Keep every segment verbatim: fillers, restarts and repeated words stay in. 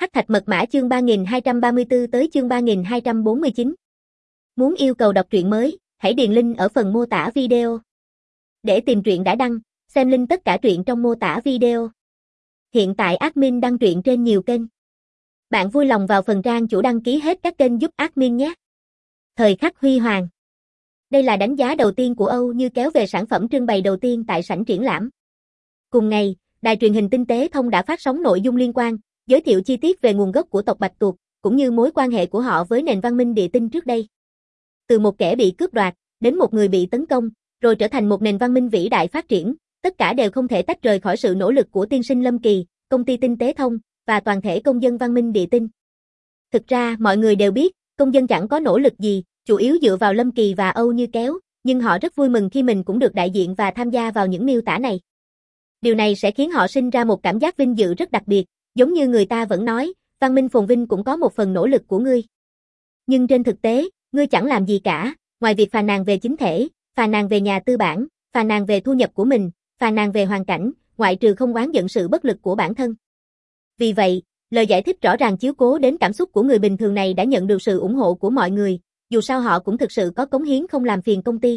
Hắc thạch mật mã chương ba nghìn hai trăm ba mươi tư tới chương ba nghìn hai trăm bốn mươi chín. Muốn yêu cầu đọc truyện mới, hãy điền link ở phần mô tả video. Để tìm truyện đã đăng, xem link tất cả truyện trong mô tả video. Hiện tại admin đăng truyện trên nhiều kênh. Bạn vui lòng vào phần trang chủ đăng ký hết các kênh giúp admin nhé. Thời khắc huy hoàng. Đây là đánh giá đầu tiên của Âu Như Kéo về sản phẩm trưng bày đầu tiên tại sảnh triển lãm. Cùng ngày, đài truyền hình Tinh Tế Thông đã phát sóng nội dung liên quan, giới thiệu chi tiết về nguồn gốc của tộc Bạch Tuộc, cũng như mối quan hệ của họ với nền văn minh địa tinh trước đây. Từ một kẻ bị cướp đoạt, đến một người bị tấn công, rồi trở thành một nền văn minh vĩ đại phát triển, tất cả đều không thể tách rời khỏi sự nỗ lực của tiên sinh Lâm Kỳ, công ty Tinh Tế Thông, và toàn thể công dân văn minh địa tinh. Thực ra, mọi người đều biết, công dân chẳng có nỗ lực gì, chủ yếu dựa vào Lâm Kỳ và Âu Như Kéo, nhưng họ rất vui mừng khi mình cũng được đại diện và tham gia vào những miêu tả này. Điều này sẽ khiến họ sinh ra một cảm giác vinh dự rất đặc biệt, giống như người ta vẫn nói, văn minh phồn vinh cũng có một phần nỗ lực của ngươi. Nhưng trên thực tế, ngươi chẳng làm gì cả, ngoài việc phàn nàn về chính thể, phàn nàn về nhà tư bản, phàn nàn về thu nhập của mình, phàn nàn về hoàn cảnh, ngoại trừ không oán giận sự bất lực của bản thân. Vì vậy, lời giải thích rõ ràng chiếu cố đến cảm xúc của người bình thường này đã nhận được sự ủng hộ của mọi người, dù sao họ cũng thực sự có cống hiến không làm phiền công ty.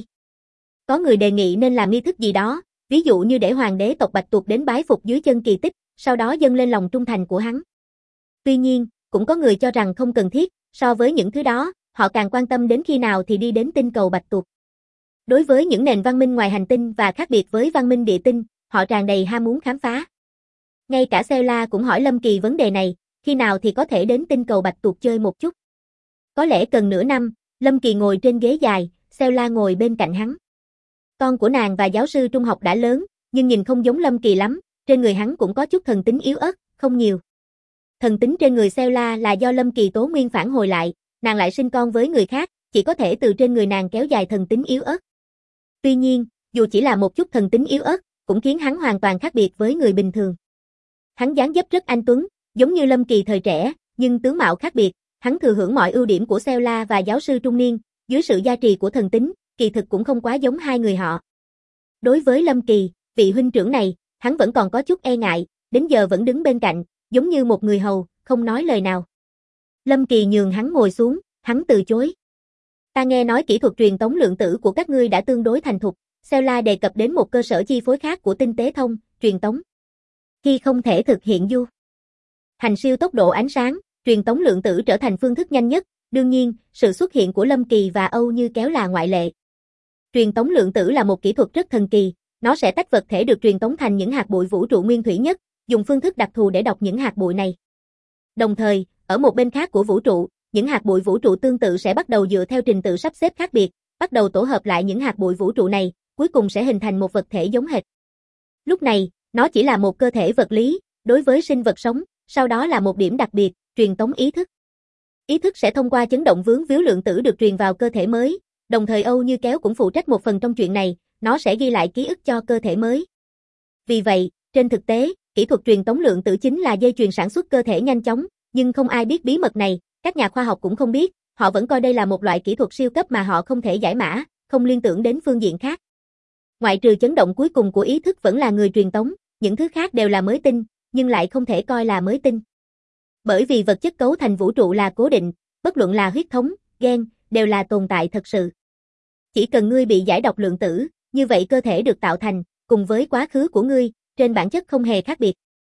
Có người đề nghị nên làm nghi thức gì đó, ví dụ như để hoàng đế tộc Bạch Tuộc đến bái phục dưới chân Kỳ Tích, sau đó dâng lên lòng trung thành của hắn. Tuy nhiên, cũng có người cho rằng không cần thiết, so với những thứ đó, họ càng quan tâm đến khi nào thì đi đến tinh cầu Bạch Tuộc. Đối với những nền văn minh ngoài hành tinh và khác biệt với văn minh địa tinh, họ tràn đầy ham muốn khám phá. Ngay cả Sela cũng hỏi Lâm Kỳ vấn đề này, khi nào thì có thể đến tinh cầu Bạch Tuộc chơi một chút. Có lẽ cần nửa năm, Lâm Kỳ ngồi trên ghế dài, Sela ngồi bên cạnh hắn. Con của nàng và giáo sư trung học đã lớn, nhưng nhìn không giống Lâm Kỳ lắm, trên người hắn cũng có chút thần tính yếu ớt, không nhiều. Thần tính trên người Sela là do Lâm Kỳ tố nguyên phản hồi lại, nàng lại sinh con với người khác, chỉ có thể từ trên người nàng kéo dài thần tính yếu ớt. Tuy nhiên, dù chỉ là một chút thần tính yếu ớt, cũng khiến hắn hoàn toàn khác biệt với người bình thường. Hắn dáng dấp rất anh tuấn, giống như Lâm Kỳ thời trẻ, nhưng tướng mạo khác biệt, hắn thừa hưởng mọi ưu điểm của Sela và giáo sư trung niên, dưới sự gia trì của thần tính, kỳ thực cũng không quá giống hai người họ. Đối với Lâm Kỳ, vị huynh trưởng này, hắn vẫn còn có chút e ngại, đến giờ vẫn đứng bên cạnh, giống như một người hầu, không nói lời nào. Lâm Kỳ nhường hắn ngồi xuống, hắn từ chối. Ta nghe nói kỹ thuật truyền tống lượng tử của các ngươi đã tương đối thành thục, Sela đề cập đến một cơ sở chi phối khác của Tinh Tế Thông, truyền tống. Khi không thể thực hiện du hành siêu tốc độ ánh sáng, truyền tống lượng tử trở thành phương thức nhanh nhất, đương nhiên, sự xuất hiện của Lâm Kỳ và Âu Như Kéo là ngoại lệ. Truyền tống lượng tử là một kỹ thuật rất thần kỳ, nó sẽ tách vật thể được truyền tống thành những hạt bụi vũ trụ nguyên thủy nhất, dùng phương thức đặc thù để đọc những hạt bụi này. Đồng thời, ở một bên khác của vũ trụ, những hạt bụi vũ trụ tương tự sẽ bắt đầu dựa theo trình tự sắp xếp khác biệt, bắt đầu tổ hợp lại những hạt bụi vũ trụ này, cuối cùng sẽ hình thành một vật thể giống hệt. Lúc này, nó chỉ là một cơ thể vật lý, đối với sinh vật sống, sau đó là một điểm đặc biệt, truyền tống ý thức. Ý thức sẽ thông qua chấn động vướng víu lượng tử được truyền vào cơ thể mới, đồng thời Âu Như Kéo cũng phụ trách một phần trong chuyện này, nó sẽ ghi lại ký ức cho cơ thể mới. Vì vậy, trên thực tế, kỹ thuật truyền tống lượng tử chính là dây chuyền sản xuất cơ thể nhanh chóng, nhưng không ai biết bí mật này, các nhà khoa học cũng không biết, họ vẫn coi đây là một loại kỹ thuật siêu cấp mà họ không thể giải mã, không liên tưởng đến phương diện khác. Ngoại trừ chấn động cuối cùng của ý thức vẫn là người truyền tống, những thứ khác đều là mới tinh, nhưng lại không thể coi là mới tinh. Bởi vì vật chất cấu thành vũ trụ là cố định, bất luận là huyết thống, gen, đều là tồn tại thật sự. Chỉ cần ngươi bị giải độc lượng tử, như vậy cơ thể được tạo thành, cùng với quá khứ của ngươi, trên bản chất không hề khác biệt.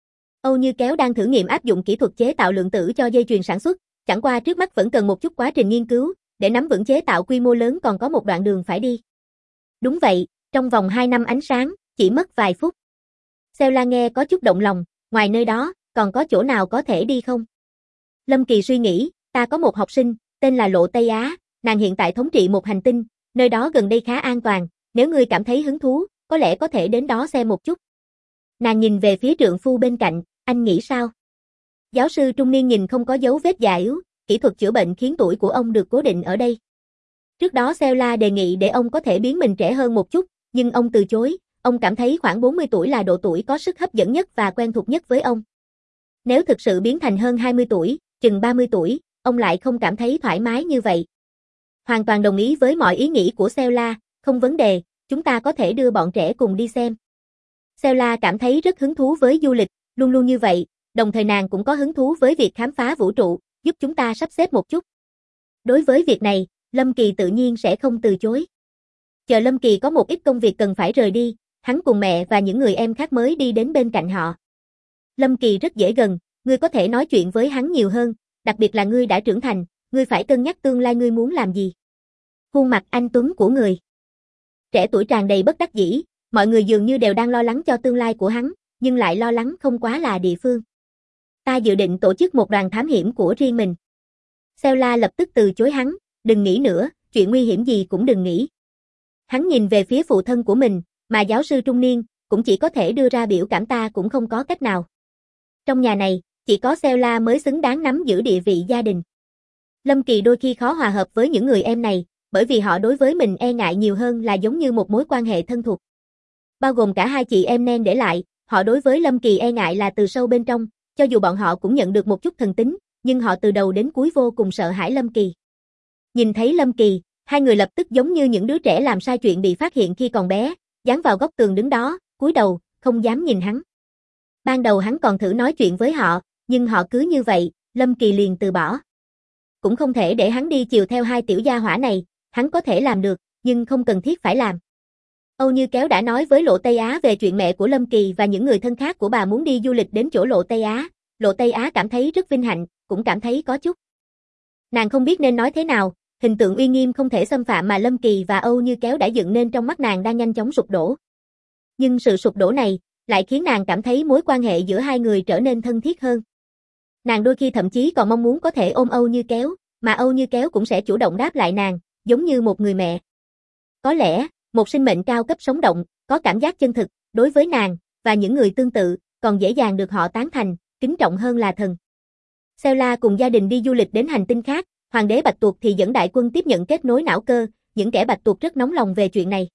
Âu Như Kéo đang thử nghiệm áp dụng kỹ thuật chế tạo lượng tử cho dây chuyền sản xuất, chẳng qua trước mắt vẫn cần một chút quá trình nghiên cứu, để nắm vững chế tạo quy mô lớn còn có một đoạn đường phải đi. Đúng vậy, trong vòng hai năm ánh sáng, chỉ mất vài phút. Sela nghe có chút động lòng, ngoài nơi đó, còn có chỗ nào có thể đi không? Lâm Kỳ suy nghĩ, ta có một học sinh, tên là Lộ Tây Á, nàng hiện tại thống trị một hành tinh, nơi đó gần đây khá an toàn, nếu ngươi cảm thấy hứng thú, có lẽ có thể đến đó xem một chút. Nàng nhìn về phía trượng phu bên cạnh, anh nghĩ sao? Giáo sư trung niên nhìn không có dấu vết già yếu, kỹ thuật chữa bệnh khiến tuổi của ông được cố định ở đây. Trước đó Sela đề nghị để ông có thể biến mình trẻ hơn một chút, nhưng ông từ chối, ông cảm thấy khoảng bốn mươi tuổi là độ tuổi có sức hấp dẫn nhất và quen thuộc nhất với ông. Nếu thực sự biến thành hơn hai mươi tuổi, chừng ba mươi tuổi, ông lại không cảm thấy thoải mái như vậy. Hoàn toàn đồng ý với mọi ý nghĩ của Sela, không vấn đề, chúng ta có thể đưa bọn trẻ cùng đi xem. Sela cảm thấy rất hứng thú với du lịch, luôn luôn như vậy, đồng thời nàng cũng có hứng thú với việc khám phá vũ trụ, giúp chúng ta sắp xếp một chút. Đối với việc này, Lâm Kỳ tự nhiên sẽ không từ chối. Chờ Lâm Kỳ có một ít công việc cần phải rời đi, hắn cùng mẹ và những người em khác mới đi đến bên cạnh họ. Lâm Kỳ rất dễ gần, ngươi có thể nói chuyện với hắn nhiều hơn, đặc biệt là ngươi đã trưởng thành, ngươi phải cân nhắc tương lai ngươi muốn làm gì. Khuôn mặt anh tuấn của người trẻ tuổi tràn đầy bất đắc dĩ, mọi người dường như đều đang lo lắng cho tương lai của hắn, nhưng lại lo lắng không quá là địa phương. Ta dự định tổ chức một đoàn thám hiểm của riêng mình. Xella lập tức từ chối hắn, đừng nghĩ nữa, chuyện nguy hiểm gì cũng đừng nghĩ. Hắn nhìn về phía phụ thân của mình, mà giáo sư trung niên, cũng chỉ có thể đưa ra biểu cảm ta cũng không có cách nào. Trong nhà này, chỉ có Xella mới xứng đáng nắm giữ địa vị gia đình. Lâm Kỳ đôi khi khó hòa hợp với những người em này, bởi vì họ đối với mình e ngại nhiều hơn là giống như một mối quan hệ thân thuộc. Bao gồm cả hai chị em Nen để lại, họ đối với Lâm Kỳ e ngại là từ sâu bên trong, cho dù bọn họ cũng nhận được một chút thần tính, nhưng họ từ đầu đến cuối vô cùng sợ hãi Lâm Kỳ. Nhìn thấy Lâm Kỳ, hai người lập tức giống như những đứa trẻ làm sai chuyện bị phát hiện khi còn bé, dán vào góc tường đứng đó, cúi đầu, không dám nhìn hắn. Ban đầu hắn còn thử nói chuyện với họ, nhưng họ cứ như vậy, Lâm Kỳ liền từ bỏ. Cũng không thể để hắn đi chiều theo hai tiểu gia hỏa này, hắn có thể làm được, nhưng không cần thiết phải làm. Âu Như Kéo đã nói với Lộ Tây Á về chuyện mẹ của Lâm Kỳ và những người thân khác của bà muốn đi du lịch đến chỗ Lộ Tây Á. Lộ Tây Á cảm thấy rất vinh hạnh, cũng cảm thấy có chút. Nàng không biết nên nói thế nào, hình tượng uy nghiêm không thể xâm phạm mà Lâm Kỳ và Âu Như Kéo đã dựng nên trong mắt nàng đang nhanh chóng sụp đổ. Nhưng sự sụp đổ này lại khiến nàng cảm thấy mối quan hệ giữa hai người trở nên thân thiết hơn. Nàng đôi khi thậm chí còn mong muốn có thể ôm Âu Như Kéo, mà Âu Như Kéo cũng sẽ chủ động đáp lại nàng, giống như một người mẹ. Có lẽ, một sinh mệnh cao cấp sống động, có cảm giác chân thực, đối với nàng, và những người tương tự, còn dễ dàng được họ tán thành, kính trọng hơn là thần. Xella cùng gia đình đi du lịch đến hành tinh khác, Hoàng đế Bạch Tuộc thì dẫn đại quân tiếp nhận kết nối não cơ, những kẻ Bạch Tuộc rất nóng lòng về chuyện này.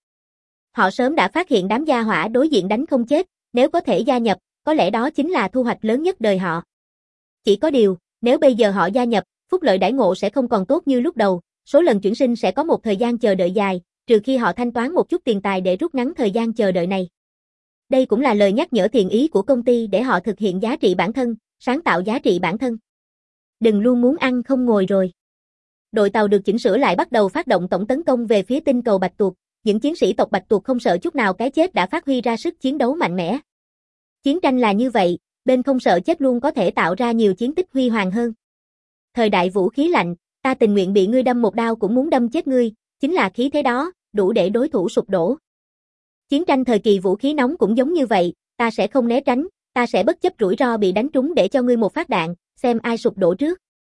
Họ sớm đã phát hiện đám gia hỏa đối diện đánh không chết, nếu có thể gia nhập, có lẽ đó chính là thu hoạch lớn nhất đời họ. Chỉ có điều, nếu bây giờ họ gia nhập, phúc lợi đãi ngộ sẽ không còn tốt như lúc đầu, số lần chuyển sinh sẽ có một thời gian chờ đợi dài, trừ khi họ thanh toán một chút tiền tài để rút ngắn thời gian chờ đợi này. Đây cũng là lời nhắc nhở thiện ý của công ty để họ thực hiện giá trị bản thân, sáng tạo giá trị bản thân. Đừng luôn muốn ăn không ngồi rồi. Đội tàu được chỉnh sửa lại bắt đầu phát động tổng tấn công về phía tinh cầu Bạch Tuộc, những chiến sĩ tộc Bạch Tuộc không sợ chút nào cái chết đã phát huy ra sức chiến đấu mạnh mẽ. Chiến tranh là như vậy, bên không sợ chết luôn có thể tạo ra nhiều chiến tích huy hoàng hơn. Thời đại vũ khí lạnh, ta tình nguyện bị ngươi đâm một đao cũng muốn đâm chết ngươi, chính là khí thế đó, đủ để đối thủ sụp đổ. Chiến tranh thời kỳ vũ khí nóng cũng giống như vậy, ta sẽ không né tránh, ta sẽ bất chấp rủi ro bị đánh trúng để cho ngươi một phát đạn, xem ai sụp đổ trước.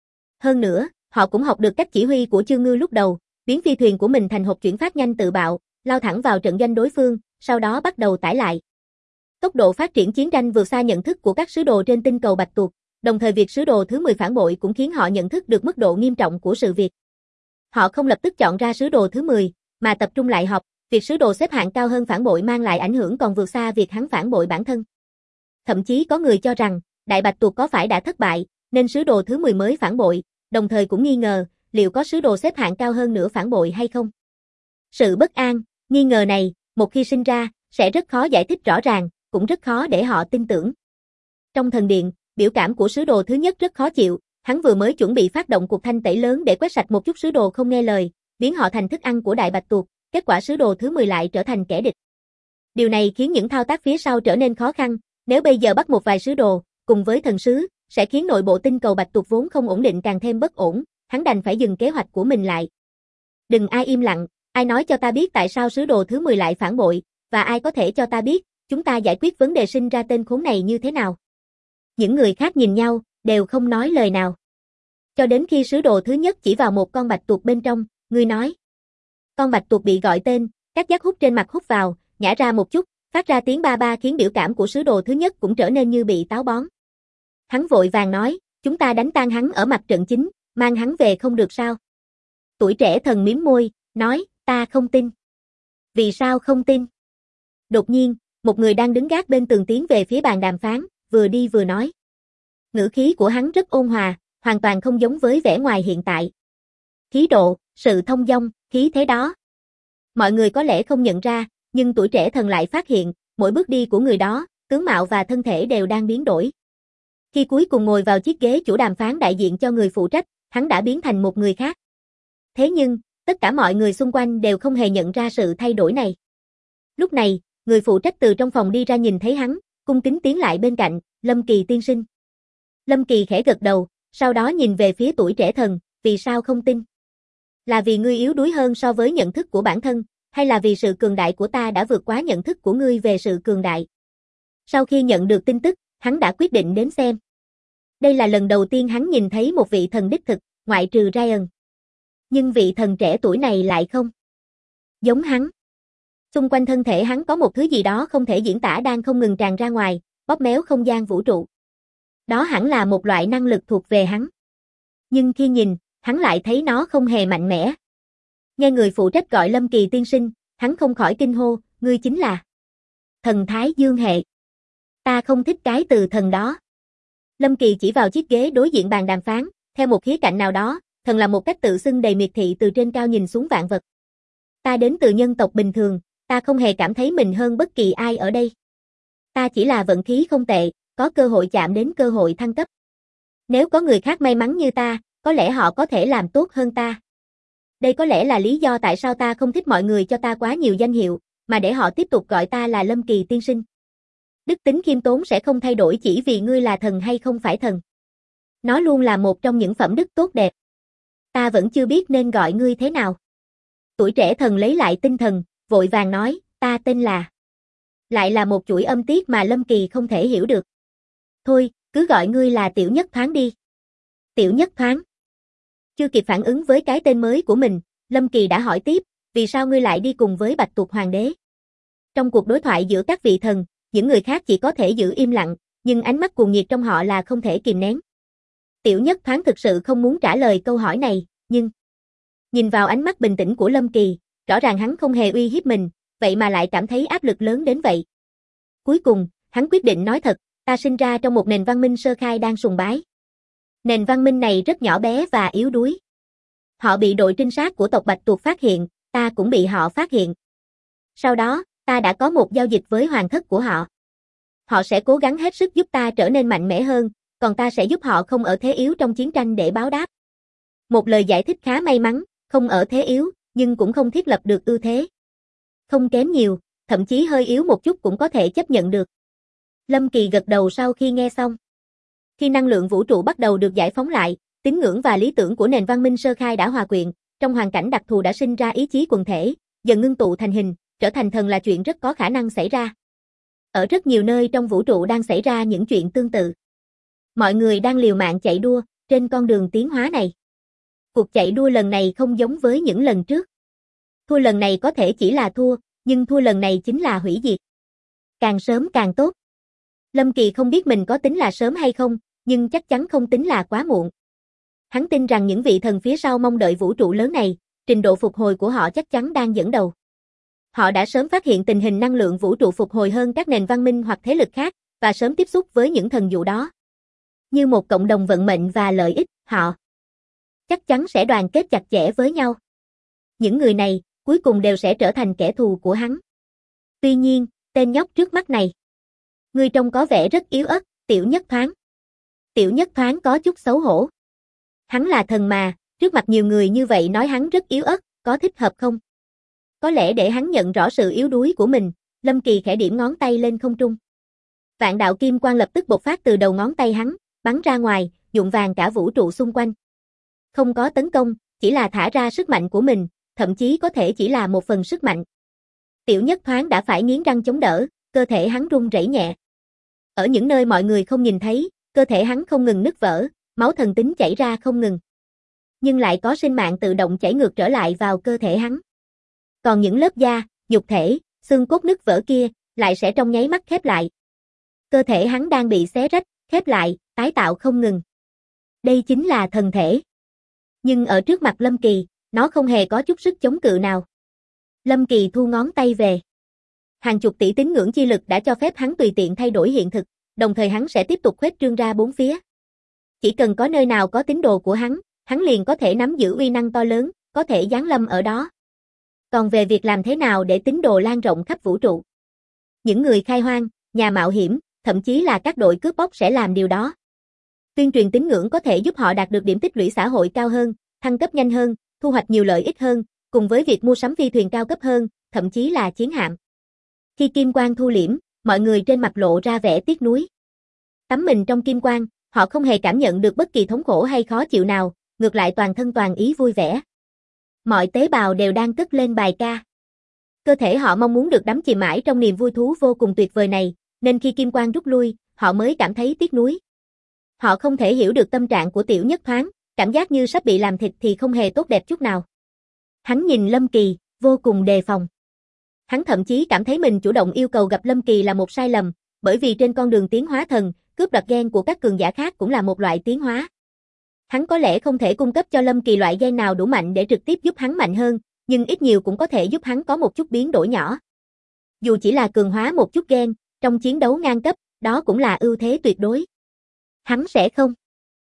Hơn nữa, họ cũng học được cách chỉ huy của Chương Ngư lúc đầu, biến phi thuyền của mình thành hộp chuyển phát nhanh tự bạo, lao thẳng vào trận doanh đối phương, sau đó bắt đầu tải lại. Tốc độ phát triển chiến tranh vượt xa nhận thức của các sứ đồ trên tinh cầu Bạch Tuộc, đồng thời việc sứ đồ thứ mười phản bội cũng khiến họ nhận thức được mức độ nghiêm trọng của sự việc. Họ không lập tức chọn ra sứ đồ thứ mười, mà tập trung lại họp, việc sứ đồ xếp hạng cao hơn phản bội mang lại ảnh hưởng còn vượt xa việc hắn phản bội bản thân. Thậm chí có người cho rằng, Đại Bạch Tuộc có phải đã thất bại, nên sứ đồ thứ mười mới phản bội, đồng thời cũng nghi ngờ, liệu có sứ đồ xếp hạng cao hơn nữa phản bội hay không. Sự bất an, nghi ngờ này, một khi sinh ra, sẽ rất khó giải thích rõ ràng, cũng rất khó để họ tin tưởng. Trong thần điện, biểu cảm của sứ đồ thứ nhất rất khó chịu, hắn vừa mới chuẩn bị phát động cuộc thanh tẩy lớn để quét sạch một chút sứ đồ không nghe lời, biến họ thành thức ăn của Đại Bạch Tuộc, kết quả sứ đồ thứ mười lại trở thành kẻ địch. Điều này khiến những thao tác phía sau trở nên khó khăn, nếu bây giờ bắt một vài sứ đồ, cùng với thần sứ, sẽ khiến nội bộ tinh cầu Bạch Tuộc vốn không ổn định càng thêm bất ổn, hắn đành phải dừng kế hoạch của mình lại. Đừng ai im lặng, ai nói cho ta biết tại sao sứ đồ thứ mười lại phản bội, và ai có thể cho ta biết, chúng ta giải quyết vấn đề sinh ra tên khốn này như thế nào. Những người khác nhìn nhau, đều không nói lời nào. Cho đến khi sứ đồ thứ nhất chỉ vào một con bạch tuộc bên trong, người nói. Con bạch tuộc bị gọi tên, các giác hút trên mặt hút vào, nhả ra một chút, phát ra tiếng ba ba khiến biểu cảm của sứ đồ thứ nhất cũng trở nên như bị táo bón. Hắn vội vàng nói, chúng ta đánh tan hắn ở mặt trận chính, mang hắn về không được sao? Tuổi trẻ thần mím môi, nói, ta không tin. Vì sao không tin? Đột nhiên, một người đang đứng gác bên tường tiến về phía bàn đàm phán, vừa đi vừa nói. Ngữ khí của hắn rất ôn hòa, hoàn toàn không giống với vẻ ngoài hiện tại. Khí độ, sự thông dong, khí thế đó. Mọi người có lẽ không nhận ra, nhưng tuổi trẻ thần lại phát hiện, mỗi bước đi của người đó, tướng mạo và thân thể đều đang biến đổi. Khi cuối cùng ngồi vào chiếc ghế chủ đàm phán đại diện cho người phụ trách, hắn đã biến thành một người khác. Thế nhưng, tất cả mọi người xung quanh đều không hề nhận ra sự thay đổi này. Lúc này, người phụ trách từ trong phòng đi ra nhìn thấy hắn, cung kính tiến lại bên cạnh, Lâm Kỳ tiên sinh. Lâm Kỳ khẽ gật đầu, sau đó nhìn về phía tuổi trẻ thần, vì sao không tin? Là vì ngươi yếu đuối hơn so với nhận thức của bản thân, hay là vì sự cường đại của ta đã vượt quá nhận thức của ngươi về sự cường đại? Sau khi nhận được tin tức, hắn đã quyết định đến xem. Đây là lần đầu tiên hắn nhìn thấy một vị thần đích thực, ngoại trừ Ryan. Nhưng vị thần trẻ tuổi này lại không giống hắn. Xung quanh thân thể hắn có một thứ gì đó không thể diễn tả đang không ngừng tràn ra ngoài, bóp méo không gian vũ trụ. Đó hẳn là một loại năng lực thuộc về hắn. Nhưng khi nhìn, hắn lại thấy nó không hề mạnh mẽ. Nghe người phụ trách gọi Lâm Kỳ tiên sinh, hắn không khỏi kinh hô, ngươi chính là thần Thái Dương hệ. Ta không thích cái từ thần đó. Lâm Kỳ chỉ vào chiếc ghế đối diện bàn đàm phán, theo một khía cạnh nào đó, thần là một cách tự xưng đầy miệt thị từ trên cao nhìn xuống vạn vật. Ta đến từ nhân tộc bình thường, ta không hề cảm thấy mình hơn bất kỳ ai ở đây. Ta chỉ là vận khí không tệ, có cơ hội chạm đến cơ hội thăng cấp. Nếu có người khác may mắn như ta, có lẽ họ có thể làm tốt hơn ta. Đây có lẽ là lý do tại sao ta không thích mọi người cho ta quá nhiều danh hiệu, mà để họ tiếp tục gọi ta là Lâm Kỳ tiên sinh. Đức tính khiêm tốn sẽ không thay đổi chỉ vì ngươi là thần hay không phải thần. Nó luôn là một trong những phẩm đức tốt đẹp. Ta vẫn chưa biết nên gọi ngươi thế nào. Tuổi trẻ thần lấy lại tinh thần, vội vàng nói, ta tên là. Lại là một chuỗi âm tiết mà Lâm Kỳ không thể hiểu được. Thôi, cứ gọi ngươi là Tiểu Nhất Thoáng đi. Tiểu Nhất Thoáng. Chưa kịp phản ứng với cái tên mới của mình, Lâm Kỳ đã hỏi tiếp, vì sao ngươi lại đi cùng với Bạch Tuộc Hoàng đế? Trong cuộc đối thoại giữa các vị thần, những người khác chỉ có thể giữ im lặng, nhưng ánh mắt cuồng nhiệt trong họ là không thể kìm nén. Tiểu Nhất Thoáng thực sự không muốn trả lời câu hỏi này, nhưng nhìn vào ánh mắt bình tĩnh của Lâm Kỳ, rõ ràng hắn không hề uy hiếp mình, vậy mà lại cảm thấy áp lực lớn đến vậy. Cuối cùng, hắn quyết định nói thật, ta sinh ra trong một nền văn minh sơ khai đang sùng bái. Nền văn minh này rất nhỏ bé và yếu đuối. Họ bị đội trinh sát của tộc Bạch Tuộc phát hiện, ta cũng bị họ phát hiện. Sau đó, ta đã có một giao dịch với hoàng thất của họ. Họ sẽ cố gắng hết sức giúp ta trở nên mạnh mẽ hơn, còn ta sẽ giúp họ không ở thế yếu trong chiến tranh để báo đáp. Một lời giải thích khá may mắn, không ở thế yếu, nhưng cũng không thiết lập được ưu thế. Không kém nhiều, thậm chí hơi yếu một chút cũng có thể chấp nhận được. Lâm Kỳ gật đầu sau khi nghe xong. Khi năng lượng vũ trụ bắt đầu được giải phóng lại, tín ngưỡng và lý tưởng của nền văn minh sơ khai đã hòa quyện, trong hoàn cảnh đặc thù đã sinh ra ý chí quần thể, dần ngưng tụ thành hình, trở thành thần là chuyện rất có khả năng xảy ra. Ở rất nhiều nơi trong vũ trụ đang xảy ra những chuyện tương tự. Mọi người đang liều mạng chạy đua, trên con đường tiến hóa này. Cuộc chạy đua lần này không giống với những lần trước. Thua lần này có thể chỉ là thua, nhưng thua lần này chính là hủy diệt. Càng sớm càng tốt. Lâm Kỳ không biết mình có tính là sớm hay không, nhưng chắc chắn không tính là quá muộn. Hắn tin rằng những vị thần phía sau mong đợi vũ trụ lớn này, trình độ phục hồi của họ chắc chắn đang dẫn đầu. Họ đã sớm phát hiện tình hình năng lượng vũ trụ phục hồi hơn các nền văn minh hoặc thế lực khác, và sớm tiếp xúc với những thần dụ đó. Như một cộng đồng vận mệnh và lợi ích, họ chắc chắn sẽ đoàn kết chặt chẽ với nhau. Những người này, cuối cùng đều sẽ trở thành kẻ thù của hắn. Tuy nhiên, tên nhóc trước mắt này, người trông có vẻ rất yếu ớt, Tiểu Nhất Thoáng. Tiểu Nhất Thoáng có chút xấu hổ. Hắn là thần mà, trước mặt nhiều người như vậy nói hắn rất yếu ớt, có thích hợp không? Có lẽ để hắn nhận rõ sự yếu đuối của mình, Lâm Kỳ khẽ điểm ngón tay lên không trung. Vạn đạo kim quang lập tức bộc phát từ đầu ngón tay hắn, bắn ra ngoài, nhuộm vàng cả vũ trụ xung quanh. Không có tấn công, chỉ là thả ra sức mạnh của mình, thậm chí có thể chỉ là một phần sức mạnh. Tiểu Nhất Thoáng đã phải nghiến răng chống đỡ, cơ thể hắn run rẩy nhẹ. Ở những nơi mọi người không nhìn thấy, cơ thể hắn không ngừng nứt vỡ, máu thần tính chảy ra không ngừng. Nhưng lại có sinh mạng tự động chảy ngược trở lại vào cơ thể hắn. Còn những lớp da, nhục thể, xương cốt nứt vỡ kia, lại sẽ trong nháy mắt khép lại. Cơ thể hắn đang bị xé rách, khép lại, tái tạo không ngừng. Đây chính là thần thể. Nhưng ở trước mặt Lâm Kỳ, nó không hề có chút sức chống cự nào. Lâm Kỳ thu ngón tay về. Hàng chục tỷ tín ngưỡng chi lực đã cho phép hắn tùy tiện thay đổi hiện thực, đồng thời hắn sẽ tiếp tục khuếch trương ra bốn phía. Chỉ cần có nơi nào có tín đồ của hắn, hắn liền có thể nắm giữ uy năng to lớn, có thể giáng lâm ở đó. Còn về việc làm thế nào để tín đồ lan rộng khắp vũ trụ, những người khai hoang, nhà mạo hiểm, thậm chí là các đội cướp bóc sẽ làm điều đó. Tuyên truyền tín ngưỡng có thể giúp họ đạt được điểm tích lũy xã hội cao hơn, thăng cấp nhanh hơn, thu hoạch nhiều lợi ích hơn, cùng với việc mua sắm phi thuyền cao cấp hơn, thậm chí là chiến hạm. Khi kim quang thu liễm, mọi người trên mặt lộ ra vẻ tiếc nuối. Tắm mình trong kim quang, họ không hề cảm nhận được bất kỳ thống khổ hay khó chịu nào, ngược lại toàn thân toàn ý vui vẻ. Mọi tế bào đều đang cất lên bài ca. Cơ thể họ mong muốn được đắm chìm mãi trong niềm vui thú vô cùng tuyệt vời này, nên khi kim quang rút lui, họ mới cảm thấy tiếc nuối. Họ không thể hiểu được tâm trạng của Tiểu Nhất Thoáng, cảm giác như sắp bị làm thịt thì không hề tốt đẹp chút nào. Hắn nhìn Lâm Kỳ, vô cùng đề phòng. Hắn thậm chí cảm thấy mình chủ động yêu cầu gặp Lâm Kỳ là một sai lầm, bởi vì trên con đường tiến hóa thần, cướp đoạt gen của các cường giả khác cũng là một loại tiến hóa. Hắn có lẽ không thể cung cấp cho Lâm Kỳ loại gen nào đủ mạnh để trực tiếp giúp hắn mạnh hơn, nhưng ít nhiều cũng có thể giúp hắn có một chút biến đổi nhỏ. Dù chỉ là cường hóa một chút gen, trong chiến đấu ngang cấp, đó cũng là ưu thế tuyệt đối. Hắn sẽ không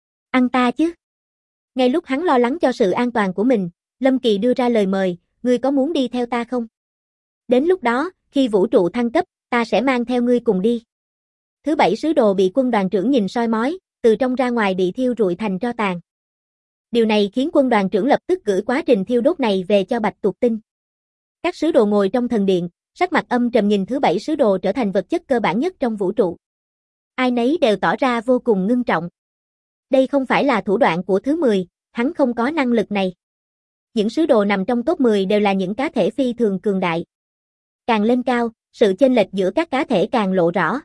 ăn ta chứ. Ngay lúc hắn lo lắng cho sự an toàn của mình, Lâm Kỳ đưa ra lời mời, ngươi có muốn đi theo ta không? Đến lúc đó, khi vũ trụ thăng cấp, ta sẽ mang theo ngươi cùng đi. Thứ bảy sứ đồ bị quân đoàn trưởng nhìn soi mói, từ trong ra ngoài bị thiêu rụi thành tro tàn. Điều này khiến quân đoàn trưởng lập tức gửi quá trình thiêu đốt này về cho Bạch Tuộc Tinh. Các sứ đồ ngồi trong thần điện, sắc mặt âm trầm nhìn thứ bảy sứ đồ trở thành vật chất cơ bản nhất trong vũ trụ. Ai nấy đều tỏ ra vô cùng ngưng trọng. Đây không phải là thủ đoạn của thứ mười, hắn không có năng lực này. Những sứ đồ nằm trong top mười đều là những cá thể phi thường cường đại. Càng lên cao, sự chênh lệch giữa các cá thể càng lộ rõ.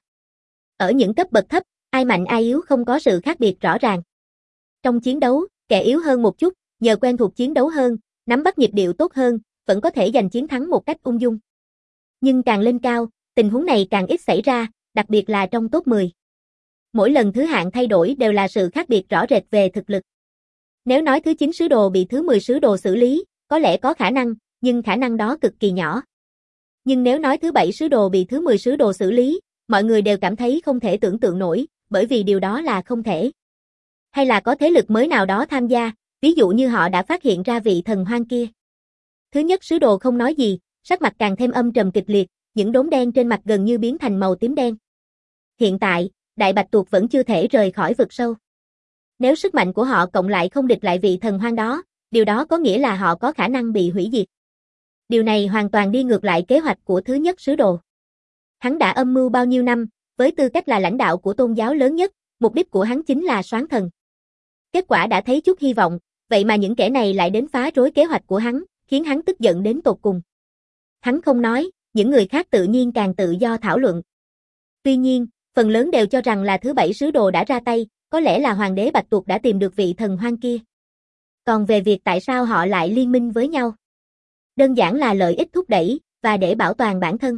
Ở những cấp bậc thấp, ai mạnh ai yếu không có sự khác biệt rõ ràng. Trong chiến đấu, kẻ yếu hơn một chút, nhờ quen thuộc chiến đấu hơn, nắm bắt nhịp điệu tốt hơn, vẫn có thể giành chiến thắng một cách ung dung. Nhưng càng lên cao, tình huống này càng ít xảy ra, đặc biệt là trong top mười. Mỗi lần thứ hạng thay đổi đều là sự khác biệt rõ rệt về thực lực. Nếu nói thứ chín sứ đồ bị thứ mười sứ đồ xử lý, có lẽ có khả năng, nhưng khả năng đó cực kỳ nhỏ. Nhưng nếu nói thứ bảy sứ đồ bị thứ mười sứ đồ xử lý, mọi người đều cảm thấy không thể tưởng tượng nổi, bởi vì điều đó là không thể. Hay là có thế lực mới nào đó tham gia, ví dụ như họ đã phát hiện ra vị thần hoang kia. Thứ nhất sứ đồ không nói gì, sắc mặt càng thêm âm trầm kịch liệt, những đốm đen trên mặt gần như biến thành màu tím đen. Hiện tại, Đại Bạch Tuộc vẫn chưa thể rời khỏi vực sâu. Nếu sức mạnh của họ cộng lại không địch lại vị thần hoang đó, điều đó có nghĩa là họ có khả năng bị hủy diệt. Điều này hoàn toàn đi ngược lại kế hoạch của thứ nhất sứ đồ. Hắn đã âm mưu bao nhiêu năm, với tư cách là lãnh đạo của tôn giáo lớn nhất, mục đích của hắn chính là soán thần. Kết quả đã thấy chút hy vọng, vậy mà những kẻ này lại đến phá rối kế hoạch của hắn, khiến hắn tức giận đến tột cùng. Hắn không nói, những người khác tự nhiên càng tự do thảo luận. Tuy nhiên, phần lớn đều cho rằng là thứ bảy sứ đồ đã ra tay, có lẽ là hoàng đế Bạch Tuộc đã tìm được vị thần hoang kia. Còn về việc tại sao họ lại liên minh với nhau, đơn giản là lợi ích thúc đẩy, và để bảo toàn bản thân.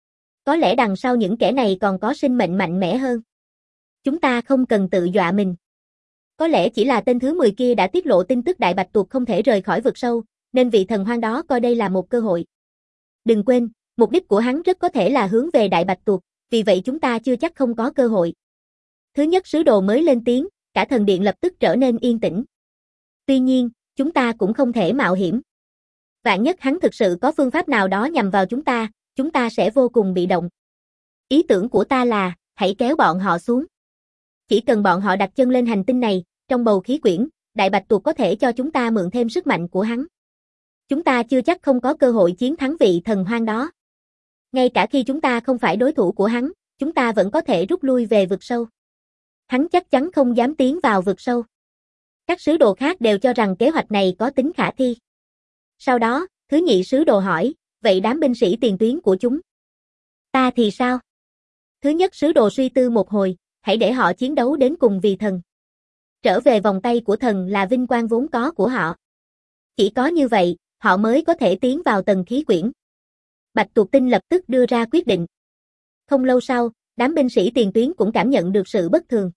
Có lẽ đằng sau những kẻ này còn có sinh mệnh mạnh mẽ hơn. Chúng ta không cần tự dọa mình. Có lẽ chỉ là tên thứ mười kia đã tiết lộ tin tức Đại Bạch Tuộc không thể rời khỏi vực sâu, nên vị thần hoang đó coi đây là một cơ hội. Đừng quên, mục đích của hắn rất có thể là hướng về Đại Bạch Tuộc, vì vậy chúng ta chưa chắc không có cơ hội. Thứ nhất sứ đồ mới lên tiếng, cả thần điện lập tức trở nên yên tĩnh. Tuy nhiên, chúng ta cũng không thể mạo hiểm. Vạn nhất hắn thực sự có phương pháp nào đó nhằm vào chúng ta, chúng ta sẽ vô cùng bị động. Ý tưởng của ta là, hãy kéo bọn họ xuống. Chỉ cần bọn họ đặt chân lên hành tinh này, trong bầu khí quyển, Đại Bạch Tuộc có thể cho chúng ta mượn thêm sức mạnh của hắn. Chúng ta chưa chắc không có cơ hội chiến thắng vị thần hoang đó. Ngay cả khi chúng ta không phải đối thủ của hắn, chúng ta vẫn có thể rút lui về vực sâu. Hắn chắc chắn không dám tiến vào vực sâu. Các sứ đồ khác đều cho rằng kế hoạch này có tính khả thi. Sau đó, thứ nhị sứ đồ hỏi, vậy đám binh sĩ tiền tuyến của chúng? Ta thì sao? Thứ nhất sứ đồ suy tư một hồi, hãy để họ chiến đấu đến cùng vì thần. Trở về vòng tay của thần là vinh quang vốn có của họ. Chỉ có như vậy, họ mới có thể tiến vào tầng khí quyển. Bạch Tuộc Tinh lập tức đưa ra quyết định. Không lâu sau, đám binh sĩ tiền tuyến cũng cảm nhận được sự bất thường.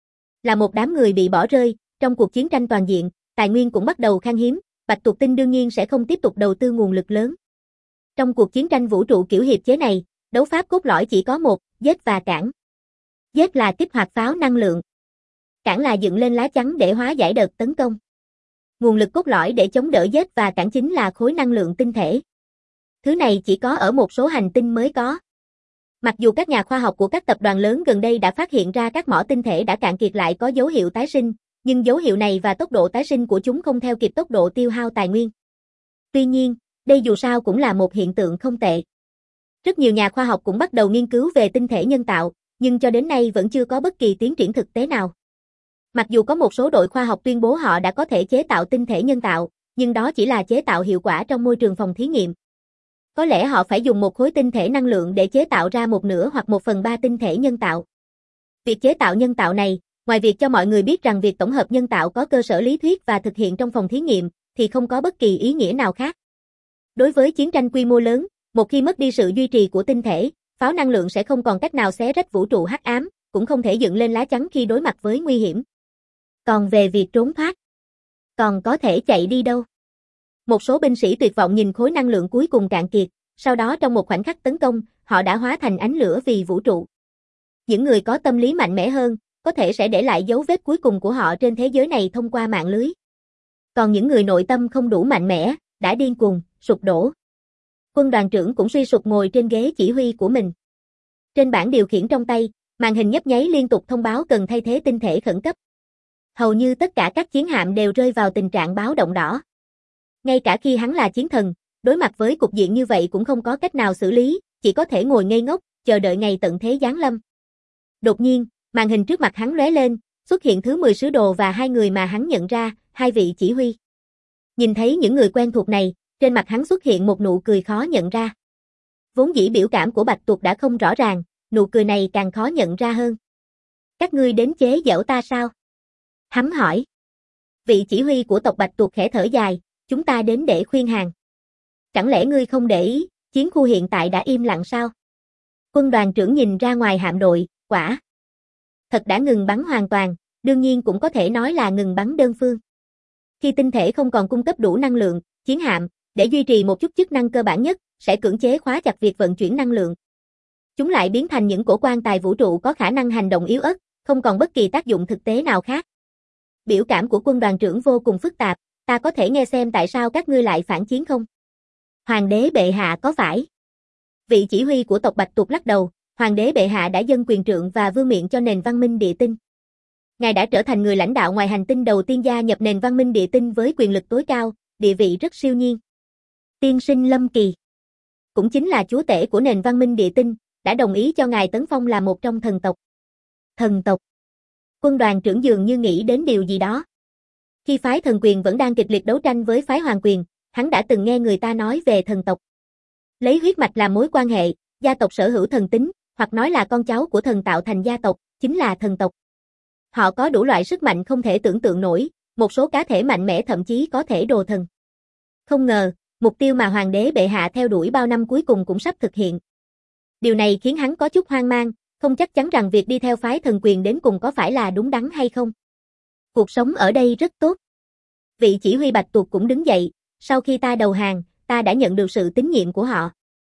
Là một đám người bị bỏ rơi, trong cuộc chiến tranh toàn diện, tài nguyên cũng bắt đầu khan hiếm, Bạch Tuộc Tinh đương nhiên sẽ không tiếp tục đầu tư nguồn lực lớn. Trong cuộc chiến tranh vũ trụ kiểu hiệp chế này, đấu pháp cốt lõi chỉ có một, giết và cản. Giết là kích hoạt pháo năng lượng. Cản là dựng lên lá chắn để hóa giải đợt tấn công. Nguồn lực cốt lõi để chống đỡ giết và cản chính là khối năng lượng tinh thể. Thứ này chỉ có ở một số hành tinh mới có. Mặc dù các nhà khoa học của các tập đoàn lớn gần đây đã phát hiện ra các mỏ tinh thể đã cạn kiệt lại có dấu hiệu tái sinh, nhưng dấu hiệu này và tốc độ tái sinh của chúng không theo kịp tốc độ tiêu hao tài nguyên. Tuy nhiên, đây dù sao cũng là một hiện tượng không tệ. Rất nhiều nhà khoa học cũng bắt đầu nghiên cứu về tinh thể nhân tạo, nhưng cho đến nay vẫn chưa có bất kỳ tiến triển thực tế nào. Mặc dù có một số đội khoa học tuyên bố họ đã có thể chế tạo tinh thể nhân tạo, nhưng đó chỉ là chế tạo hiệu quả trong môi trường phòng thí nghiệm. Có lẽ họ phải dùng một khối tinh thể năng lượng để chế tạo ra một nửa hoặc một phần ba tinh thể nhân tạo. Việc chế tạo nhân tạo này, ngoài việc cho mọi người biết rằng việc tổng hợp nhân tạo có cơ sở lý thuyết và thực hiện trong phòng thí nghiệm, thì không có bất kỳ ý nghĩa nào khác. Đối với chiến tranh quy mô lớn, một khi mất đi sự duy trì của tinh thể, pháo năng lượng sẽ không còn cách nào xé rách vũ trụ hắc ám, cũng không thể dựng lên lá chắn khi đối mặt với nguy hiểm. Còn về việc trốn thoát, còn có thể chạy đi đâu? Một số binh sĩ tuyệt vọng nhìn khối năng lượng cuối cùng cạn kiệt, sau đó trong một khoảnh khắc tấn công, họ đã hóa thành ánh lửa vì vũ trụ. Những người có tâm lý mạnh mẽ hơn, có thể sẽ để lại dấu vết cuối cùng của họ trên thế giới này thông qua mạng lưới. Còn những người nội tâm không đủ mạnh mẽ, đã điên cuồng, sụp đổ. Quân đoàn trưởng cũng suy sụp ngồi trên ghế chỉ huy của mình. Trên bảng điều khiển trong tay, màn hình nhấp nháy liên tục thông báo cần thay thế tinh thể khẩn cấp. Hầu như tất cả các chiến hạm đều rơi vào tình trạng báo động đỏ. Ngay cả khi hắn là chiến thần, đối mặt với cục diện như vậy cũng không có cách nào xử lý, chỉ có thể ngồi ngây ngốc, chờ đợi ngày tận thế giáng lâm. Đột nhiên, màn hình trước mặt hắn lóe lên, xuất hiện thứ mười sứ đồ và hai người mà hắn nhận ra, hai vị chỉ huy. Nhìn thấy những người quen thuộc này, trên mặt hắn xuất hiện một nụ cười khó nhận ra. Vốn dĩ biểu cảm của Bạch Tuộc đã không rõ ràng, nụ cười này càng khó nhận ra hơn. Các ngươi đến chế giễu ta sao? Hắn hỏi. Vị chỉ huy của tộc Bạch Tuộc khẽ thở dài, chúng ta đến để khuyên hàng. Chẳng lẽ ngươi không để ý, chiến khu hiện tại đã im lặng sao? Quân đoàn trưởng nhìn ra ngoài hạm đội, quả thật đã ngừng bắn hoàn toàn, đương nhiên cũng có thể nói là ngừng bắn đơn phương. Khi tinh thể không còn cung cấp đủ năng lượng, chiến hạm, để duy trì một chút chức năng cơ bản nhất, sẽ cưỡng chế khóa chặt việc vận chuyển năng lượng. Chúng lại biến thành những cổ quan tài vũ trụ có khả năng hành động yếu ớt, không còn bất kỳ tác dụng thực tế nào khác. Biểu cảm của quân đoàn trưởng vô cùng phức tạp, ta có thể nghe xem tại sao các ngươi lại phản chiến không? Hoàng đế bệ hạ có phải? Vị chỉ huy của tộc Bạch Tuộc lắc đầu, Hoàng đế bệ hạ đã dâng quyền trượng và vương miện cho nền văn minh địa tinh. Ngài đã trở thành người lãnh đạo ngoài hành tinh đầu tiên gia nhập nền văn minh địa tinh với quyền lực tối cao, địa vị rất siêu nhiên. Tiên sinh Lâm Kỳ, cũng chính là chúa tể của nền văn minh địa tinh, đã đồng ý cho ngài tấn phong là một trong thần tộc. Thần tộc. Quân đoàn trưởng dường như nghĩ đến điều gì đó. Khi phái thần quyền vẫn đang kịch liệt đấu tranh với phái hoàng quyền, hắn đã từng nghe người ta nói về thần tộc. Lấy huyết mạch làm mối quan hệ, gia tộc sở hữu thần tính, hoặc nói là con cháu của thần tạo thành gia tộc, chính là thần tộc. Họ có đủ loại sức mạnh không thể tưởng tượng nổi, một số cá thể mạnh mẽ thậm chí có thể đồ thần. Không ngờ, mục tiêu mà hoàng đế bệ hạ theo đuổi bao năm cuối cùng cũng sắp thực hiện. Điều này khiến hắn có chút hoang mang, không chắc chắn rằng việc đi theo phái thần quyền đến cùng có phải là đúng đắn hay không. Cuộc sống ở đây rất tốt. Vị chỉ huy Bạch Tuộc cũng đứng dậy, sau khi ta đầu hàng, ta đã nhận được sự tín nhiệm của họ.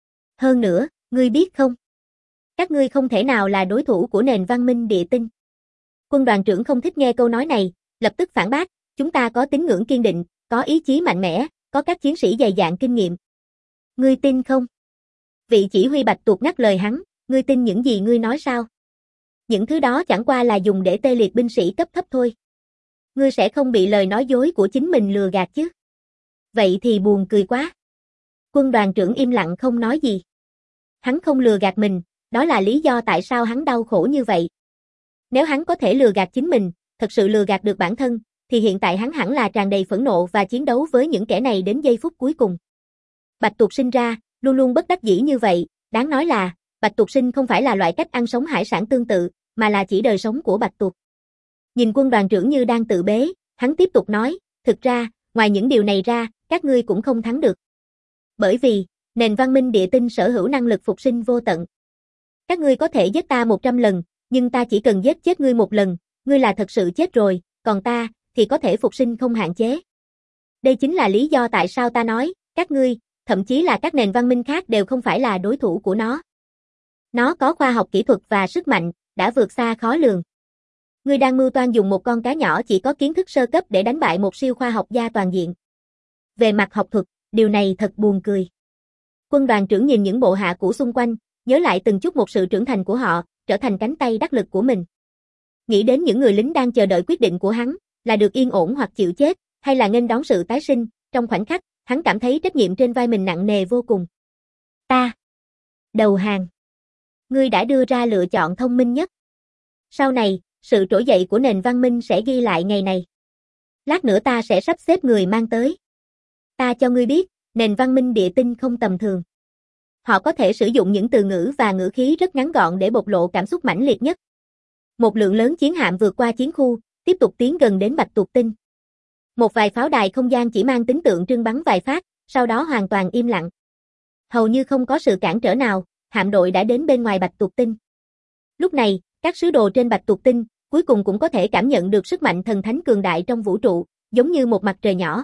Hơn nữa, ngươi biết không? Các ngươi không thể nào là đối thủ của nền văn minh địa tinh. Quân đoàn trưởng không thích nghe câu nói này, lập tức phản bác, chúng ta có tín ngưỡng kiên định, có ý chí mạnh mẽ, có các chiến sĩ dày dạn kinh nghiệm. Ngươi tin không? Vị chỉ huy Bạch Tuộc ngắt lời hắn, ngươi tin những gì ngươi nói sao? Những thứ đó chẳng qua là dùng để tê liệt binh sĩ cấp thấp thôi. Ngươi sẽ không bị lời nói dối của chính mình lừa gạt chứ? Vậy thì buồn cười quá. Quân đoàn trưởng im lặng không nói gì. Hắn không lừa gạt mình, đó là lý do tại sao hắn đau khổ như vậy. Nếu hắn có thể lừa gạt chính mình, thật sự lừa gạt được bản thân, thì hiện tại hắn hẳn là tràn đầy phẫn nộ và chiến đấu với những kẻ này đến giây phút cuối cùng. Bạch Tuộc sinh ra, luôn luôn bất đắc dĩ như vậy, đáng nói là, Bạch Tuộc sinh không phải là loại cách ăn sống hải sản tương tự, mà là chỉ đời sống của Bạch Tuộc. Nhìn quân đoàn trưởng như đang tự bế, hắn tiếp tục nói, thực ra, ngoài những điều này ra, các ngươi cũng không thắng được. Bởi vì, nền văn minh địa tinh sở hữu năng lực phục sinh vô tận. Các ngươi có thể giết ta một trăm lần, nhưng ta chỉ cần giết chết ngươi một lần, ngươi là thật sự chết rồi, còn ta, thì có thể phục sinh không hạn chế. Đây chính là lý do tại sao ta nói, các ngươi, thậm chí là các nền văn minh khác đều không phải là đối thủ của nó. Nó có khoa học kỹ thuật và sức mạnh, đã vượt xa khó lường. Ngươi đang mưu toan dùng một con cá nhỏ chỉ có kiến thức sơ cấp để đánh bại một siêu khoa học gia toàn diện. Về mặt học thuật, điều này thật buồn cười. Quân đoàn trưởng nhìn những bộ hạ cũ xung quanh, nhớ lại từng chút một sự trưởng thành của họ, trở thành cánh tay đắc lực của mình. Nghĩ đến những người lính đang chờ đợi quyết định của hắn, là được yên ổn hoặc chịu chết, hay là nghênh đón sự tái sinh, trong khoảnh khắc, hắn cảm thấy trách nhiệm trên vai mình nặng nề vô cùng. Ta đầu hàng. Ngươi đã đưa ra lựa chọn thông minh nhất. Sau này, sự trỗi dậy của nền văn minh sẽ ghi lại ngày này. Lát nữa ta sẽ sắp xếp người mang tới. Ta cho ngươi biết, nền văn minh địa tinh không tầm thường. Họ có thể sử dụng những từ ngữ và ngữ khí rất ngắn gọn để bộc lộ cảm xúc mãnh liệt nhất. Một lượng lớn chiến hạm vượt qua chiến khu, tiếp tục tiến gần đến Bạch Tuộc Tinh. Một vài pháo đài không gian chỉ mang tính tượng trưng bắn vài phát, sau đó hoàn toàn im lặng. Hầu như không có sự cản trở nào, hạm đội đã đến bên ngoài Bạch Tuộc Tinh. Lúc này, các sứ đồ trên Bạch Tuộc Tinh, cuối cùng cũng có thể cảm nhận được sức mạnh thần thánh cường đại trong vũ trụ, giống như một mặt trời nhỏ.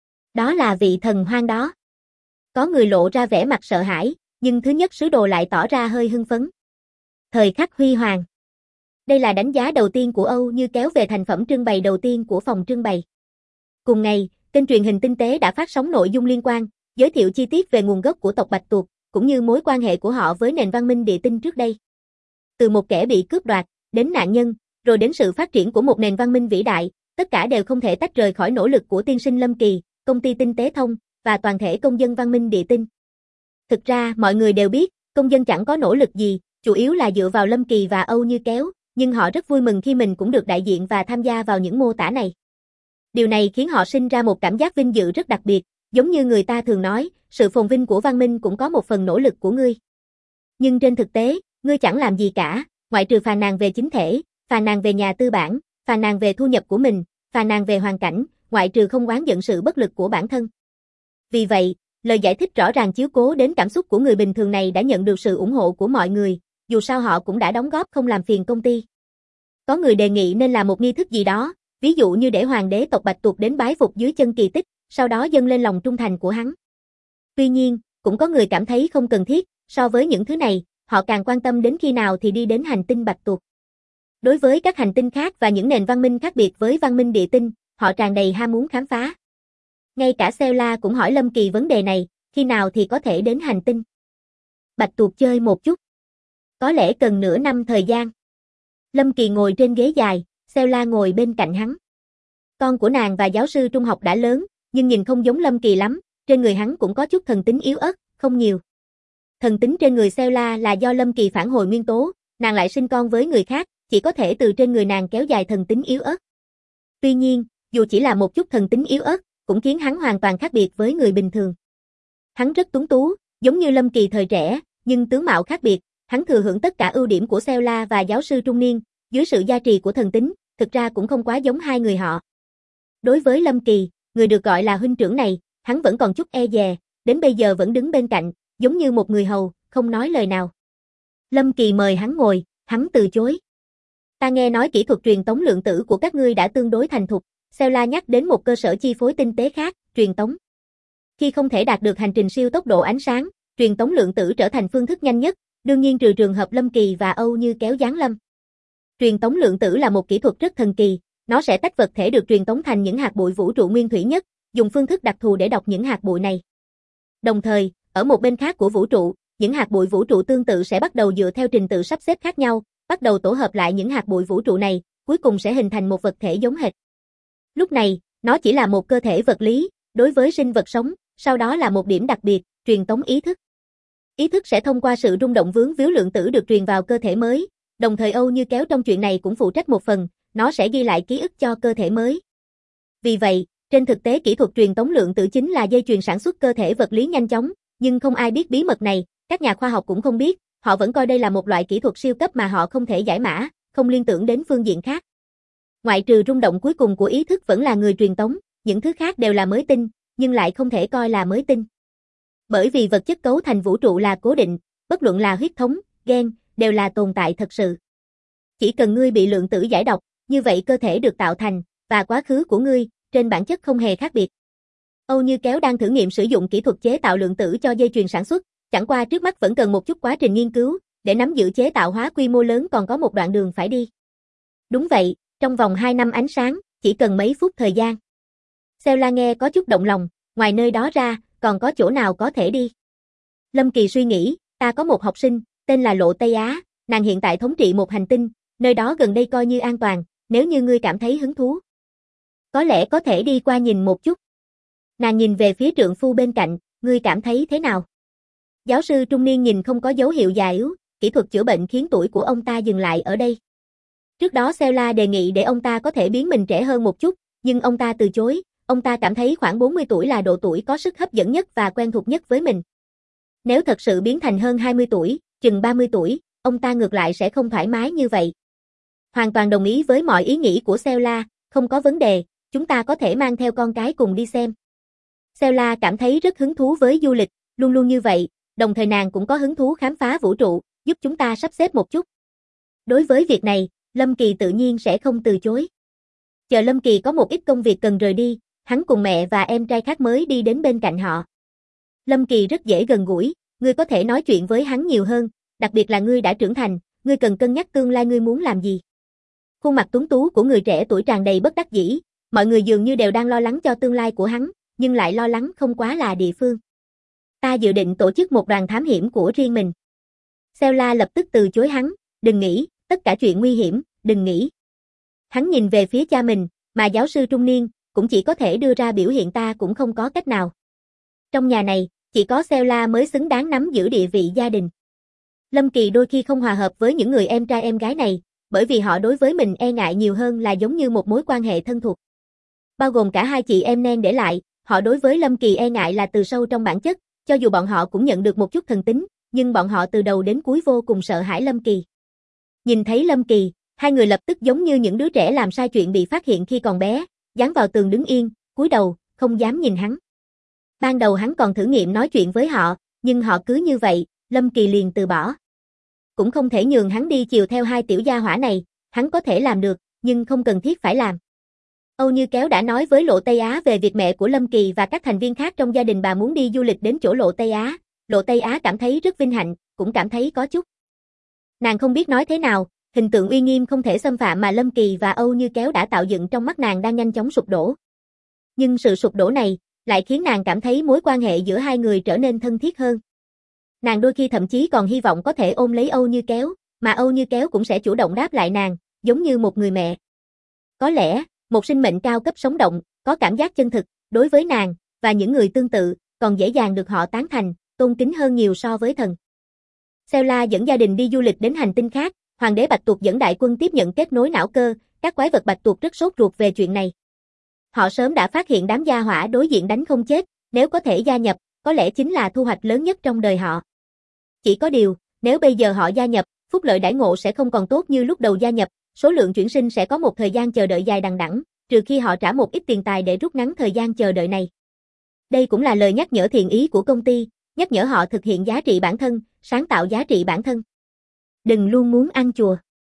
Đó là vị thần hoang đó. Có người lộ ra vẻ mặt sợ hãi, nhưng thứ nhất sứ đồ lại tỏ ra hơi hưng phấn. Thời khắc huy hoàng. Đây là đánh giá đầu tiên của Âu Như Kéo về thành phẩm trưng bày đầu tiên của phòng trưng bày. Cùng ngày, kênh truyền hình tinh tế đã phát sóng nội dung liên quan, giới thiệu chi tiết về nguồn gốc của tộc Bạch Tuộc, cũng như mối quan hệ của họ với nền văn minh địa tinh trước đây. Từ một kẻ bị cướp đoạt, đến nạn nhân, rồi đến sự phát triển của một nền văn minh vĩ đại, tất cả đều không thể tách rời khỏi nỗ lực của tiên sinh Lâm Kỳ, công ty tinh tế thông, và toàn thể công dân văn minh địa tinh. Thực ra, mọi người đều biết, công dân chẳng có nỗ lực gì, chủ yếu là dựa vào Lâm Kỳ và Âu Như Kéo, nhưng họ rất vui mừng khi mình cũng được đại diện và tham gia vào những mô tả này. Điều này khiến họ sinh ra một cảm giác vinh dự rất đặc biệt, giống như người ta thường nói, sự phồn vinh của văn minh cũng có một phần nỗ lực của ngươi. Nhưng trên thực tế, ngươi chẳng làm gì cả, ngoại trừ phàn nàn về chính thể, phàn nàn về nhà tư bản, phàn nàn về thu nhập của mình, phàn nàn về hoàn cảnh, ngoại trừ không oán giận sự bất lực của bản thân. Vì vậy, lời giải thích rõ ràng chiếu cố đến cảm xúc của người bình thường này đã nhận được sự ủng hộ của mọi người, dù sao họ cũng đã đóng góp không làm phiền công ty. Có người đề nghị nên làm một nghi thức gì đó, ví dụ như để hoàng đế tộc Bạch Tuộc đến bái phục dưới chân kỳ tích, sau đó dâng lên lòng trung thành của hắn. Tuy nhiên, cũng có người cảm thấy không cần thiết, so với những thứ này, họ càng quan tâm đến khi nào thì đi đến hành tinh Bạch Tuộc. Đối với các hành tinh khác và những nền văn minh khác biệt với văn minh địa tinh, họ tràn đầy ham muốn khám phá. Ngay cả Sela cũng hỏi Lâm Kỳ vấn đề này, khi nào thì có thể đến hành tinh Bạch Tuộc chơi một chút. Có lẽ cần nửa năm thời gian. Lâm Kỳ ngồi trên ghế dài, Sela ngồi bên cạnh hắn. Con của nàng và giáo sư trung học đã lớn, nhưng nhìn không giống Lâm Kỳ lắm, trên người hắn cũng có chút thần tính yếu ớt, không nhiều. Thần tính trên người Sela là do Lâm Kỳ phản hồi nguyên tố, nàng lại sinh con với người khác, chỉ có thể từ trên người nàng kéo dài thần tính yếu ớt. Tuy nhiên, dù chỉ là một chút thần tính yếu ớt, cũng khiến hắn hoàn toàn khác biệt với người bình thường. Hắn rất tuấn tú, giống như Lâm Kỳ thời trẻ, nhưng tướng mạo khác biệt, hắn thừa hưởng tất cả ưu điểm của Sela và giáo sư trung niên, dưới sự gia trì của thần tính, thực ra cũng không quá giống hai người họ. Đối với Lâm Kỳ, người được gọi là huynh trưởng này, hắn vẫn còn chút e dè, đến bây giờ vẫn đứng bên cạnh, giống như một người hầu, không nói lời nào. Lâm Kỳ mời hắn ngồi, hắn từ chối. Ta nghe nói kỹ thuật truyền tống lượng tử của các ngươi đã tương đối thành thục, Sela nhắc đến một cơ sở chi phối tinh tế khác, truyền tống. Khi không thể đạt được hành trình siêu tốc độ ánh sáng, truyền tống lượng tử trở thành phương thức nhanh nhất, đương nhiên trừ trường hợp Lâm Kỳ và Âu Như Kéo giáng lâm. Truyền tống lượng tử là một kỹ thuật rất thần kỳ, nó sẽ tách vật thể được truyền tống thành những hạt bụi vũ trụ nguyên thủy nhất, dùng phương thức đặc thù để đọc những hạt bụi này. Đồng thời, ở một bên khác của vũ trụ, những hạt bụi vũ trụ tương tự sẽ bắt đầu dựa theo trình tự sắp xếp khác nhau, bắt đầu tổ hợp lại những hạt bụi vũ trụ này, cuối cùng sẽ hình thành một vật thể giống hệt. Lúc này, nó chỉ là một cơ thể vật lý, đối với sinh vật sống, sau đó là một điểm đặc biệt, truyền tống ý thức. Ý thức sẽ thông qua sự rung động vướng víu lượng tử được truyền vào cơ thể mới, đồng thời Âu Như Kéo trong chuyện này cũng phụ trách một phần, nó sẽ ghi lại ký ức cho cơ thể mới. Vì vậy, trên thực tế kỹ thuật truyền tống lượng tử chính là dây chuyền sản xuất cơ thể vật lý nhanh chóng, nhưng không ai biết bí mật này, các nhà khoa học cũng không biết, họ vẫn coi đây là một loại kỹ thuật siêu cấp mà họ không thể giải mã, không liên tưởng đến phương diện khác. Ngoại trừ rung động cuối cùng của ý thức vẫn là người truyền tống, những thứ khác đều là mới tinh, nhưng lại không thể coi là mới tinh. Bởi vì vật chất cấu thành vũ trụ là cố định, bất luận là huyết thống, gen, đều là tồn tại thật sự. Chỉ cần ngươi bị lượng tử giải độc, như vậy cơ thể được tạo thành, và quá khứ của ngươi, trên bản chất không hề khác biệt. Âu Như Kéo đang thử nghiệm sử dụng kỹ thuật chế tạo lượng tử cho dây chuyền sản xuất, chẳng qua trước mắt vẫn cần một chút quá trình nghiên cứu, để nắm giữ chế tạo hóa quy mô lớn còn có một đoạn đường phải đi. Đúng vậy, trong vòng hai năm ánh sáng, chỉ cần mấy phút thời gian. Sela nghe có chút động lòng, ngoài nơi đó ra, còn có chỗ nào có thể đi. Lâm Kỳ suy nghĩ, ta có một học sinh, tên là Lộ Tây Á, nàng hiện tại thống trị một hành tinh, nơi đó gần đây coi như an toàn, nếu như ngươi cảm thấy hứng thú. Có lẽ có thể đi qua nhìn một chút. Nàng nhìn về phía trượng phu bên cạnh, ngươi cảm thấy thế nào? Giáo sư trung niên nhìn không có dấu hiệu già yếu, kỹ thuật chữa bệnh khiến tuổi của ông ta dừng lại ở đây. Trước đó Sela đề nghị để ông ta có thể biến mình trẻ hơn một chút, nhưng ông ta từ chối, ông ta cảm thấy khoảng bốn mươi tuổi là độ tuổi có sức hấp dẫn nhất và quen thuộc nhất với mình. Nếu thật sự biến thành hơn hai mươi tuổi, chừng ba mươi tuổi, ông ta ngược lại sẽ không thoải mái như vậy. Hoàn toàn đồng ý với mọi ý nghĩ của Sela, không có vấn đề, chúng ta có thể mang theo con cái cùng đi xem. Sela cảm thấy rất hứng thú với du lịch, luôn luôn như vậy, đồng thời nàng cũng có hứng thú khám phá vũ trụ, giúp chúng ta sắp xếp một chút. Đối với việc này, Lâm Kỳ tự nhiên sẽ không từ chối. Chờ Lâm Kỳ có một ít công việc cần rời đi, hắn cùng mẹ và em trai khác mới đi đến bên cạnh họ. Lâm Kỳ rất dễ gần gũi, ngươi có thể nói chuyện với hắn nhiều hơn, đặc biệt là ngươi đã trưởng thành, ngươi cần cân nhắc tương lai ngươi muốn làm gì. Khuôn mặt tuấn tú của người trẻ tuổi tràn đầy bất đắc dĩ, mọi người dường như đều đang lo lắng cho tương lai của hắn, nhưng lại lo lắng không quá là địa phương. Ta dự định tổ chức một đoàn thám hiểm của riêng mình. Sela lập tức từ chối hắn, đừng nghĩ, tất cả chuyện nguy hiểm, đừng nghĩ. Hắn nhìn về phía cha mình, mà giáo sư trung niên, cũng chỉ có thể đưa ra biểu hiện ta cũng không có cách nào. Trong nhà này, chỉ có Sela mới xứng đáng nắm giữ địa vị gia đình. Lâm Kỳ đôi khi không hòa hợp với những người em trai em gái này, bởi vì họ đối với mình e ngại nhiều hơn là giống như một mối quan hệ thân thuộc. Bao gồm cả hai chị em Nen để lại, họ đối với Lâm Kỳ e ngại là từ sâu trong bản chất, cho dù bọn họ cũng nhận được một chút thần tính, nhưng bọn họ từ đầu đến cuối vô cùng sợ hãi Lâm Kỳ. Nhìn thấy Lâm Kỳ, hai người lập tức giống như những đứa trẻ làm sai chuyện bị phát hiện khi còn bé, dán vào tường đứng yên, cúi đầu, không dám nhìn hắn. Ban đầu hắn còn thử nghiệm nói chuyện với họ, nhưng họ cứ như vậy, Lâm Kỳ liền từ bỏ. Cũng không thể nhường hắn đi chiều theo hai tiểu gia hỏa này, hắn có thể làm được, nhưng không cần thiết phải làm. Âu Như Kéo đã nói với Lộ Tây Á về việc mẹ của Lâm Kỳ và các thành viên khác trong gia đình bà muốn đi du lịch đến chỗ Lộ Tây Á. Lộ Tây Á cảm thấy rất vinh hạnh, cũng cảm thấy có chút. Nàng không biết nói thế nào, hình tượng uy nghiêm không thể xâm phạm mà Lâm Kỳ và Âu Như Kéo đã tạo dựng trong mắt nàng đang nhanh chóng sụp đổ. Nhưng sự sụp đổ này lại khiến nàng cảm thấy mối quan hệ giữa hai người trở nên thân thiết hơn. Nàng đôi khi thậm chí còn hy vọng có thể ôm lấy Âu Như Kéo, mà Âu Như Kéo cũng sẽ chủ động đáp lại nàng, giống như một người mẹ. Có lẽ, một sinh mệnh cao cấp sống động, có cảm giác chân thực, đối với nàng, và những người tương tự, còn dễ dàng được họ tán thành, tôn kính hơn nhiều so với thần. Sela dẫn gia đình đi du lịch đến hành tinh khác, Hoàng đế Bạch Tuộc dẫn đại quân tiếp nhận kết nối não cơ, các quái vật Bạch Tuộc rất sốt ruột về chuyện này. Họ sớm đã phát hiện đám gia hỏa đối diện đánh không chết, nếu có thể gia nhập, có lẽ chính là thu hoạch lớn nhất trong đời họ. Chỉ có điều, nếu bây giờ họ gia nhập, phúc lợi đãi ngộ sẽ không còn tốt như lúc đầu gia nhập, số lượng chuyển sinh sẽ có một thời gian chờ đợi dài đằng đẵng, trừ khi họ trả một ít tiền tài để rút ngắn thời gian chờ đợi này. Đây cũng là lời nhắc nhở thiện ý của công ty, nhắc nhở họ thực hiện giá trị bản thân, sáng tạo giá trị bản thân. Đừng luôn muốn ăn chùa.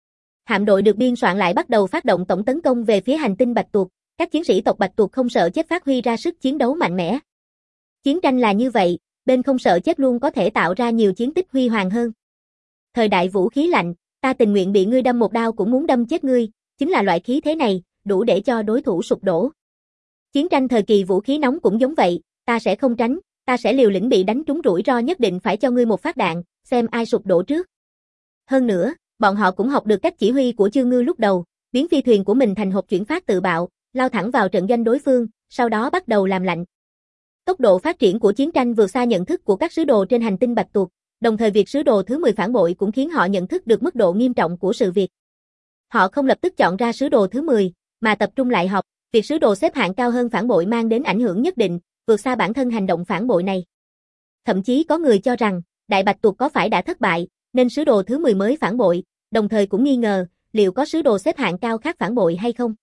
Hạm đội được biên soạn lại bắt đầu phát động tổng tấn công về phía hành tinh Bạch Tuộc, các chiến sĩ tộc Bạch Tuộc không sợ chết phát huy ra sức chiến đấu mạnh mẽ. Chiến tranh là như vậy, bên không sợ chết luôn có thể tạo ra nhiều chiến tích huy hoàng hơn. Thời đại vũ khí lạnh, ta tình nguyện bị ngươi đâm một đao cũng muốn đâm chết ngươi, chính là loại khí thế này, đủ để cho đối thủ sụp đổ. Chiến tranh thời kỳ vũ khí nóng cũng giống vậy, ta sẽ không tránh, ta sẽ liều lĩnh bị đánh trúng rủi ro nhất định phải cho ngươi một phát đạn, xem ai sụp đổ trước. Hơn nữa, bọn họ cũng học được cách chỉ huy của Chương Ngư lúc đầu, biến phi thuyền của mình thành hộp chuyển phát tự bạo, lao thẳng vào trận doanh đối phương, sau đó bắt đầu làm lạnh. Tốc độ phát triển của chiến tranh vượt xa nhận thức của các sứ đồ trên hành tinh Bạch Tuộc, đồng thời việc sứ đồ thứ mười phản bội cũng khiến họ nhận thức được mức độ nghiêm trọng của sự việc. Họ không lập tức chọn ra sứ đồ thứ mười, mà tập trung lại học, việc sứ đồ xếp hạng cao hơn phản bội mang đến ảnh hưởng nhất định, vượt xa bản thân hành động phản bội này. Thậm chí có người cho rằng, Đại Bạch Tuộc có phải đã thất bại, nên sứ đồ thứ mười mới phản bội, đồng thời cũng nghi ngờ, liệu có sứ đồ xếp hạng cao khác phản bội hay không.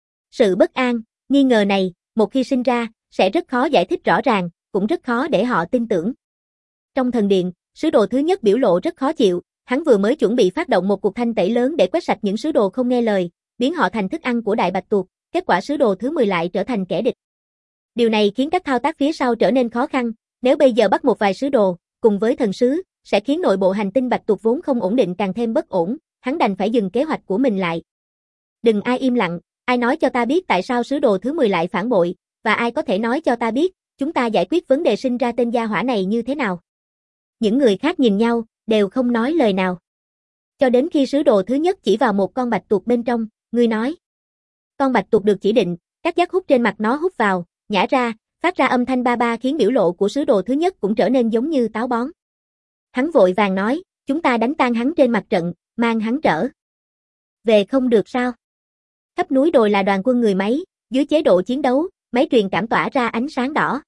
Sự bất an, nghi ngờ này, một khi sinh ra, sẽ rất khó giải thích rõ ràng, cũng rất khó để họ tin tưởng. Trong thần điện, sứ đồ thứ nhất biểu lộ rất khó chịu, hắn vừa mới chuẩn bị phát động một cuộc thanh tẩy lớn để quét sạch những sứ đồ không nghe lời, biến họ thành thức ăn của Đại Bạch Tuộc, kết quả sứ đồ thứ mười lại trở thành kẻ địch. Điều này khiến các thao tác phía sau trở nên khó khăn, nếu bây giờ bắt một vài sứ đồ, cùng với thần sứ, sẽ khiến nội bộ hành tinh Bạch Tuộc vốn không ổn định càng thêm bất ổn, hắn đành phải dừng kế hoạch của mình lại. Đừng ai im lặng, ai nói cho ta biết tại sao sứ đồ thứ mười lại phản bội, và ai có thể nói cho ta biết, chúng ta giải quyết vấn đề sinh ra tên gia hỏa này như thế nào. Những người khác nhìn nhau, đều không nói lời nào. Cho đến khi sứ đồ thứ nhất chỉ vào một con bạch tuộc bên trong, người nói. Con bạch tuộc được chỉ định, các giác hút trên mặt nó hút vào, nhả ra, phát ra âm thanh ba ba khiến biểu lộ của sứ đồ thứ nhất cũng trở nên giống như táo bón. Hắn vội vàng nói, chúng ta đánh tan hắn trên mặt trận, mang hắn trở về không được sao? Khắp núi đồi là đoàn quân người máy, dưới chế độ chiến đấu, máy truyền cảm tỏa ra ánh sáng đỏ.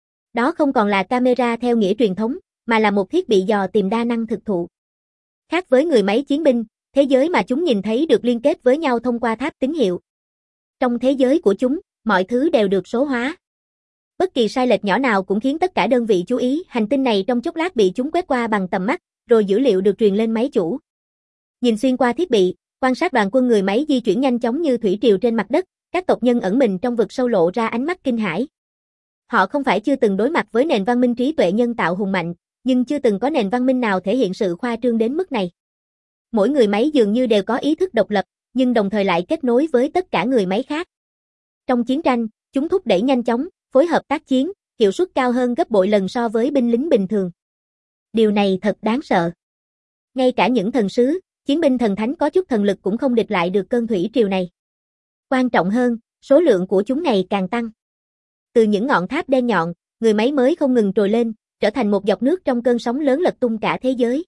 Đó không còn là camera theo nghĩa truyền thống, mà là một thiết bị dò tìm đa năng thực thụ. Khác với người máy chiến binh, thế giới mà chúng nhìn thấy được liên kết với nhau thông qua tháp tín hiệu. Trong thế giới của chúng, mọi thứ đều được số hóa. Bất kỳ sai lệch nhỏ nào cũng khiến tất cả đơn vị chú ý, hành tinh này trong chốc lát bị chúng quét qua bằng tầm mắt, rồi dữ liệu được truyền lên máy chủ. Nhìn xuyên qua thiết bị, quan sát đoàn quân người máy di chuyển nhanh chóng như thủy triều trên mặt đất, các tộc nhân ẩn mình trong vực sâu lộ ra ánh mắt kinh hãi. Họ không phải chưa từng đối mặt với nền văn minh trí tuệ nhân tạo hùng mạnh, nhưng chưa từng có nền văn minh nào thể hiện sự khoa trương đến mức này. Mỗi người máy dường như đều có ý thức độc lập, nhưng đồng thời lại kết nối với tất cả người máy khác. Trong chiến tranh, chúng thúc đẩy nhanh chóng, phối hợp tác chiến, hiệu suất cao hơn gấp bội lần so với binh lính bình thường. Điều này thật đáng sợ. Ngay cả những thần sứ, chiến binh thần thánh có chút thần lực cũng không địch lại được cơn thủy triều này. Quan trọng hơn, số lượng của chúng ngày càng tăng. Từ những ngọn tháp đen nhọn, người máy mới không ngừng trồi lên, trở thành một giọt nước trong cơn sóng lớn lật tung cả thế giới.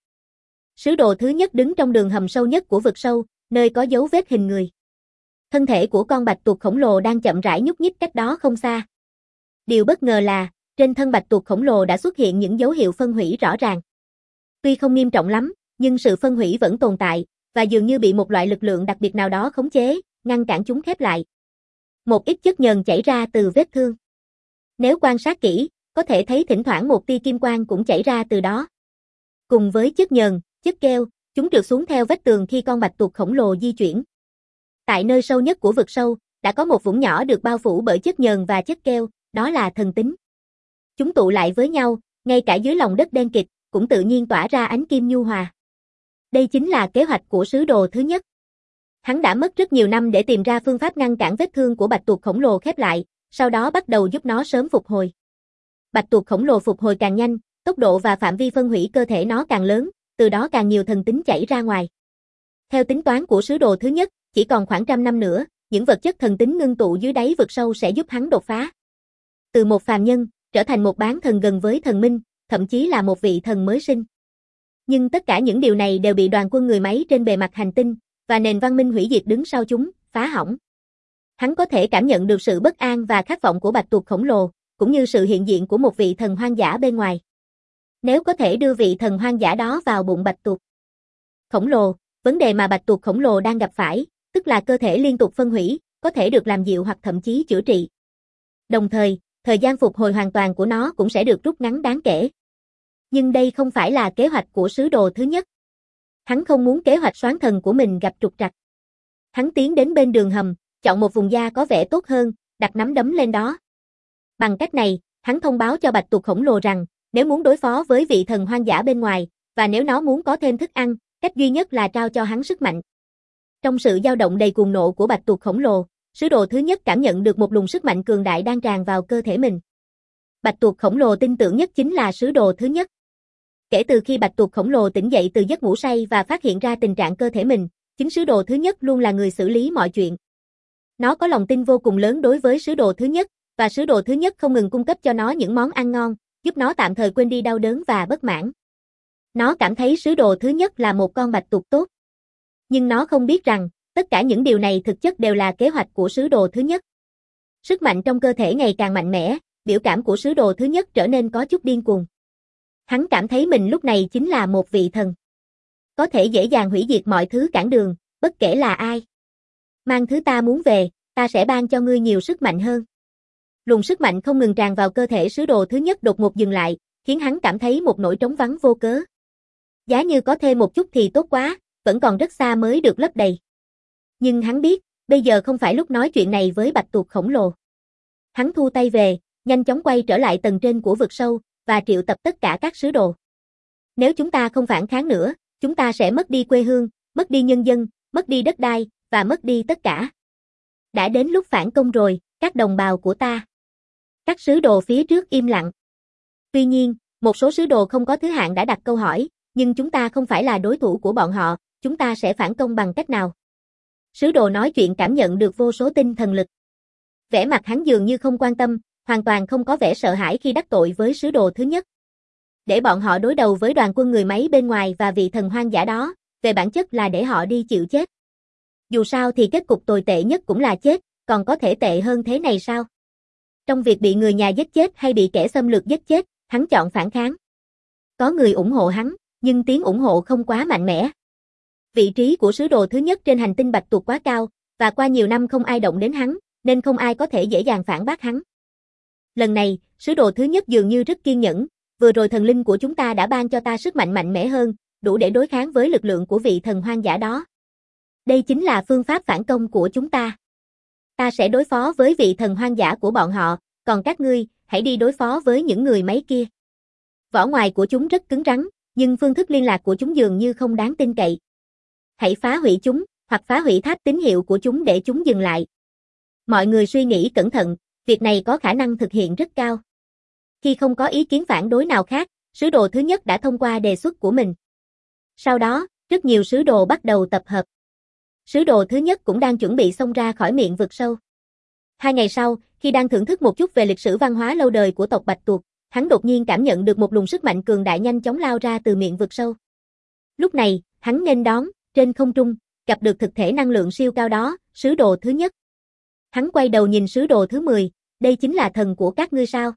Sứ đồ thứ nhất đứng trong đường hầm sâu nhất của vực sâu, nơi có dấu vết hình người. Thân thể của con bạch tuộc khổng lồ đang chậm rãi nhúc nhích cách đó không xa. Điều bất ngờ là, trên thân bạch tuộc khổng lồ đã xuất hiện những dấu hiệu phân hủy rõ ràng. Tuy không nghiêm trọng lắm, nhưng sự phân hủy vẫn tồn tại, và dường như bị một loại lực lượng đặc biệt nào đó khống chế, ngăn cản chúng khép lại. Một ít chất nhờn chảy ra từ vết thương. Nếu quan sát kỹ, có thể thấy thỉnh thoảng một tia kim quang cũng chảy ra từ đó. Cùng với chất nhờn, chất keo, chúng trượt xuống theo vách tường khi con bạch tuộc khổng lồ di chuyển. Tại nơi sâu nhất của vực sâu, đã có một vũng nhỏ được bao phủ bởi chất nhờn và chất keo, đó là thần tính. Chúng tụ lại với nhau, ngay cả dưới lòng đất đen kịt, cũng tự nhiên tỏa ra ánh kim nhu hòa. Đây chính là kế hoạch của sứ đồ thứ nhất. Hắn đã mất rất nhiều năm để tìm ra phương pháp ngăn cản vết thương của bạch tuộc khổng lồ khép lại, sau đó bắt đầu giúp nó sớm phục hồi. Bạch tuộc khổng lồ phục hồi càng nhanh, tốc độ và phạm vi phân hủy cơ thể nó càng lớn, từ đó càng nhiều thần tính chảy ra ngoài. Theo tính toán của sứ đồ thứ nhất, chỉ còn khoảng trăm năm nữa, những vật chất thần tính ngưng tụ dưới đáy vực sâu sẽ giúp hắn đột phá. Từ một phàm nhân, trở thành một bán thần gần với thần minh, thậm chí là một vị thần mới sinh. Nhưng tất cả những điều này đều bị đoàn quân người máy trên bề mặt hành tinh, và nền văn minh hủy diệt đứng sau chúng, phá hỏng. Hắn có thể cảm nhận được sự bất an và khát vọng của bạch tuộc khổng lồ, cũng như sự hiện diện của một vị thần hoang dã bên ngoài. Nếu có thể đưa vị thần hoang dã đó vào bụng bạch tuộc khổng lồ, vấn đề mà bạch tuộc khổng lồ đang gặp phải, tức là cơ thể liên tục phân hủy, có thể được làm dịu hoặc thậm chí chữa trị. Đồng thời, thời gian phục hồi hoàn toàn của nó cũng sẽ được rút ngắn đáng kể. Nhưng đây không phải là kế hoạch của sứ đồ thứ nhất. Hắn không muốn kế hoạch soán thần của mình gặp trục trặc. Hắn tiến đến bên đường hầm, chọn một vùng da có vẻ tốt hơn, đặt nắm đấm lên đó. Bằng cách này, hắn thông báo cho bạch tuộc khổng lồ rằng, nếu muốn đối phó với vị thần hoang dã bên ngoài, và nếu nó muốn có thêm thức ăn, cách duy nhất là trao cho hắn sức mạnh. Trong sự dao động đầy cuồng nộ của bạch tuộc khổng lồ, sứ đồ thứ nhất cảm nhận được một luồng sức mạnh cường đại đang tràn vào cơ thể mình. Bạch tuộc khổng lồ tin tưởng nhất chính là sứ đồ thứ nhất. Kể từ khi bạch tuộc khổng lồ tỉnh dậy từ giấc ngủ say và phát hiện ra tình trạng cơ thể mình, chính sứ đồ thứ nhất luôn là người xử lý mọi chuyện. Nó có lòng tin vô cùng lớn đối với sứ đồ thứ nhất, và sứ đồ thứ nhất không ngừng cung cấp cho nó những món ăn ngon, giúp nó tạm thời quên đi đau đớn và bất mãn. Nó cảm thấy sứ đồ thứ nhất là một con bạch tuộc tốt. Nhưng nó không biết rằng, tất cả những điều này thực chất đều là kế hoạch của sứ đồ thứ nhất. Sức mạnh trong cơ thể ngày càng mạnh mẽ, biểu cảm của sứ đồ thứ nhất trở nên có chút điên cuồng. Hắn cảm thấy mình lúc này chính là một vị thần. Có thể dễ dàng hủy diệt mọi thứ cản đường, bất kể là ai. Mang thứ ta muốn về, ta sẽ ban cho ngươi nhiều sức mạnh hơn. Luồng sức mạnh không ngừng tràn vào cơ thể sứ đồ thứ nhất đột ngột dừng lại, khiến hắn cảm thấy một nỗi trống vắng vô cớ. Giá như có thêm một chút thì tốt quá, vẫn còn rất xa mới được lấp đầy. Nhưng hắn biết, bây giờ không phải lúc nói chuyện này với bạch tuộc khổng lồ. Hắn thu tay về, nhanh chóng quay trở lại tầng trên của vực sâu, và triệu tập tất cả các sứ đồ. Nếu chúng ta không phản kháng nữa, chúng ta sẽ mất đi quê hương, mất đi nhân dân, mất đi đất đai, và mất đi tất cả. Đã đến lúc phản công rồi, các đồng bào của ta. Các sứ đồ phía trước im lặng. Tuy nhiên, một số sứ đồ không có thứ hạng đã đặt câu hỏi, nhưng chúng ta không phải là đối thủ của bọn họ, chúng ta sẽ phản công bằng cách nào? Sứ đồ nói chuyện cảm nhận được vô số tinh thần lực. Vẻ mặt hắn dường như không quan tâm, hoàn toàn không có vẻ sợ hãi khi đắc tội với sứ đồ thứ nhất. Để bọn họ đối đầu với đoàn quân người máy bên ngoài và vị thần hoang dã đó, về bản chất là để họ đi chịu chết. Dù sao thì kết cục tồi tệ nhất cũng là chết, còn có thể tệ hơn thế này sao? Trong việc bị người nhà giết chết hay bị kẻ xâm lược giết chết, hắn chọn phản kháng. Có người ủng hộ hắn, nhưng tiếng ủng hộ không quá mạnh mẽ. Vị trí của sứ đồ thứ nhất trên hành tinh Bạch Tuộc quá cao, và qua nhiều năm không ai động đến hắn, nên không ai có thể dễ dàng phản bác hắn. Lần này, sứ đồ thứ nhất dường như rất kiên nhẫn, vừa rồi thần linh của chúng ta đã ban cho ta sức mạnh mạnh mẽ hơn, đủ để đối kháng với lực lượng của vị thần hoang dã đó. Đây chính là phương pháp phản công của chúng ta. Ta sẽ đối phó với vị thần hoang dã của bọn họ, còn các ngươi, hãy đi đối phó với những người máy kia. Vỏ ngoài của chúng rất cứng rắn, nhưng phương thức liên lạc của chúng dường như không đáng tin cậy. Hãy phá hủy chúng, hoặc phá hủy tháp tín hiệu của chúng để chúng dừng lại. Mọi người suy nghĩ cẩn thận, việc này có khả năng thực hiện rất cao. Khi không có ý kiến phản đối nào khác, sứ đồ thứ nhất đã thông qua đề xuất của mình. Sau đó, rất nhiều sứ đồ bắt đầu tập hợp. Sứ đồ thứ nhất cũng đang chuẩn bị xông ra khỏi miệng vực sâu. Hai ngày sau, khi đang thưởng thức một chút về lịch sử văn hóa lâu đời của tộc Bạch Tuộc, hắn đột nhiên cảm nhận được một luồng sức mạnh cường đại nhanh chóng lao ra từ miệng vực sâu. Lúc này, hắn nghênh đón, trên không trung, gặp được thực thể năng lượng siêu cao đó, sứ đồ thứ nhất. Hắn quay đầu nhìn sứ đồ thứ mười, đây chính là thần của các ngươi sao?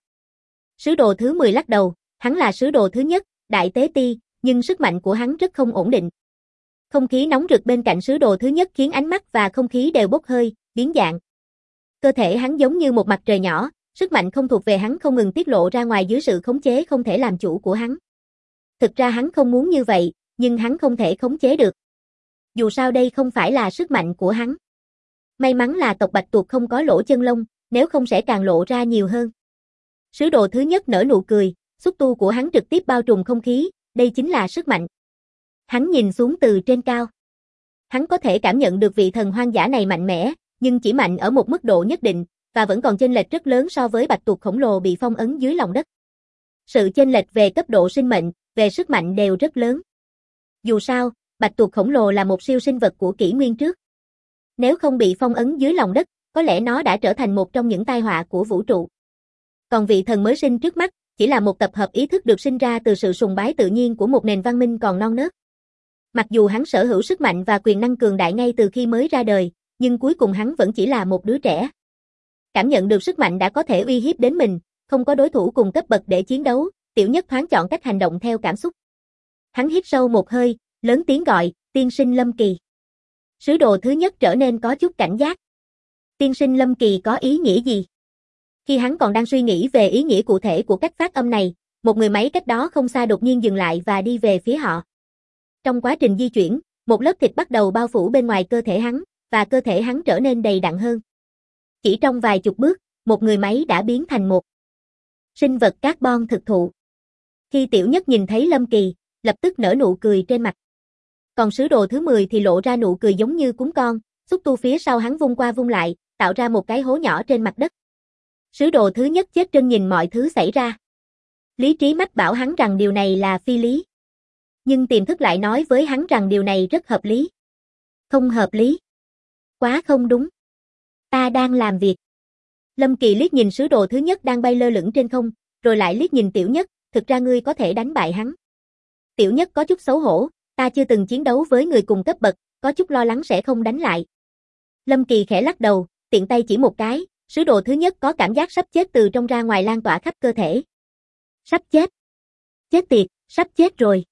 Sứ đồ thứ mười lắc đầu, hắn là sứ đồ thứ nhất, đại tế ti, nhưng sức mạnh của hắn rất không ổn định. Không khí nóng rực bên cạnh sứ đồ thứ nhất khiến ánh mắt và không khí đều bốc hơi, biến dạng. Cơ thể hắn giống như một mặt trời nhỏ, sức mạnh không thuộc về hắn không ngừng tiết lộ ra ngoài dưới sự khống chế không thể làm chủ của hắn. Thực ra hắn không muốn như vậy, nhưng hắn không thể khống chế được. Dù sao đây không phải là sức mạnh của hắn. May mắn là tộc Bạch Tuộc không có lỗ chân lông, nếu không sẽ càng lộ ra nhiều hơn. Sứ đồ thứ nhất nở nụ cười, xúc tu của hắn trực tiếp bao trùm không khí, đây chính là sức mạnh. Hắn nhìn xuống từ trên cao. Hắn có thể cảm nhận được vị thần hoang dã này mạnh mẽ, nhưng chỉ mạnh ở một mức độ nhất định, và vẫn còn chênh lệch rất lớn so với Bạch Tuộc khổng lồ bị phong ấn dưới lòng đất. Sự chênh lệch về cấp độ sinh mệnh, về sức mạnh đều rất lớn. Dù sao, Bạch Tuộc khổng lồ là một siêu sinh vật của kỷ nguyên trước. Nếu không bị phong ấn dưới lòng đất, có lẽ nó đã trở thành một trong những tai họa của vũ trụ. Còn vị thần mới sinh trước mắt, chỉ là một tập hợp ý thức được sinh ra từ sự sùng bái tự nhiên của một nền văn minh còn non nớt. Mặc dù hắn sở hữu sức mạnh và quyền năng cường đại ngay từ khi mới ra đời, nhưng cuối cùng hắn vẫn chỉ là một đứa trẻ. Cảm nhận được sức mạnh đã có thể uy hiếp đến mình, không có đối thủ cùng cấp bậc để chiến đấu, Tiểu Nhất thoáng chọn cách hành động theo cảm xúc. Hắn hít sâu một hơi, lớn tiếng gọi, tiên sinh Lâm Kỳ. Sứ đồ thứ nhất trở nên có chút cảnh giác. Tiên sinh Lâm Kỳ có ý nghĩa gì? Khi hắn còn đang suy nghĩ về ý nghĩa cụ thể của cách phát âm này, một người máy cách đó không xa đột nhiên dừng lại và đi về phía họ. Trong quá trình di chuyển, một lớp thịt bắt đầu bao phủ bên ngoài cơ thể hắn, và cơ thể hắn trở nên đầy đặn hơn. Chỉ trong vài chục bước, một người máy đã biến thành một sinh vật carbon thực thụ. Khi Tiểu Nhất nhìn thấy Lâm Kỳ, lập tức nở nụ cười trên mặt. Còn sứ đồ thứ mười thì lộ ra nụ cười giống như cún con, xúc tu phía sau hắn vung qua vung lại, tạo ra một cái hố nhỏ trên mặt đất. Sứ đồ thứ nhất chết trân nhìn mọi thứ xảy ra. Lý trí mách bảo hắn rằng điều này là phi lý. Nhưng tiềm thức lại nói với hắn rằng điều này rất hợp lý. Không hợp lý. Quá không đúng. Ta đang làm việc. Lâm Kỳ liếc nhìn sứ đồ thứ nhất đang bay lơ lửng trên không, rồi lại liếc nhìn Tiểu Nhất, thực ra ngươi có thể đánh bại hắn. Tiểu Nhất có chút xấu hổ, ta chưa từng chiến đấu với người cùng cấp bậc, có chút lo lắng sẽ không đánh lại. Lâm Kỳ khẽ lắc đầu, tiện tay chỉ một cái, sứ đồ thứ nhất có cảm giác sắp chết từ trong ra ngoài lan tỏa khắp cơ thể. Sắp chết. Chết tiệt, sắp chết rồi.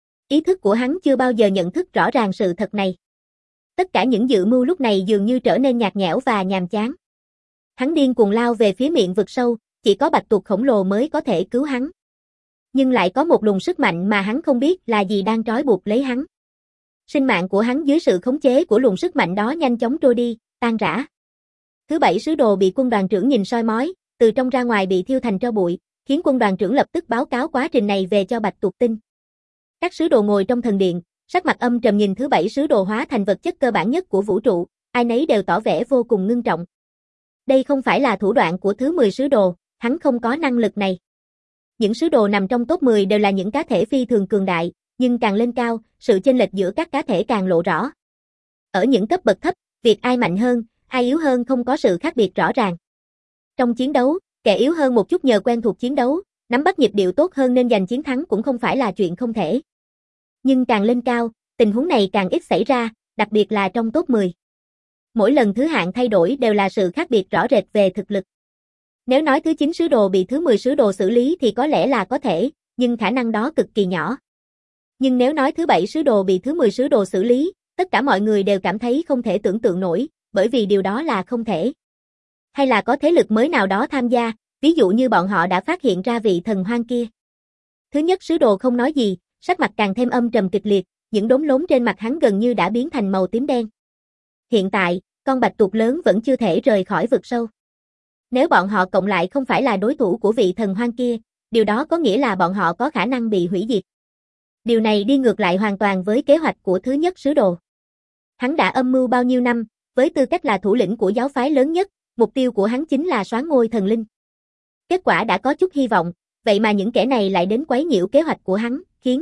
Ý thức của hắn chưa bao giờ nhận thức rõ ràng sự thật này. Tất cả những dự mưu lúc này dường như trở nên nhạt nhẽo và nhàm chán. Hắn điên cuồng lao về phía miệng vực sâu, chỉ có Bạch Tuộc khổng lồ mới có thể cứu hắn. Nhưng lại có một luồng sức mạnh mà hắn không biết là gì đang trói buộc lấy hắn. Sinh mạng của hắn dưới sự khống chế của luồng sức mạnh đó nhanh chóng trôi đi, tan rã. Thứ bảy sứ đồ bị quân đoàn trưởng nhìn soi mói, từ trong ra ngoài bị thiêu thành tro bụi, khiến quân đoàn trưởng lập tức báo cáo quá trình này về cho Bạch Tuộc Tinh. Các sứ đồ ngồi trong thần điện, sắc mặt âm trầm nhìn thứ bảy sứ đồ hóa thành vật chất cơ bản nhất của vũ trụ, ai nấy đều tỏ vẻ vô cùng ngưng trọng. Đây không phải là thủ đoạn của thứ mười sứ đồ, hắn không có năng lực này. Những sứ đồ nằm trong top mười đều là những cá thể phi thường cường đại, nhưng càng lên cao, sự chênh lệch giữa các cá thể càng lộ rõ. Ở những cấp bậc thấp, việc ai mạnh hơn, ai yếu hơn không có sự khác biệt rõ ràng. Trong chiến đấu, kẻ yếu hơn một chút nhờ quen thuộc chiến đấu, nắm bắt nhịp điệu tốt hơn nên giành chiến thắng cũng không phải là chuyện không thể. Nhưng càng lên cao, tình huống này càng ít xảy ra, đặc biệt là trong top mười. Mỗi lần thứ hạng thay đổi đều là sự khác biệt rõ rệt về thực lực. Nếu nói thứ chín sứ đồ bị thứ mười sứ đồ xử lý thì có lẽ là có thể, nhưng khả năng đó cực kỳ nhỏ. Nhưng nếu nói thứ bảy sứ đồ bị thứ mười sứ đồ xử lý, tất cả mọi người đều cảm thấy không thể tưởng tượng nổi, bởi vì điều đó là không thể. Hay là có thế lực mới nào đó tham gia, ví dụ như bọn họ đã phát hiện ra vị thần hoang kia. Thứ nhất sứ đồ không nói gì, sắc mặt càng thêm âm trầm kịch liệt, những đốm lốm trên mặt hắn gần như đã biến thành màu tím đen. Hiện tại, con bạch tuộc lớn vẫn chưa thể rời khỏi vực sâu. Nếu bọn họ cộng lại không phải là đối thủ của vị thần hoang kia, điều đó có nghĩa là bọn họ có khả năng bị hủy diệt. Điều này đi ngược lại hoàn toàn với kế hoạch của thứ nhất sứ đồ. Hắn đã âm mưu bao nhiêu năm, với tư cách là thủ lĩnh của giáo phái lớn nhất, mục tiêu của hắn chính là soán ngôi thần linh. Kết quả đã có chút hy vọng, vậy mà những kẻ này lại đến quấy nhiễu kế hoạch của hắn, khiến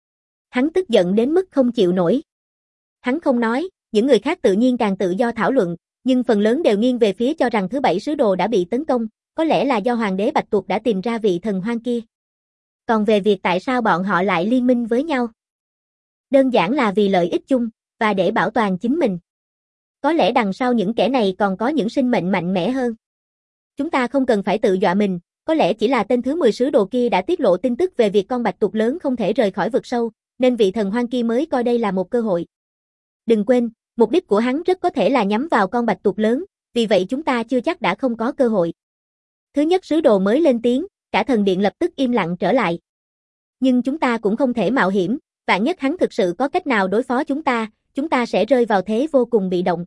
hắn tức giận đến mức không chịu nổi. Hắn không nói, những người khác tự nhiên càng tự do thảo luận, nhưng phần lớn đều nghiêng về phía cho rằng thứ bảy sứ đồ đã bị tấn công, có lẽ là do hoàng đế Bạch Tuộc đã tìm ra vị thần hoang kia. Còn về việc tại sao bọn họ lại liên minh với nhau, đơn giản là vì lợi ích chung, và để bảo toàn chính mình. Có lẽ đằng sau những kẻ này còn có những sinh mệnh mạnh mẽ hơn. Chúng ta không cần phải tự dọa mình, có lẽ chỉ là tên thứ mười sứ đồ kia đã tiết lộ tin tức về việc con bạch tuộc lớn không thể rời khỏi vực sâu, nên vị thần hoang kia mới coi đây là một cơ hội. Đừng quên, mục đích của hắn rất có thể là nhắm vào con bạch tuộc lớn, vì vậy chúng ta chưa chắc đã không có cơ hội. Thứ nhất sứ đồ mới lên tiếng, cả thần điện lập tức im lặng trở lại. Nhưng chúng ta cũng không thể mạo hiểm, vạn nhất hắn thực sự có cách nào đối phó chúng ta, chúng ta sẽ rơi vào thế vô cùng bị động.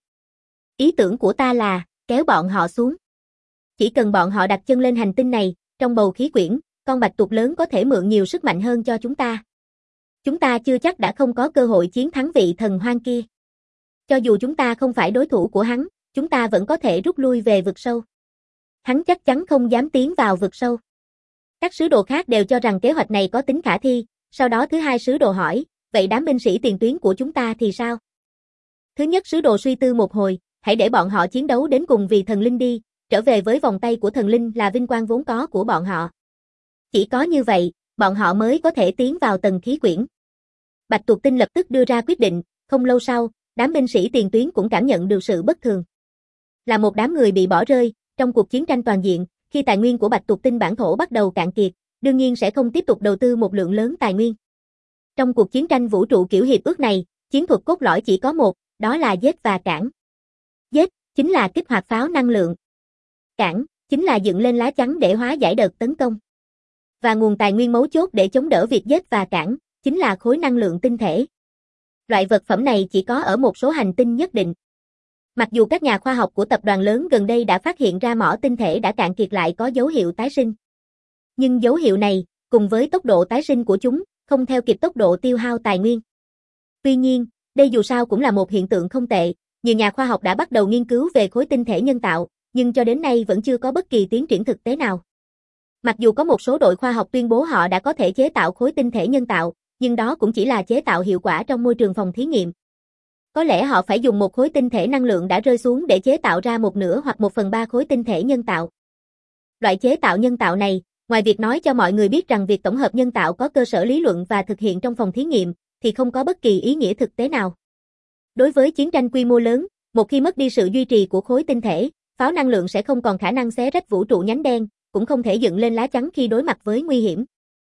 Ý tưởng của ta là, kéo bọn họ xuống. Chỉ cần bọn họ đặt chân lên hành tinh này, trong bầu khí quyển, con bạch tuộc lớn có thể mượn nhiều sức mạnh hơn cho chúng ta. Chúng ta chưa chắc đã không có cơ hội chiến thắng vị thần hoang kia. Cho dù chúng ta không phải đối thủ của hắn, chúng ta vẫn có thể rút lui về vực sâu. Hắn chắc chắn không dám tiến vào vực sâu. Các sứ đồ khác đều cho rằng kế hoạch này có tính khả thi, sau đó thứ hai sứ đồ hỏi, vậy đám binh sĩ tiền tuyến của chúng ta thì sao? Thứ nhất sứ đồ suy tư một hồi, hãy để bọn họ chiến đấu đến cùng vì thần linh đi, trở về với vòng tay của thần linh là vinh quang vốn có của bọn họ. Chỉ có như vậy, bọn họ mới có thể tiến vào tầng khí quyển. Bạch Tuộc Tinh lập tức đưa ra quyết định, không lâu sau, đám binh sĩ tiền tuyến cũng cảm nhận được sự bất thường. Là một đám người bị bỏ rơi, trong cuộc chiến tranh toàn diện, khi tài nguyên của Bạch Tuộc Tinh bản thổ bắt đầu cạn kiệt, đương nhiên sẽ không tiếp tục đầu tư một lượng lớn tài nguyên. Trong cuộc chiến tranh vũ trụ kiểu hiệp ước này, chiến thuật cốt lõi chỉ có một, đó là giết và cản. Giết, chính là kích hoạt pháo năng lượng. Cản, chính là dựng lên lá chắn để hóa giải đợt tấn công. Và nguồn tài nguyên mấu chốt để chống đỡ việc giết và cản, chính là khối năng lượng tinh thể. Loại vật phẩm này chỉ có ở một số hành tinh nhất định. Mặc dù các nhà khoa học của tập đoàn lớn gần đây đã phát hiện ra mỏ tinh thể đã cạn kiệt lại có dấu hiệu tái sinh. Nhưng dấu hiệu này, cùng với tốc độ tái sinh của chúng, không theo kịp tốc độ tiêu hao tài nguyên. Tuy nhiên, đây dù sao cũng là một hiện tượng không tệ, nhiều nhà khoa học đã bắt đầu nghiên cứu về khối tinh thể nhân tạo, nhưng cho đến nay vẫn chưa có bất kỳ tiến triển thực tế nào. Mặc dù có một số đội khoa học tuyên bố họ đã có thể chế tạo khối tinh thể nhân tạo, nhưng đó cũng chỉ là chế tạo hiệu quả trong môi trường phòng thí nghiệm. Có lẽ họ phải dùng một khối tinh thể năng lượng đã rơi xuống để chế tạo ra một nửa hoặc một phần ba khối tinh thể nhân tạo. Loại chế tạo nhân tạo này, ngoài việc nói cho mọi người biết rằng việc tổng hợp nhân tạo có cơ sở lý luận và thực hiện trong phòng thí nghiệm, thì không có bất kỳ ý nghĩa thực tế nào. Đối với chiến tranh quy mô lớn, một khi mất đi sự duy trì của khối tinh thể, pháo năng lượng sẽ không còn khả năng xé rách vũ trụ nhánh đen, cũng không thể dựng lên lá chắn khi đối mặt với nguy hiểm.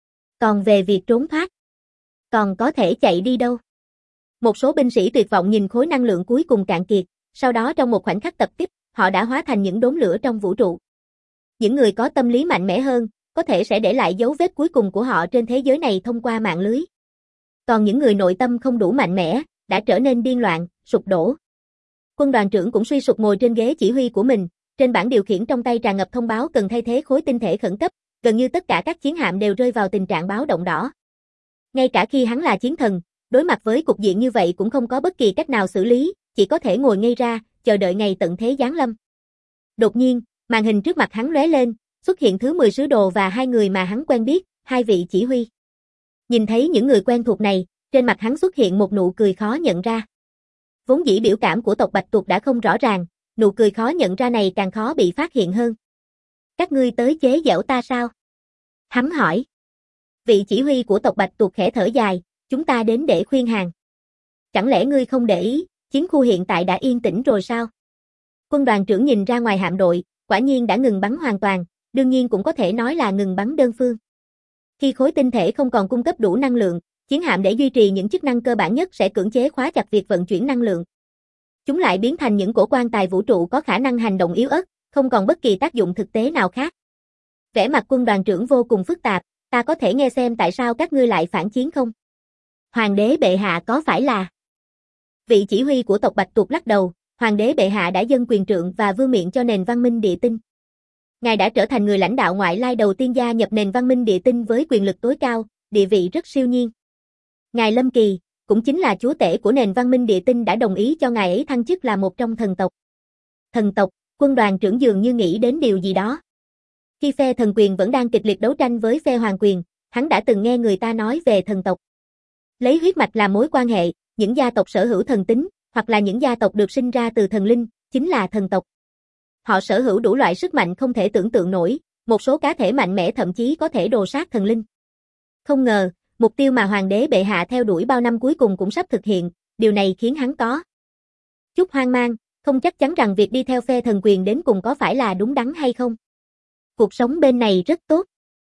Còn về việc trốn thoát, còn có thể chạy đi đâu? Một số binh sĩ tuyệt vọng nhìn khối năng lượng cuối cùng cạn kiệt, sau đó trong một khoảnh khắc tập tiếp, họ đã hóa thành những đốm lửa trong vũ trụ. Những người có tâm lý mạnh mẽ hơn, có thể sẽ để lại dấu vết cuối cùng của họ trên thế giới này thông qua mạng lưới. Còn những người nội tâm không đủ mạnh mẽ, đã trở nên điên loạn, sụp đổ. Quân đoàn trưởng cũng suy sụp ngồi trên ghế chỉ huy của mình, trên bảng điều khiển trong tay tràn ngập thông báo cần thay thế khối tinh thể khẩn cấp, gần như tất cả các chiến hạm đều rơi vào tình trạng báo động đỏ. Ngay cả khi hắn là chiến thần, đối mặt với cục diện như vậy cũng không có bất kỳ cách nào xử lý, chỉ có thể ngồi ngây ra, chờ đợi ngày tận thế giáng lâm. Đột nhiên, màn hình trước mặt hắn lóe lên, xuất hiện thứ mười sứ đồ và hai người mà hắn quen biết, hai vị chỉ huy. Nhìn thấy những người quen thuộc này, Trên mặt hắn xuất hiện một nụ cười khó nhận ra. Vốn dĩ biểu cảm của tộc Bạch Tuộc đã không rõ ràng, nụ cười khó nhận ra này càng khó bị phát hiện hơn. Các ngươi tới chế giễu ta sao? Hắn hỏi. Vị chỉ huy của tộc Bạch Tuộc khẽ thở dài, chúng ta đến để khuyên hàng. Chẳng lẽ ngươi không để ý, chiến khu hiện tại đã yên tĩnh rồi sao? Quân đoàn trưởng nhìn ra ngoài hạm đội, quả nhiên đã ngừng bắn hoàn toàn, đương nhiên cũng có thể nói là ngừng bắn đơn phương. Khi khối tinh thể không còn cung cấp đủ năng lượng, chiến hạm để duy trì những chức năng cơ bản nhất sẽ cưỡng chế khóa chặt việc vận chuyển năng lượng. Chúng lại biến thành những cổ quan tài vũ trụ có khả năng hành động yếu ớt, không còn bất kỳ tác dụng thực tế nào khác. Vẻ mặt quân đoàn trưởng vô cùng phức tạp, ta có thể nghe xem tại sao các ngươi lại phản chiến không? Hoàng đế bệ hạ có phải là... Vị chỉ huy của tộc Bạch Tuộc lắc đầu, Hoàng đế bệ hạ đã dâng quyền trượng và vương miện cho nền văn minh địa tinh. Ngài đã trở thành người lãnh đạo ngoại lai đầu tiên gia nhập nền văn minh địa tinh với quyền lực tối cao, địa vị rất siêu nhiên. Ngài Lâm Kỳ, cũng chính là chúa tể của nền văn minh địa tinh đã đồng ý cho ngài ấy thăng chức là một trong thần tộc. Thần tộc, quân đoàn trưởng dường như nghĩ đến điều gì đó. Khi phe thần quyền vẫn đang kịch liệt đấu tranh với phe hoàng quyền, hắn đã từng nghe người ta nói về thần tộc. Lấy huyết mạch làm mối quan hệ, những gia tộc sở hữu thần tính, hoặc là những gia tộc được sinh ra từ thần linh, chính là thần tộc. Họ sở hữu đủ loại sức mạnh không thể tưởng tượng nổi, một số cá thể mạnh mẽ thậm chí có thể đồ sát thần linh. Không ngờ, mục tiêu mà hoàng đế bệ hạ theo đuổi bao năm cuối cùng cũng sắp thực hiện, điều này khiến hắn có chút hoang mang, không chắc chắn rằng việc đi theo phe thần quyền đến cùng có phải là đúng đắn hay không. Cuộc sống bên này rất tốt.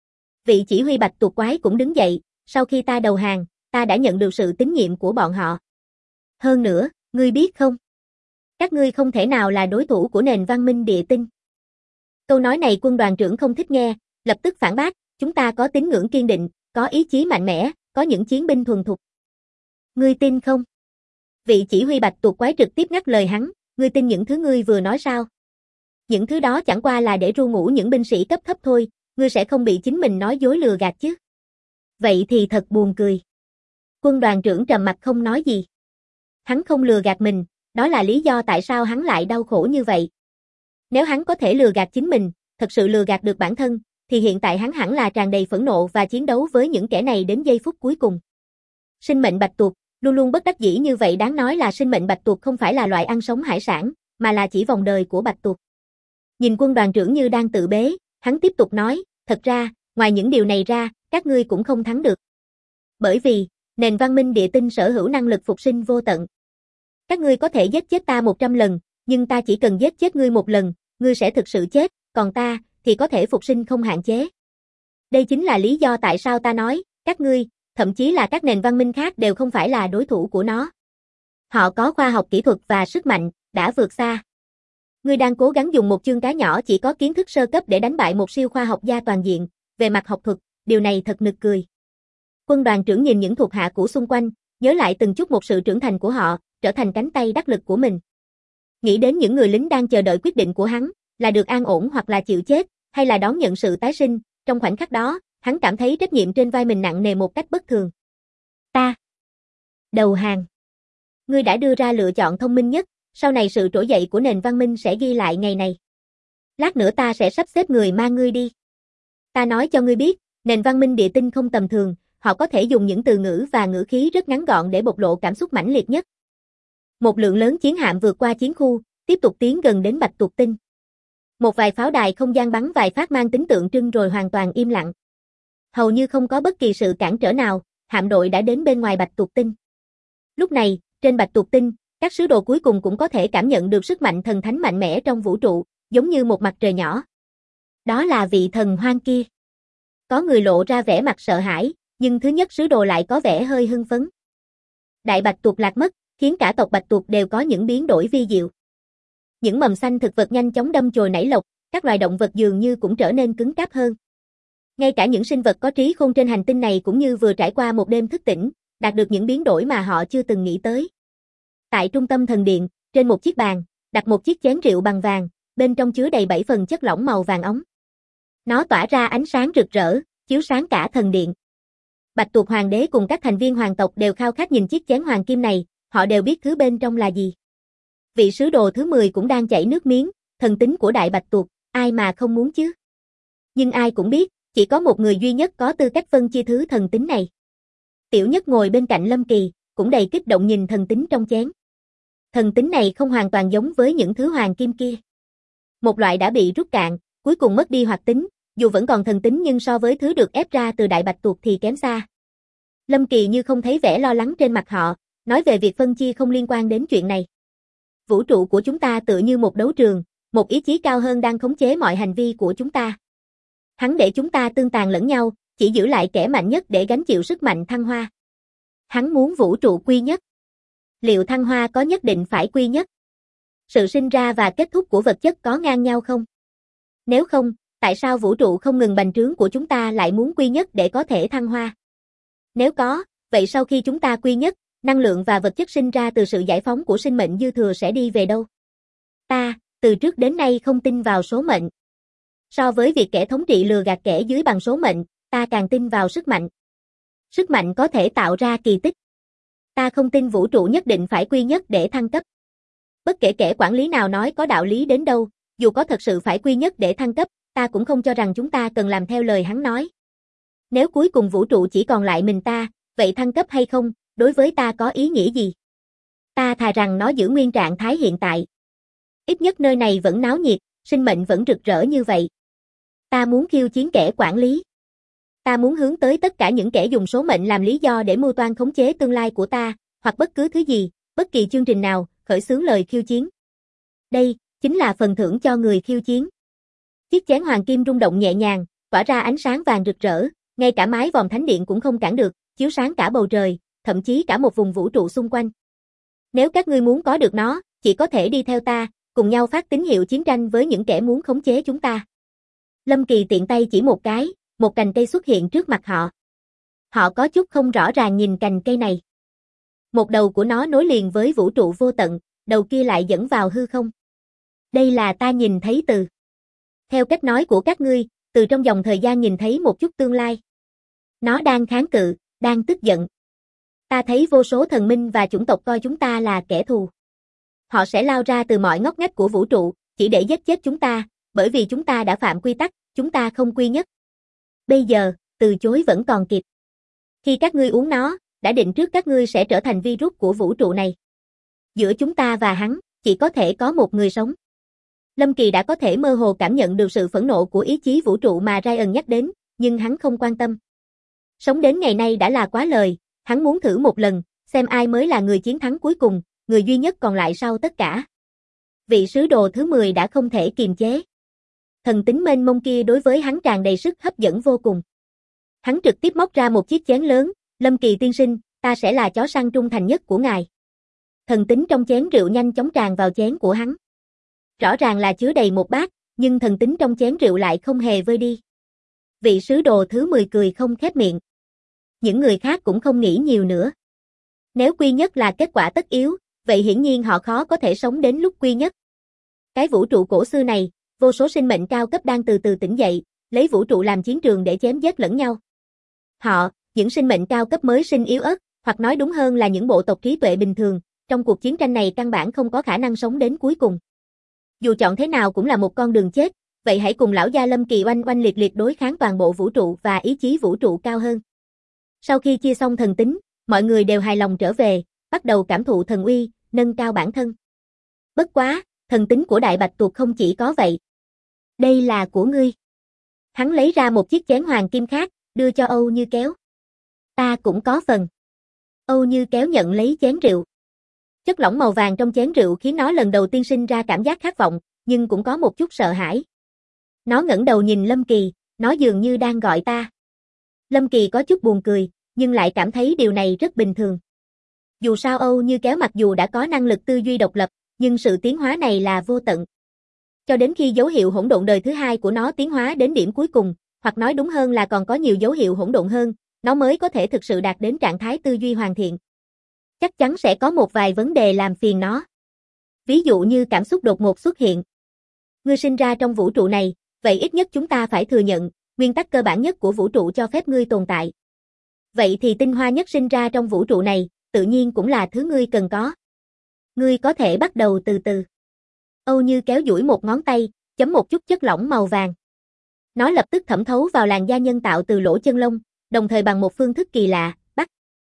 Vị chỉ huy Bạch Tuộc quái cũng đứng dậy, sau khi ta đầu hàng, ta đã nhận được sự tín nhiệm của bọn họ. Hơn nữa, ngươi biết không? Các ngươi không thể nào là đối thủ của nền văn minh địa tinh. Câu nói này quân đoàn trưởng không thích nghe, lập tức phản bác, chúng ta có tín ngưỡng kiên định, có ý chí mạnh mẽ, có những chiến binh thuần thục. Ngươi tin không? Vị chỉ huy Bạch Tuộc quái trực tiếp ngắt lời hắn, ngươi tin những thứ ngươi vừa nói sao? Những thứ đó chẳng qua là để ru ngủ những binh sĩ cấp thấp thôi, ngươi sẽ không bị chính mình nói dối lừa gạt chứ. Vậy thì thật buồn cười. Quân đoàn trưởng trầm mặt không nói gì. Hắn không lừa gạt mình, đó là lý do tại sao hắn lại đau khổ như vậy. Nếu hắn có thể lừa gạt chính mình, thật sự lừa gạt được bản thân, thì hiện tại hắn hẳn là tràn đầy phẫn nộ và chiến đấu với những kẻ này đến giây phút cuối cùng. Sinh mệnh Bạch Tuộc, luôn luôn bất đắc dĩ như vậy, đáng nói là sinh mệnh Bạch Tuộc không phải là loại ăn sống hải sản, mà là chỉ vòng đời của Bạch Tuộc. Nhìn quân đoàn trưởng như đang tự bế, hắn tiếp tục nói, thật ra, ngoài những điều này ra, các ngươi cũng không thắng được. Bởi vì, nền văn minh địa tinh sở hữu năng lực phục sinh vô tận. Các ngươi có thể giết chết ta một trăm lần, nhưng ta chỉ cần giết chết ngươi một lần, ngươi sẽ thực sự chết, còn ta, thì có thể phục sinh không hạn chế. Đây chính là lý do tại sao ta nói, các ngươi, thậm chí là các nền văn minh khác đều không phải là đối thủ của nó. Họ có khoa học kỹ thuật và sức mạnh, đã vượt xa. Ngươi đang cố gắng dùng một chương cá nhỏ chỉ có kiến thức sơ cấp để đánh bại một siêu khoa học gia toàn diện, về mặt học thuật, điều này thật nực cười. Quân đoàn trưởng nhìn những thuộc hạ của xung quanh, nhớ lại từng chút một sự trưởng thành của họ, trở thành cánh tay đắc lực của mình. Nghĩ đến những người lính đang chờ đợi quyết định của hắn, là được an ổn hoặc là chịu chết, hay là đón nhận sự tái sinh, trong khoảnh khắc đó, hắn cảm thấy trách nhiệm trên vai mình nặng nề một cách bất thường. Ta đầu hàng. Ngươi đã đưa ra lựa chọn thông minh nhất, sau này sự trỗi dậy của nền văn minh sẽ ghi lại ngày này. Lát nữa ta sẽ sắp xếp người mang ngươi đi. Ta nói cho ngươi biết, nền văn minh địa tinh không tầm thường, họ có thể dùng những từ ngữ và ngữ khí rất ngắn gọn để bộc lộ cảm xúc mãnh liệt nhất. Một lượng lớn chiến hạm vượt qua chiến khu, tiếp tục tiến gần đến Bạch Tuộc tinh. Một vài pháo đài không gian bắn vài phát mang tính tượng trưng rồi hoàn toàn im lặng. Hầu như không có bất kỳ sự cản trở nào, hạm đội đã đến bên ngoài Bạch Tuộc tinh. Lúc này, trên Bạch Tuộc tinh, các sứ đồ cuối cùng cũng có thể cảm nhận được sức mạnh thần thánh mạnh mẽ trong vũ trụ, giống như một mặt trời nhỏ. Đó là vị thần hoang kia. Có người lộ ra vẻ mặt sợ hãi, nhưng thứ nhất sứ đồ lại có vẻ hơi hưng phấn. Đại Bạch Tuộc lạc mất, khiến cả tộc Bạch Tuộc đều có những biến đổi vi diệu. Những mầm xanh thực vật nhanh chóng đâm chồi nảy lộc, các loài động vật dường như cũng trở nên cứng cáp hơn. Ngay cả những sinh vật có trí khôn trên hành tinh này cũng như vừa trải qua một đêm thức tỉnh, đạt được những biến đổi mà họ chưa từng nghĩ tới. Tại trung tâm thần điện, trên một chiếc bàn, đặt một chiếc chén rượu bằng vàng, bên trong chứa đầy bảy phần chất lỏng màu vàng óng. Nó tỏa ra ánh sáng rực rỡ, chiếu sáng cả thần điện. Bạch Tuộc hoàng đế cùng các thành viên hoàng tộc đều khao khát nhìn chiếc chén hoàng kim này, họ đều biết thứ bên trong là gì. Vị sứ đồ thứ mười cũng đang chảy nước miếng, thần tính của Đại Bạch Tuộc, ai mà không muốn chứ. Nhưng ai cũng biết, chỉ có một người duy nhất có tư cách phân chia thứ thần tính này. Tiểu Nhất ngồi bên cạnh Lâm Kỳ, cũng đầy kích động nhìn thần tính trong chén. Thần tính này không hoàn toàn giống với những thứ hoàng kim kia. Một loại đã bị rút cạn, cuối cùng mất đi hoạt tính, dù vẫn còn thần tính nhưng so với thứ được ép ra từ đại bạch tuộc thì kém xa. Lâm Kỳ như không thấy vẻ lo lắng trên mặt họ, nói về việc phân chia không liên quan đến chuyện này. Vũ trụ của chúng ta tựa như một đấu trường, một ý chí cao hơn đang khống chế mọi hành vi của chúng ta. Hắn để chúng ta tương tàn lẫn nhau, chỉ giữ lại kẻ mạnh nhất để gánh chịu sức mạnh thăng hoa. Hắn muốn vũ trụ quy nhất. Liệu thăng hoa có nhất định phải quy nhất? Sự sinh ra và kết thúc của vật chất có ngang nhau không? Nếu không, tại sao vũ trụ không ngừng bành trướng của chúng ta lại muốn quy nhất để có thể thăng hoa? Nếu có, vậy sau khi chúng ta quy nhất, năng lượng và vật chất sinh ra từ sự giải phóng của sinh mệnh dư thừa sẽ đi về đâu? Ta, từ trước đến nay không tin vào số mệnh. So với việc kẻ thống trị lừa gạt kẻ dưới bằng số mệnh, ta càng tin vào sức mạnh. Sức mạnh có thể tạo ra kỳ tích. Ta không tin vũ trụ nhất định phải quy nhất để thăng cấp. Bất kể kẻ quản lý nào nói có đạo lý đến đâu, dù có thật sự phải quy nhất để thăng cấp, ta cũng không cho rằng chúng ta cần làm theo lời hắn nói. Nếu cuối cùng vũ trụ chỉ còn lại mình ta, vậy thăng cấp hay không, đối với ta có ý nghĩa gì? Ta thà rằng nó giữ nguyên trạng thái hiện tại. Ít nhất nơi này vẫn náo nhiệt, sinh mệnh vẫn rực rỡ như vậy. Ta muốn khiêu chiến kẻ quản lý. Ta muốn hướng tới tất cả những kẻ dùng số mệnh làm lý do để mưu toan khống chế tương lai của ta, hoặc bất cứ thứ gì, bất kỳ chương trình nào, khởi xướng lời khiêu chiến. Đây, chính là phần thưởng cho người khiêu chiến. Chiếc chén hoàng kim rung động nhẹ nhàng, tỏa ra ánh sáng vàng rực rỡ, ngay cả mái vòm thánh điện cũng không cản được, chiếu sáng cả bầu trời, thậm chí cả một vùng vũ trụ xung quanh. Nếu các ngươi muốn có được nó, chỉ có thể đi theo ta, cùng nhau phát tín hiệu chiến tranh với những kẻ muốn khống chế chúng ta. Lâm Kỳ tiện tay chỉ một cái, một cành cây xuất hiện trước mặt họ. Họ có chút không rõ ràng nhìn cành cây này. Một đầu của nó nối liền với vũ trụ vô tận, đầu kia lại dẫn vào hư không. Đây là ta nhìn thấy từ. Theo cách nói của các ngươi, từ trong dòng thời gian nhìn thấy một chút tương lai. Nó đang kháng cự, đang tức giận. Ta thấy vô số thần minh và chủng tộc coi chúng ta là kẻ thù. Họ sẽ lao ra từ mọi ngóc ngách của vũ trụ, chỉ để giết chết chúng ta, bởi vì chúng ta đã phạm quy tắc, chúng ta không quy nhất. Bây giờ, từ chối vẫn còn kịp. Khi các ngươi uống nó, đã định trước các ngươi sẽ trở thành virus của vũ trụ này. Giữa chúng ta và hắn, chỉ có thể có một người sống. Lâm Kỳ đã có thể mơ hồ cảm nhận được sự phẫn nộ của ý chí vũ trụ mà Ryan nhắc đến, nhưng hắn không quan tâm. Sống đến ngày nay đã là quá lời, hắn muốn thử một lần, xem ai mới là người chiến thắng cuối cùng, người duy nhất còn lại sau tất cả. Vị sứ đồ thứ mười đã không thể kiềm chế. Thần tính mênh mông kia đối với hắn tràn đầy sức hấp dẫn vô cùng. Hắn trực tiếp móc ra một chiếc chén lớn, Lâm Kỳ tiên sinh, ta sẽ là chó săn trung thành nhất của ngài. Thần tính trong chén rượu nhanh chóng tràn vào chén của hắn. Rõ ràng là chứa đầy một bát, nhưng thần tính trong chén rượu lại không hề vơi đi. Vị sứ đồ thứ mười cười không khép miệng. Những người khác cũng không nghĩ nhiều nữa. Nếu quy nhất là kết quả tất yếu, vậy hiển nhiên họ khó có thể sống đến lúc quy nhất. Cái vũ trụ cổ xưa này, vô số sinh mệnh cao cấp đang từ từ tỉnh dậy, lấy vũ trụ làm chiến trường để chém giết lẫn nhau. Họ, những sinh mệnh cao cấp mới sinh yếu ớt, hoặc nói đúng hơn là những bộ tộc trí tuệ bình thường, trong cuộc chiến tranh này căn bản không có khả năng sống đến cuối cùng. Dù chọn thế nào cũng là một con đường chết, vậy hãy cùng lão gia Lâm Kỳ oanh oanh liệt liệt đối kháng toàn bộ vũ trụ và ý chí vũ trụ cao hơn. Sau khi chia xong thần tính, mọi người đều hài lòng trở về, bắt đầu cảm thụ thần uy, nâng cao bản thân. Bất quá, thần tính của Đại Bạch Tuộc không chỉ có vậy. Đây là của ngươi. Hắn lấy ra một chiếc chén hoàng kim khác, đưa cho Âu Như Kéo. Ta cũng có phần. Âu Như Kéo nhận lấy chén rượu. Chất lỏng màu vàng trong chén rượu khiến nó lần đầu tiên sinh ra cảm giác khát vọng, nhưng cũng có một chút sợ hãi. Nó ngẩng đầu nhìn Lâm Kỳ, nó dường như đang gọi ta. Lâm Kỳ có chút buồn cười, nhưng lại cảm thấy điều này rất bình thường. Dù sao Âu Như Kéo mặc dù đã có năng lực tư duy độc lập, nhưng sự tiến hóa này là vô tận. Cho đến khi dấu hiệu hỗn độn đời thứ hai của nó tiến hóa đến điểm cuối cùng, hoặc nói đúng hơn là còn có nhiều dấu hiệu hỗn độn hơn, nó mới có thể thực sự đạt đến trạng thái tư duy hoàn thiện. Chắc chắn sẽ có một vài vấn đề làm phiền nó. Ví dụ như cảm xúc đột ngột xuất hiện. Ngươi sinh ra trong vũ trụ này, vậy ít nhất chúng ta phải thừa nhận, nguyên tắc cơ bản nhất của vũ trụ cho phép ngươi tồn tại. Vậy thì tinh hoa nhất sinh ra trong vũ trụ này, tự nhiên cũng là thứ ngươi cần có. Ngươi có thể bắt đầu từ từ. Âu Như Kéo duỗi một ngón tay, chấm một chút chất lỏng màu vàng. Nó lập tức thẩm thấu vào làn da nhân tạo từ lỗ chân lông, đồng thời bằng một phương thức kỳ lạ, bắt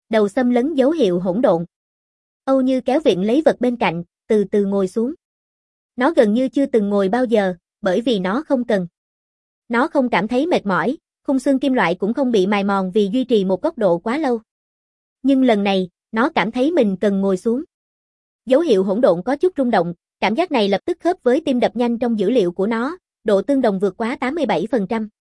Đầu xâm lấn dấu hiệu hỗn độn. Âu Như kéo viện lấy vật bên cạnh, từ từ ngồi xuống. Nó gần như chưa từng ngồi bao giờ, bởi vì nó không cần. Nó không cảm thấy mệt mỏi, khung xương kim loại cũng không bị mài mòn vì duy trì một góc độ quá lâu. Nhưng lần này, nó cảm thấy mình cần ngồi xuống. Dấu hiệu hỗn độn có chút rung động, cảm giác này lập tức khớp với tim đập nhanh trong dữ liệu của nó, độ tương đồng vượt quá tám mươi bảy phần trăm.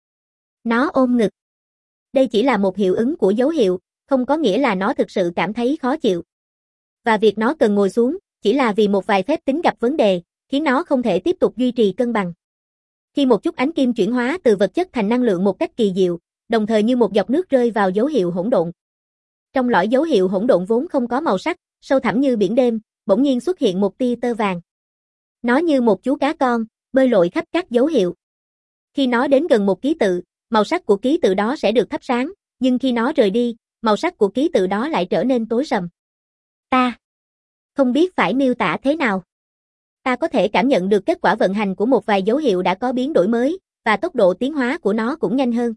Nó ôm ngực. Đây chỉ là một hiệu ứng của dấu hiệu, không có nghĩa là nó thực sự cảm thấy khó chịu. Và việc nó cần ngồi xuống, chỉ là vì một vài phép tính gặp vấn đề, khiến nó không thể tiếp tục duy trì cân bằng. Khi một chút ánh kim chuyển hóa từ vật chất thành năng lượng một cách kỳ diệu, đồng thời như một giọt nước rơi vào dấu hiệu hỗn độn. Trong lõi dấu hiệu hỗn độn vốn không có màu sắc, sâu thẳm như biển đêm, bỗng nhiên xuất hiện một tia tơ vàng. Nó như một chú cá con, bơi lội khắp các dấu hiệu. Khi nó đến gần một ký tự, màu sắc của ký tự đó sẽ được thắp sáng, nhưng khi nó rời đi, màu sắc của ký tự đó lại trở nên tối sầm. Ta không biết phải miêu tả thế nào. Ta có thể cảm nhận được kết quả vận hành của một vài dấu hiệu đã có biến đổi mới, và tốc độ tiến hóa của nó cũng nhanh hơn.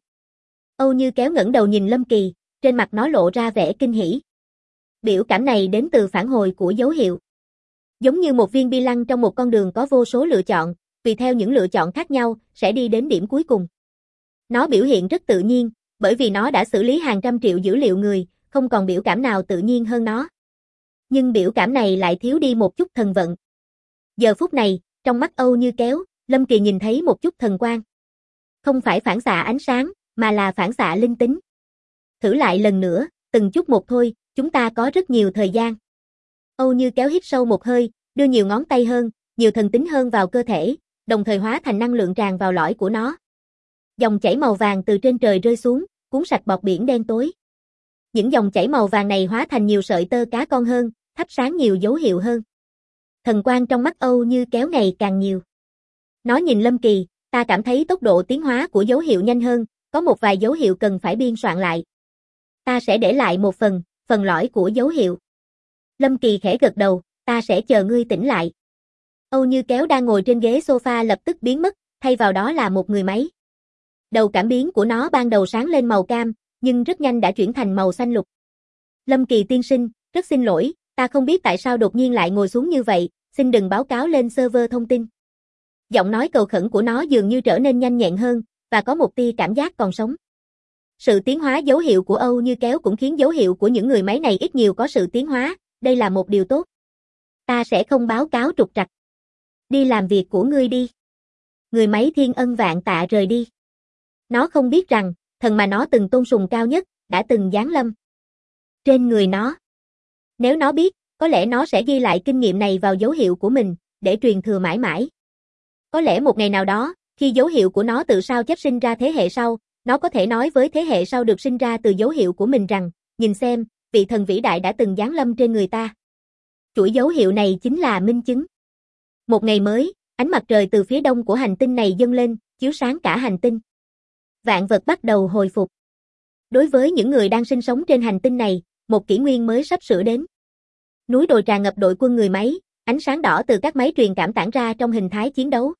Âu Như kéo ngẩng đầu nhìn Lâm Kỳ, trên mặt nó lộ ra vẻ kinh hỉ. Biểu cảm này đến từ phản hồi của dấu hiệu. Giống như một viên bi lăng trong một con đường có vô số lựa chọn, tùy theo những lựa chọn khác nhau, sẽ đi đến điểm cuối cùng. Nó biểu hiện rất tự nhiên, bởi vì nó đã xử lý hàng trăm triệu dữ liệu người, không còn biểu cảm nào tự nhiên hơn nó. Nhưng biểu cảm này lại thiếu đi một chút thần vận. Giờ phút này, trong mắt Âu Như kéo, Lâm Kỳ nhìn thấy một chút thần quang. Không phải phản xạ ánh sáng, mà là phản xạ linh tính. Thử lại lần nữa, từng chút một thôi, chúng ta có rất nhiều thời gian. Âu Như kéo hít sâu một hơi, đưa nhiều ngón tay hơn, nhiều thần tính hơn vào cơ thể, đồng thời hóa thành năng lượng tràn vào lõi của nó. Dòng chảy màu vàng từ trên trời rơi xuống, cuốn sạch bọt biển đen tối. Những dòng chảy màu vàng này hóa thành nhiều sợi tơ cá con hơn, thắp sáng nhiều dấu hiệu hơn. Thần quang trong mắt Âu Như kéo ngày càng nhiều. Nó nhìn Lâm Kỳ, ta cảm thấy tốc độ tiến hóa của dấu hiệu nhanh hơn, có một vài dấu hiệu cần phải biên soạn lại. Ta sẽ để lại một phần, phần lõi của dấu hiệu. Lâm Kỳ khẽ gật đầu, ta sẽ chờ ngươi tỉnh lại. Âu Như kéo đang ngồi trên ghế sofa lập tức biến mất, thay vào đó là một người máy. Đầu cảm biến của nó ban đầu sáng lên màu cam, nhưng rất nhanh đã chuyển thành màu xanh lục. Lâm Kỳ tiên sinh, rất xin lỗi, ta không biết tại sao đột nhiên lại ngồi xuống như vậy, xin đừng báo cáo lên server thông tin. Giọng nói cầu khẩn của nó dường như trở nên nhanh nhẹn hơn, và có một tia cảm giác còn sống. Sự tiến hóa dấu hiệu của Âu Như kéo cũng khiến dấu hiệu của những người máy này ít nhiều có sự tiến hóa, đây là một điều tốt. Ta sẽ không báo cáo trục trặc. Đi làm việc của ngươi đi. Người máy thiên ân vạn tạ rời đi. Nó không biết rằng, thần mà nó từng tôn sùng cao nhất, đã từng giáng lâm trên người nó. Nếu nó biết, có lẽ nó sẽ ghi lại kinh nghiệm này vào dấu hiệu của mình, để truyền thừa mãi mãi. Có lẽ một ngày nào đó, khi dấu hiệu của nó tự sao chép sinh ra thế hệ sau, nó có thể nói với thế hệ sau được sinh ra từ dấu hiệu của mình rằng, nhìn xem, vị thần vĩ đại đã từng giáng lâm trên người ta. Chuỗi dấu hiệu này chính là minh chứng. Một ngày mới, ánh mặt trời từ phía đông của hành tinh này dâng lên, chiếu sáng cả hành tinh. Vạn vật bắt đầu hồi phục. Đối với những người đang sinh sống trên hành tinh này, một kỷ nguyên mới sắp sửa đến. Núi đồi tràn ngập đội quân người máy, ánh sáng đỏ từ các máy truyền cảm tản ra trong hình thái chiến đấu.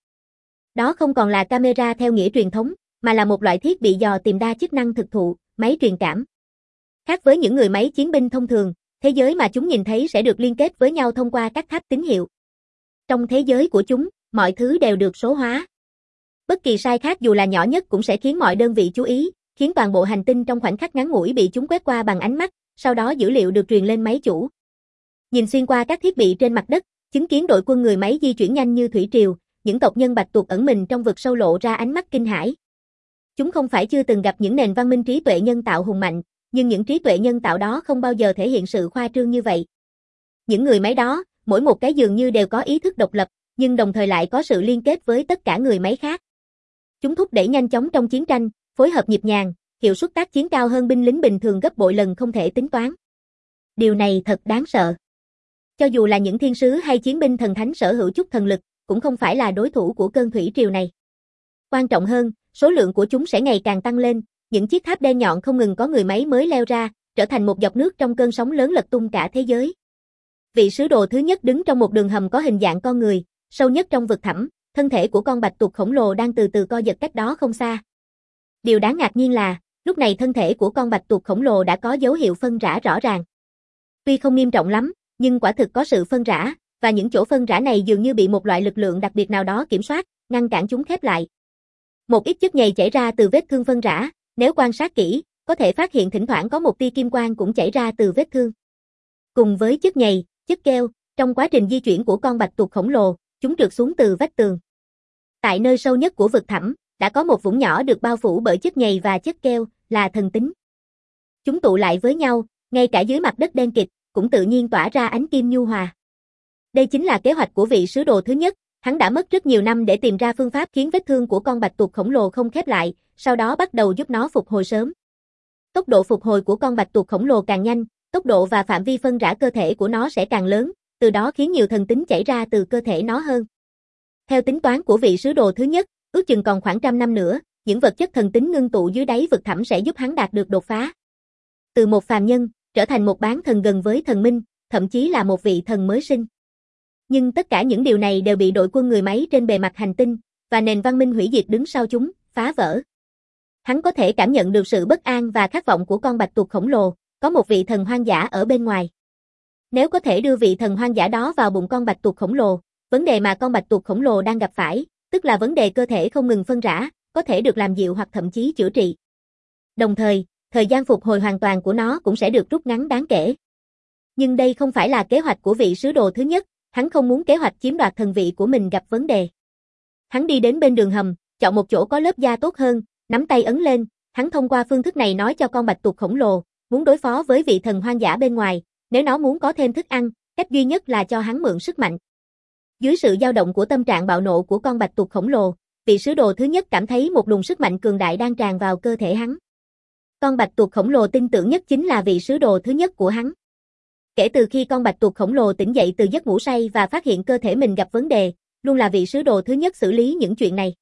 Đó không còn là camera theo nghĩa truyền thống, mà là một loại thiết bị dò tìm đa chức năng thực thụ, máy truyền cảm. Khác với những người máy chiến binh thông thường, thế giới mà chúng nhìn thấy sẽ được liên kết với nhau thông qua các tháp tín hiệu. Trong thế giới của chúng, mọi thứ đều được số hóa. Bất kỳ sai khác dù là nhỏ nhất cũng sẽ khiến mọi đơn vị chú ý, khiến toàn bộ hành tinh trong khoảnh khắc ngắn ngủi bị chúng quét qua bằng ánh mắt, sau đó dữ liệu được truyền lên máy chủ. Nhìn xuyên qua các thiết bị trên mặt đất, chứng kiến đội quân người máy di chuyển nhanh như thủy triều, những tộc nhân bạch tuộc ẩn mình trong vực sâu lộ ra ánh mắt kinh hãi. Chúng không phải chưa từng gặp những nền văn minh trí tuệ nhân tạo hùng mạnh, nhưng những trí tuệ nhân tạo đó không bao giờ thể hiện sự khoa trương như vậy. Những người máy đó, mỗi một cái dường như đều có ý thức độc lập, nhưng đồng thời lại có sự liên kết với tất cả người máy khác. Chúng thúc đẩy nhanh chóng trong chiến tranh, phối hợp nhịp nhàng, hiệu suất tác chiến cao hơn binh lính bình thường gấp bội lần không thể tính toán. Điều này thật đáng sợ. Cho dù là những thiên sứ hay chiến binh thần thánh sở hữu chút thần lực, cũng không phải là đối thủ của cơn thủy triều này. Quan trọng hơn, số lượng của chúng sẽ ngày càng tăng lên, những chiếc tháp đen nhọn không ngừng có người máy mới leo ra, trở thành một giọt nước trong cơn sóng lớn lật tung cả thế giới. Vị sứ đồ thứ nhất đứng trong một đường hầm có hình dạng con người, sâu nhất trong vực thẳm, thân thể của con bạch tuộc khổng lồ đang từ từ co giật cách đó không xa. Điều đáng ngạc nhiên là, Lúc này thân thể của con bạch tuộc khổng lồ đã có dấu hiệu phân rã rõ ràng. Tuy không nghiêm trọng lắm, nhưng quả thực có sự phân rã, và những chỗ phân rã này dường như bị một loại lực lượng đặc biệt nào đó kiểm soát, ngăn cản chúng khép lại. Một ít chất nhầy chảy ra từ vết thương phân rã, nếu quan sát kỹ, có thể phát hiện thỉnh thoảng có một tia kim quang cũng chảy ra từ vết thương. Cùng với chất nhầy, chất keo, trong quá trình di chuyển của con bạch tuộc khổng lồ, chúng trượt xuống từ vách tường. Tại nơi sâu nhất của vực thẳm, đã có một vũng nhỏ được bao phủ bởi chất nhầy và chất keo, là thần tính. Chúng tụ lại với nhau, ngay cả dưới mặt đất đen kịt, cũng tự nhiên tỏa ra ánh kim nhu hòa. Đây chính là kế hoạch của vị sứ đồ thứ nhất, hắn đã mất rất nhiều năm để tìm ra phương pháp khiến vết thương của con bạch tuộc khổng lồ không khép lại, sau đó bắt đầu giúp nó phục hồi sớm. Tốc độ phục hồi của con bạch tuộc khổng lồ càng nhanh, tốc độ và phạm vi phân rã cơ thể của nó sẽ càng lớn, từ đó khiến nhiều thần tính chảy ra từ cơ thể nó hơn. Theo tính toán của vị sứ đồ thứ nhất, ước chừng còn khoảng trăm năm nữa, những vật chất thần tính ngưng tụ dưới đáy vực thẳm sẽ giúp hắn đạt được đột phá. Từ một phàm nhân, trở thành một bán thần gần với thần minh, thậm chí là một vị thần mới sinh. Nhưng tất cả những điều này đều bị đội quân người máy trên bề mặt hành tinh, và nền văn minh hủy diệt đứng sau chúng, phá vỡ. Hắn có thể cảm nhận được sự bất an và khát vọng của con bạch tuộc khổng lồ, có một vị thần hoang dã ở bên ngoài. Nếu có thể đưa vị thần hoang dã đó vào bụng con bạch tuộc khổng lồ, vấn đề mà con bạch tuộc khổng lồ đang gặp phải, tức là vấn đề cơ thể không ngừng phân rã, có thể được làm dịu hoặc thậm chí chữa trị. Đồng thời, thời gian phục hồi hoàn toàn của nó cũng sẽ được rút ngắn đáng kể. Nhưng đây không phải là kế hoạch của vị sứ đồ thứ nhất, hắn không muốn kế hoạch chiếm đoạt thần vị của mình gặp vấn đề. Hắn đi đến bên đường hầm, chọn một chỗ có lớp da tốt hơn, nắm tay ấn lên, hắn thông qua phương thức này nói cho con bạch tuộc khổng lồ, muốn đối phó với vị thần hoang dã bên ngoài, nếu nó muốn có thêm thức ăn, cách duy nhất là cho hắn mượn sức mạnh. Dưới sự dao động của tâm trạng bạo nộ của con bạch tuộc khổng lồ, vị sứ đồ thứ nhất cảm thấy một luồng sức mạnh cường đại đang tràn vào cơ thể hắn. Con bạch tuộc khổng lồ tin tưởng nhất chính là vị sứ đồ thứ nhất của hắn. Kể từ khi con bạch tuộc khổng lồ tỉnh dậy từ giấc ngủ say và phát hiện cơ thể mình gặp vấn đề, luôn là vị sứ đồ thứ nhất xử lý những chuyện này.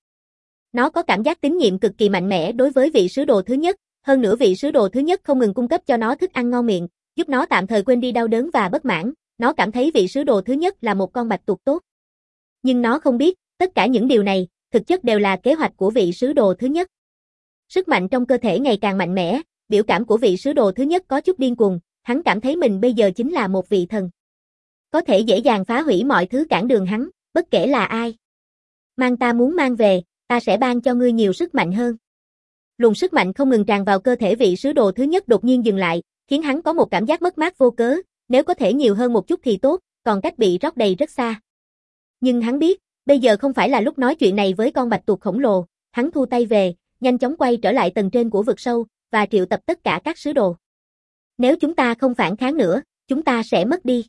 Nó có cảm giác tín nhiệm cực kỳ mạnh mẽ đối với vị sứ đồ thứ nhất, hơn nữa vị sứ đồ thứ nhất không ngừng cung cấp cho nó thức ăn ngon miệng, giúp nó tạm thời quên đi đau đớn và bất mãn, nó cảm thấy vị sứ đồ thứ nhất là một con bạch tuộc tốt. Nhưng nó không biết, tất cả những điều này, thực chất đều là kế hoạch của vị sứ đồ thứ nhất. Sức mạnh trong cơ thể ngày càng mạnh mẽ, biểu cảm của vị sứ đồ thứ nhất có chút điên cuồng, hắn cảm thấy mình bây giờ chính là một vị thần. Có thể dễ dàng phá hủy mọi thứ cản đường hắn, bất kể là ai. Mang ta muốn mang về, ta sẽ ban cho ngươi nhiều sức mạnh hơn. Luồng sức mạnh không ngừng tràn vào cơ thể vị sứ đồ thứ nhất đột nhiên dừng lại, khiến hắn có một cảm giác mất mát vô cớ, nếu có thể nhiều hơn một chút thì tốt, còn cách bị rót đầy rất xa. Nhưng hắn biết, bây giờ không phải là lúc nói chuyện này với con bạch tuộc khổng lồ, hắn thu tay về, nhanh chóng quay trở lại tầng trên của vực sâu, và triệu tập tất cả các sứ đồ. Nếu chúng ta không phản kháng nữa, chúng ta sẽ mất đi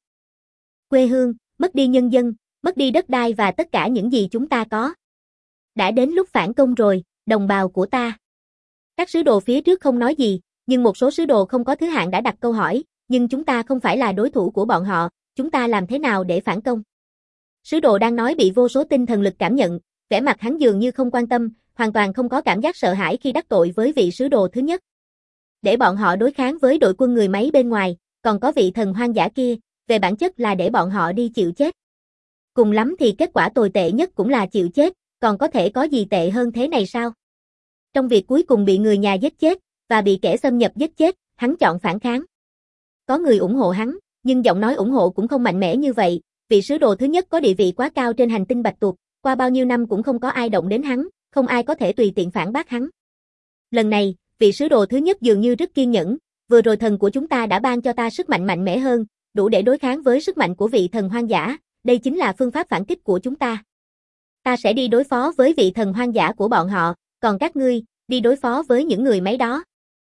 quê hương, mất đi nhân dân, mất đi đất đai và tất cả những gì chúng ta có. Đã đến lúc phản công rồi, đồng bào của ta. Các sứ đồ phía trước không nói gì, nhưng một số sứ đồ không có thứ hạng đã đặt câu hỏi, nhưng chúng ta không phải là đối thủ của bọn họ, chúng ta làm thế nào để phản công? Sứ đồ đang nói bị vô số tinh thần lực cảm nhận, vẻ mặt hắn dường như không quan tâm, hoàn toàn không có cảm giác sợ hãi khi đắc tội với vị sứ đồ thứ nhất. Để bọn họ đối kháng với đội quân người máy bên ngoài, còn có vị thần hoang dã kia, về bản chất là để bọn họ đi chịu chết. Cùng lắm thì kết quả tồi tệ nhất cũng là chịu chết, còn có thể có gì tệ hơn thế này sao? Trong việc cuối cùng bị người nhà giết chết, và bị kẻ xâm nhập giết chết, hắn chọn phản kháng. Có người ủng hộ hắn, nhưng giọng nói ủng hộ cũng không mạnh mẽ như vậy, vị sứ đồ thứ nhất có địa vị quá cao trên hành tinh bạch tuộc, qua bao nhiêu năm cũng không có ai động đến hắn, không ai có thể tùy tiện phản bác hắn. Lần này, vị sứ đồ thứ nhất dường như rất kiên nhẫn, vừa rồi thần của chúng ta đã ban cho ta sức mạnh mạnh mẽ hơn, đủ để đối kháng với sức mạnh của vị thần hoang dã, đây chính là phương pháp phản kích của chúng ta. Ta sẽ đi đối phó với vị thần hoang dã của bọn họ, còn các ngươi, đi đối phó với những người máy đó.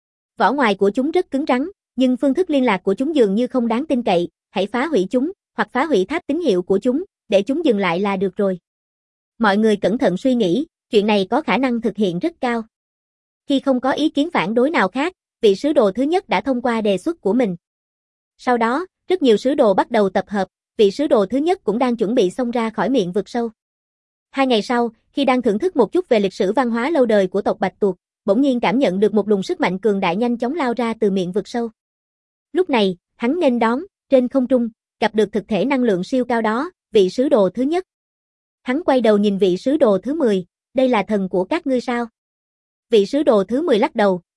Vỏ ngoài của chúng rất cứng rắn, nhưng phương thức liên lạc của chúng dường như không đáng tin cậy, hãy phá hủy chúng, hoặc phá hủy tháp tín hiệu của chúng, để chúng dừng lại là được rồi. Mọi người cẩn thận suy nghĩ, chuyện này có khả năng thực hiện rất cao. Khi không có ý kiến phản đối nào khác, vị sứ đồ thứ nhất đã thông qua đề xuất của mình. Sau đó, rất nhiều sứ đồ bắt đầu tập hợp, vị sứ đồ thứ nhất cũng đang chuẩn bị xông ra khỏi miệng vực sâu. Hai ngày sau, khi đang thưởng thức một chút về lịch sử văn hóa lâu đời của tộc Bạch Tuộc, bỗng nhiên cảm nhận được một luồng sức mạnh cường đại nhanh chóng lao ra từ miệng vực sâu. Lúc này, hắn nên đón, trên không trung, gặp được thực thể năng lượng siêu cao đó, vị sứ đồ thứ nhất. Hắn quay đầu nhìn vị sứ đồ thứ mười, đây là thần của các ngươi sao? Vị sứ đồ thứ mười lắc đầu,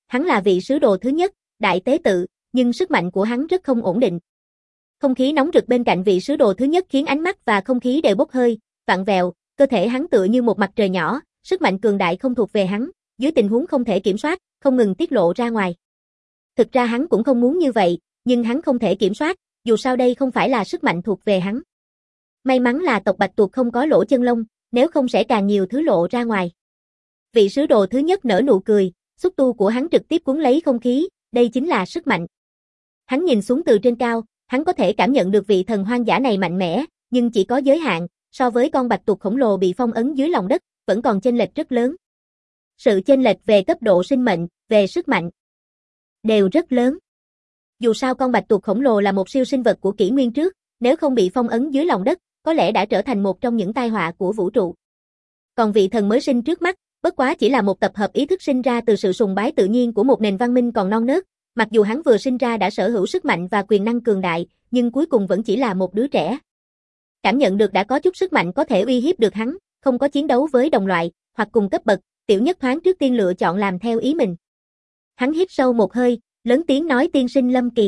Hắn là vị sứ đồ thứ nhất, đại tế tự, nhưng sức mạnh của hắn rất không ổn định. Không khí nóng rực bên cạnh vị sứ đồ thứ nhất khiến ánh mắt và không khí đều bốc hơi, vặn vẹo, cơ thể hắn tựa như một mặt trời nhỏ, sức mạnh cường đại không thuộc về hắn, dưới tình huống không thể kiểm soát, không ngừng tiết lộ ra ngoài. Thực ra hắn cũng không muốn như vậy, nhưng hắn không thể kiểm soát, dù sao đây không phải là sức mạnh thuộc về hắn. May mắn là tộc Bạch Tuộc không có lỗ chân lông, nếu không sẽ càng nhiều thứ lộ ra ngoài. Vị sứ đồ thứ nhất nở nụ cười, xúc tu của hắn trực tiếp cuốn lấy không khí, đây chính là sức mạnh. Hắn nhìn xuống từ trên cao, hắn có thể cảm nhận được vị thần hoang dã này mạnh mẽ, nhưng chỉ có giới hạn, so với con bạch tuộc khổng lồ bị phong ấn dưới lòng đất, vẫn còn chênh lệch rất lớn. Sự chênh lệch về cấp độ sinh mệnh, về sức mạnh, đều rất lớn. Dù sao con bạch tuộc khổng lồ là một siêu sinh vật của kỷ nguyên trước, nếu không bị phong ấn dưới lòng đất, có lẽ đã trở thành một trong những tai họa của vũ trụ. Còn vị thần mới sinh trước mắt, bất quá chỉ là một tập hợp ý thức sinh ra từ sự sùng bái tự nhiên của một nền văn minh còn non nớt, mặc dù hắn vừa sinh ra đã sở hữu sức mạnh và quyền năng cường đại, nhưng cuối cùng vẫn chỉ là một đứa trẻ. Cảm nhận được đã có chút sức mạnh có thể uy hiếp được hắn, không có chiến đấu với đồng loại, hoặc cùng cấp bậc, Tiểu Nhất thoáng trước tiên lựa chọn làm theo ý mình. Hắn hít sâu một hơi, lớn tiếng nói tiên sinh Lâm Kỳ.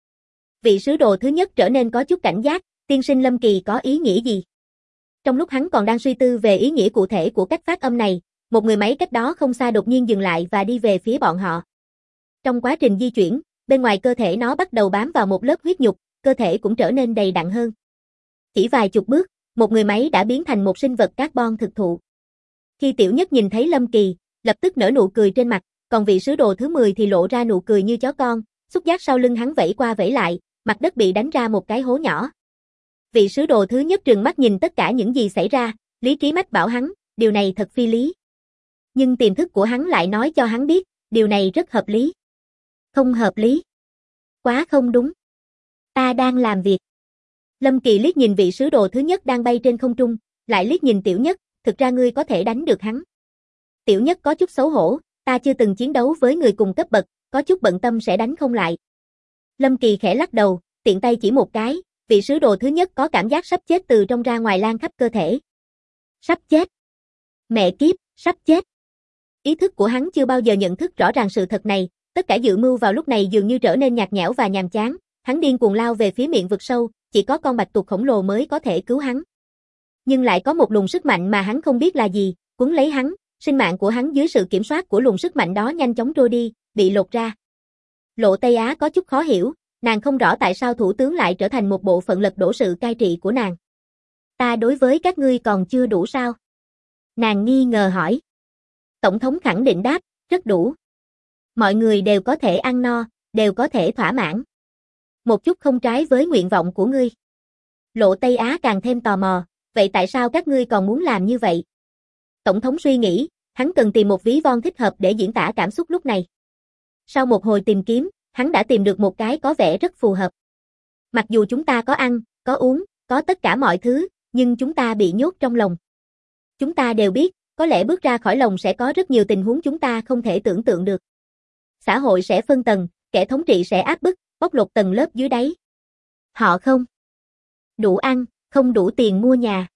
Vị sứ đồ thứ nhất trở nên có chút cảnh giác, tiên sinh Lâm Kỳ có ý nghĩa gì? Trong lúc hắn còn đang suy tư về ý nghĩa cụ thể của cách phát âm này, một người máy cách đó không xa đột nhiên dừng lại và đi về phía bọn họ. Trong quá trình di chuyển, bên ngoài cơ thể nó bắt đầu bám vào một lớp huyết nhục, cơ thể cũng trở nên đầy đặn hơn. Chỉ vài chục bước, một người máy đã biến thành một sinh vật carbon thực thụ. Khi Tiểu Nhất nhìn thấy Lâm Kỳ, lập tức nở nụ cười trên mặt, còn vị sứ đồ thứ mười thì lộ ra nụ cười như chó con, xúc giác sau lưng hắn vẫy qua vẫy lại, mặt đất bị đánh ra một cái hố nhỏ. Vị sứ đồ thứ nhất trừng mắt nhìn tất cả những gì xảy ra, lý trí mách bảo hắn, điều này thật phi lý. Nhưng tiềm thức của hắn lại nói cho hắn biết, điều này rất hợp lý. Không hợp lý. Quá không đúng. Ta đang làm việc. Lâm Kỳ liếc nhìn vị sứ đồ thứ nhất đang bay trên không trung, lại liếc nhìn Tiểu Nhất, thực ra ngươi có thể đánh được hắn. Tiểu Nhất có chút xấu hổ, ta chưa từng chiến đấu với người cùng cấp bậc, có chút bận tâm sẽ đánh không lại. Lâm Kỳ khẽ lắc đầu, tiện tay chỉ một cái, vị sứ đồ thứ nhất có cảm giác sắp chết từ trong ra ngoài lan khắp cơ thể. Sắp chết. Mẹ kiếp, sắp chết. Ý thức của hắn chưa bao giờ nhận thức rõ ràng sự thật này, tất cả dự mưu vào lúc này dường như trở nên nhạt nhẽo và nhàm chán, hắn điên cuồng lao về phía miệng vực sâu, chỉ có con bạch tuộc khổng lồ mới có thể cứu hắn. Nhưng lại có một luồng sức mạnh mà hắn không biết là gì, cuốn lấy hắn, sinh mạng của hắn dưới sự kiểm soát của luồng sức mạnh đó nhanh chóng trôi đi, bị lột ra. Lộ Tây Á có chút khó hiểu, nàng không rõ tại sao thủ tướng lại trở thành một bộ phận lật đổ sự cai trị của nàng. Ta đối với các ngươi còn chưa đủ sao? Nàng nghi ngờ hỏi. Tổng thống khẳng định đáp, rất đủ. Mọi người đều có thể ăn no, đều có thể thỏa mãn. Một chút không trái với nguyện vọng của ngươi. Lộ Tây Á càng thêm tò mò, vậy tại sao các ngươi còn muốn làm như vậy? Tổng thống suy nghĩ, hắn cần tìm một ví von thích hợp để diễn tả cảm xúc lúc này. Sau một hồi tìm kiếm, hắn đã tìm được một cái có vẻ rất phù hợp. Mặc dù chúng ta có ăn, có uống, có tất cả mọi thứ, nhưng chúng ta bị nhốt trong lồng. Chúng ta đều biết, có lẽ bước ra khỏi lồng sẽ có rất nhiều tình huống chúng ta không thể tưởng tượng được. Xã hội sẽ phân tầng, kẻ thống trị sẽ áp bức, bóc lột tầng lớp dưới đáy. Họ không đủ ăn, không đủ tiền mua nhà.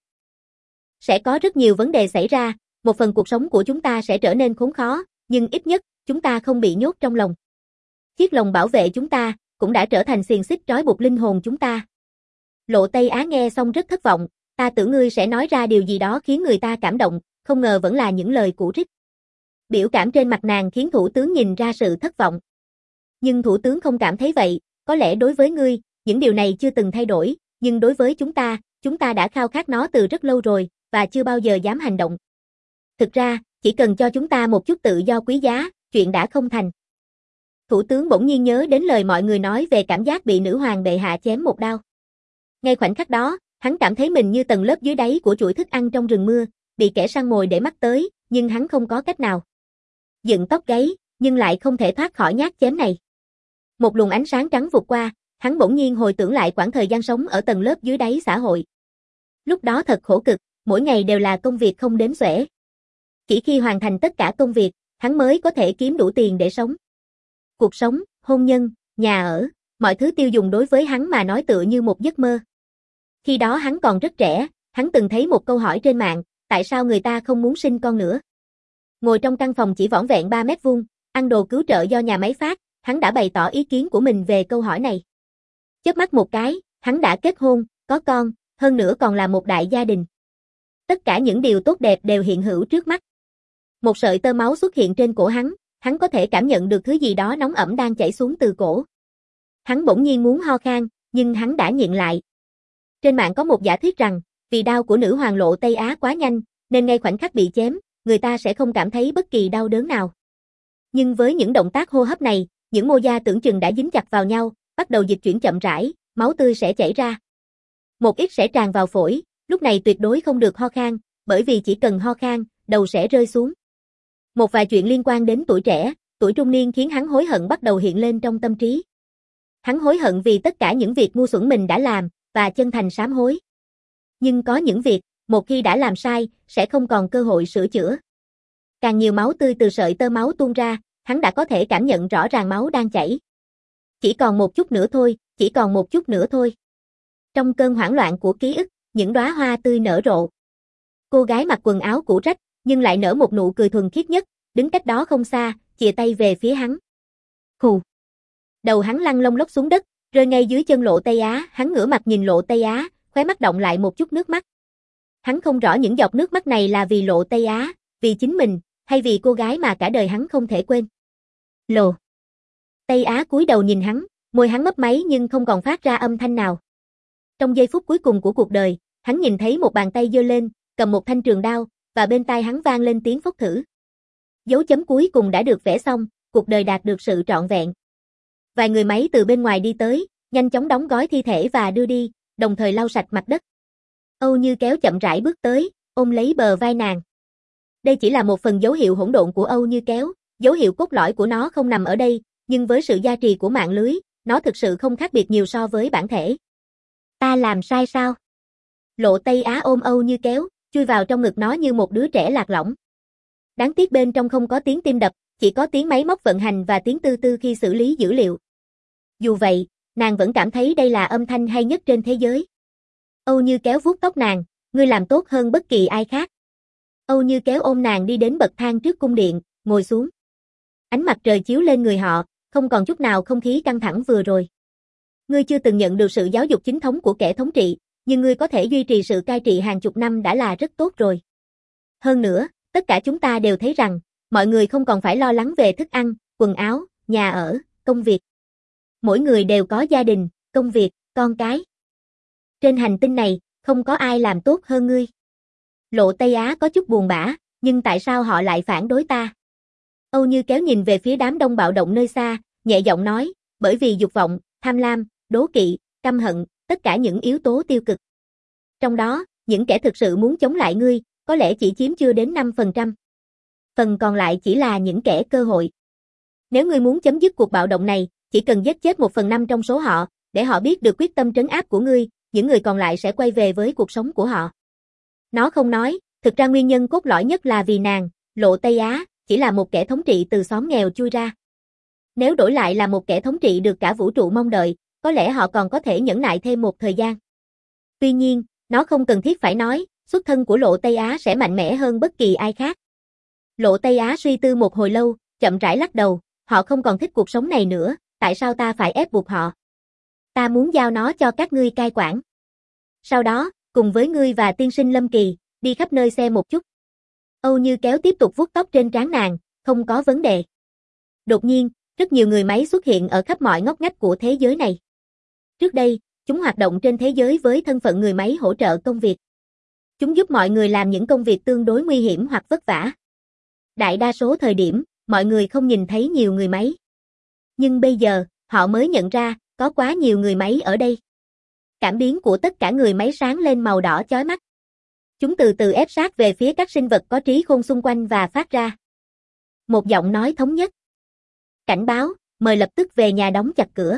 Sẽ có rất nhiều vấn đề xảy ra, một phần cuộc sống của chúng ta sẽ trở nên khốn khó, nhưng ít nhất, chúng ta không bị nhốt trong lồng. Chiếc lồng bảo vệ chúng ta, cũng đã trở thành xiềng xích trói buộc linh hồn chúng ta. Lộ Tây Á nghe xong rất thất vọng, ta tưởng ngươi sẽ nói ra điều gì đó khiến người ta cảm động, không ngờ vẫn là những lời cũ rích. Biểu cảm trên mặt nàng khiến thủ tướng nhìn ra sự thất vọng. Nhưng thủ tướng không cảm thấy vậy, có lẽ đối với ngươi, những điều này chưa từng thay đổi, nhưng đối với chúng ta, chúng ta đã khao khát nó từ rất lâu rồi, và chưa bao giờ dám hành động. Thực ra, chỉ cần cho chúng ta một chút tự do quý giá, chuyện đã không thành. Thủ tướng bỗng nhiên nhớ đến lời mọi người nói về cảm giác bị nữ hoàng bệ hạ chém một đao. Ngay khoảnh khắc đó, hắn cảm thấy mình như tầng lớp dưới đáy của chuỗi thức ăn trong rừng mưa, bị kẻ săn mồi để mắt tới, nhưng hắn không có cách nào. Dựng tóc gáy, nhưng lại không thể thoát khỏi nhát chém này. Một luồng ánh sáng trắng vụt qua, hắn bỗng nhiên hồi tưởng lại quãng thời gian sống ở tầng lớp dưới đáy xã hội. Lúc đó thật khổ cực, mỗi ngày đều là công việc không đếm xuể. Chỉ khi hoàn thành tất cả công việc, hắn mới có thể kiếm đủ tiền để sống. Cuộc sống, hôn nhân, nhà ở, mọi thứ tiêu dùng đối với hắn mà nói tựa như một giấc mơ. Khi đó hắn còn rất trẻ, hắn từng thấy một câu hỏi trên mạng, tại sao người ta không muốn sinh con nữa? Ngồi trong căn phòng chỉ vỏn vẹn ba mét vuông, Ăn đồ cứu trợ do nhà máy phát, hắn đã bày tỏ ý kiến của mình về câu hỏi này. Chớp mắt một cái, hắn đã kết hôn, có con, hơn nữa còn là một đại gia đình. Tất cả những điều tốt đẹp đều hiện hữu trước mắt. Một sợi tơ máu xuất hiện trên cổ hắn, hắn có thể cảm nhận được thứ gì đó nóng ẩm đang chảy xuống từ cổ. Hắn bỗng nhiên muốn ho khan, nhưng hắn đã nhịn lại. Trên mạng có một giả thuyết rằng, vì đao của nữ hoàng Lộ Tây Á quá nhanh, nên ngay khoảnh khắc bị chém, người ta sẽ không cảm thấy bất kỳ đau đớn nào. Nhưng với những động tác hô hấp này, những mô da tưởng chừng đã dính chặt vào nhau, bắt đầu dịch chuyển chậm rãi, máu tươi sẽ chảy ra. Một ít sẽ tràn vào phổi, lúc này tuyệt đối không được ho khan, bởi vì chỉ cần ho khan, đầu sẽ rơi xuống. Một vài chuyện liên quan đến tuổi trẻ, tuổi trung niên khiến hắn hối hận bắt đầu hiện lên trong tâm trí. Hắn hối hận vì tất cả những việc ngu xuẩn mình đã làm, và chân thành sám hối. Nhưng có những việc, một khi đã làm sai, sẽ không còn cơ hội sửa chữa. Càng nhiều máu tươi từ sợi tơ máu tuôn ra, hắn đã có thể cảm nhận rõ ràng máu đang chảy. Chỉ còn một chút nữa thôi, chỉ còn một chút nữa thôi. Trong cơn hoảng loạn của ký ức, những đóa hoa tươi nở rộ. Cô gái mặc quần áo cũ rách, nhưng lại nở một nụ cười thuần khiết nhất, đứng cách đó không xa, chìa tay về phía hắn. Hù. Đầu hắn lăn lông lốc xuống đất, rơi ngay dưới chân Lộ Tây Á, hắn ngửa mặt nhìn Lộ Tây Á, khóe mắt động lại một chút nước mắt. Hắn không rõ những giọt nước mắt này là vì Lộ Tây Á, vì chính mình, hay vì cô gái mà cả đời hắn không thể quên. Lộ Tây Á cúi đầu nhìn hắn, môi hắn mấp máy nhưng không còn phát ra âm thanh nào. Trong giây phút cuối cùng của cuộc đời, hắn nhìn thấy một bàn tay giơ lên, cầm một thanh trường đao, và bên tai hắn vang lên tiếng phốc thử. Dấu chấm cuối cùng đã được vẽ xong, cuộc đời đạt được sự trọn vẹn. Vài người máy từ bên ngoài đi tới, nhanh chóng đóng gói thi thể và đưa đi, đồng thời lau sạch mặt đất. Âu Như Kéo chậm rãi bước tới, ôm lấy bờ vai nàng. Đây chỉ là một phần dấu hiệu hỗn độn của Âu Như Kéo, dấu hiệu cốt lõi của nó không nằm ở đây, nhưng với sự gia trì của mạng lưới, nó thực sự không khác biệt nhiều so với bản thể. Ta làm sai sao? Lộ Tây Á ôm Âu Như Kéo, chui vào trong ngực nó như một đứa trẻ lạc lõng. Đáng tiếc bên trong không có tiếng tim đập, chỉ có tiếng máy móc vận hành và tiếng tư tư khi xử lý dữ liệu. Dù vậy, nàng vẫn cảm thấy đây là âm thanh hay nhất trên thế giới. Âu Như Kéo vuốt tóc nàng, ngươi làm tốt hơn bất kỳ ai khác. Âu Như Kéo ôm nàng đi đến bậc thang trước cung điện, ngồi xuống. Ánh mặt trời chiếu lên người họ, không còn chút nào không khí căng thẳng vừa rồi. Ngươi chưa từng nhận được sự giáo dục chính thống của kẻ thống trị, nhưng ngươi có thể duy trì sự cai trị hàng chục năm đã là rất tốt rồi. Hơn nữa, tất cả chúng ta đều thấy rằng, mọi người không còn phải lo lắng về thức ăn, quần áo, nhà ở, công việc. Mỗi người đều có gia đình, công việc, con cái. Trên hành tinh này, không có ai làm tốt hơn ngươi. Lộ Tây Á có chút buồn bã, nhưng tại sao họ lại phản đối ta? Âu Như Kéo nhìn về phía đám đông bạo động nơi xa, nhẹ giọng nói, bởi vì dục vọng, tham lam, đố kỵ, căm hận, tất cả những yếu tố tiêu cực. Trong đó, những kẻ thực sự muốn chống lại ngươi, có lẽ chỉ chiếm chưa đến năm phần trăm. Phần còn lại chỉ là những kẻ cơ hội. Nếu ngươi muốn chấm dứt cuộc bạo động này, chỉ cần giết chết một phần năm trong số họ, để họ biết được quyết tâm trấn áp của ngươi, những người còn lại sẽ quay về với cuộc sống của họ. Nó không nói, thực ra nguyên nhân cốt lõi nhất là vì nàng, Lộ Tây Á, chỉ là một kẻ thống trị từ xóm nghèo chui ra. Nếu đổi lại là một kẻ thống trị được cả vũ trụ mong đợi, có lẽ họ còn có thể nhẫn nại thêm một thời gian. Tuy nhiên, nó không cần thiết phải nói, xuất thân của Lộ Tây Á sẽ mạnh mẽ hơn bất kỳ ai khác. Lộ Tây Á suy tư một hồi lâu, chậm rãi lắc đầu, họ không còn thích cuộc sống này nữa, tại sao ta phải ép buộc họ? Ta muốn giao nó cho các ngươi cai quản. Sau đó, cùng với ngươi và tiên sinh Lâm Kỳ, đi khắp nơi xem một chút. Âu Như Kéo tiếp tục vuốt tóc trên trán nàng, không có vấn đề. Đột nhiên, rất nhiều người máy xuất hiện ở khắp mọi ngóc ngách của thế giới này. Trước đây, chúng hoạt động trên thế giới với thân phận người máy hỗ trợ công việc. Chúng giúp mọi người làm những công việc tương đối nguy hiểm hoặc vất vả. Đại đa số thời điểm, mọi người không nhìn thấy nhiều người máy. Nhưng bây giờ, họ mới nhận ra, có quá nhiều người máy ở đây. Cảm biến của tất cả người máy sáng lên màu đỏ chói mắt. Chúng từ từ ép sát về phía các sinh vật có trí khôn xung quanh và phát ra một giọng nói thống nhất. Cảnh báo, mời lập tức về nhà đóng chặt cửa.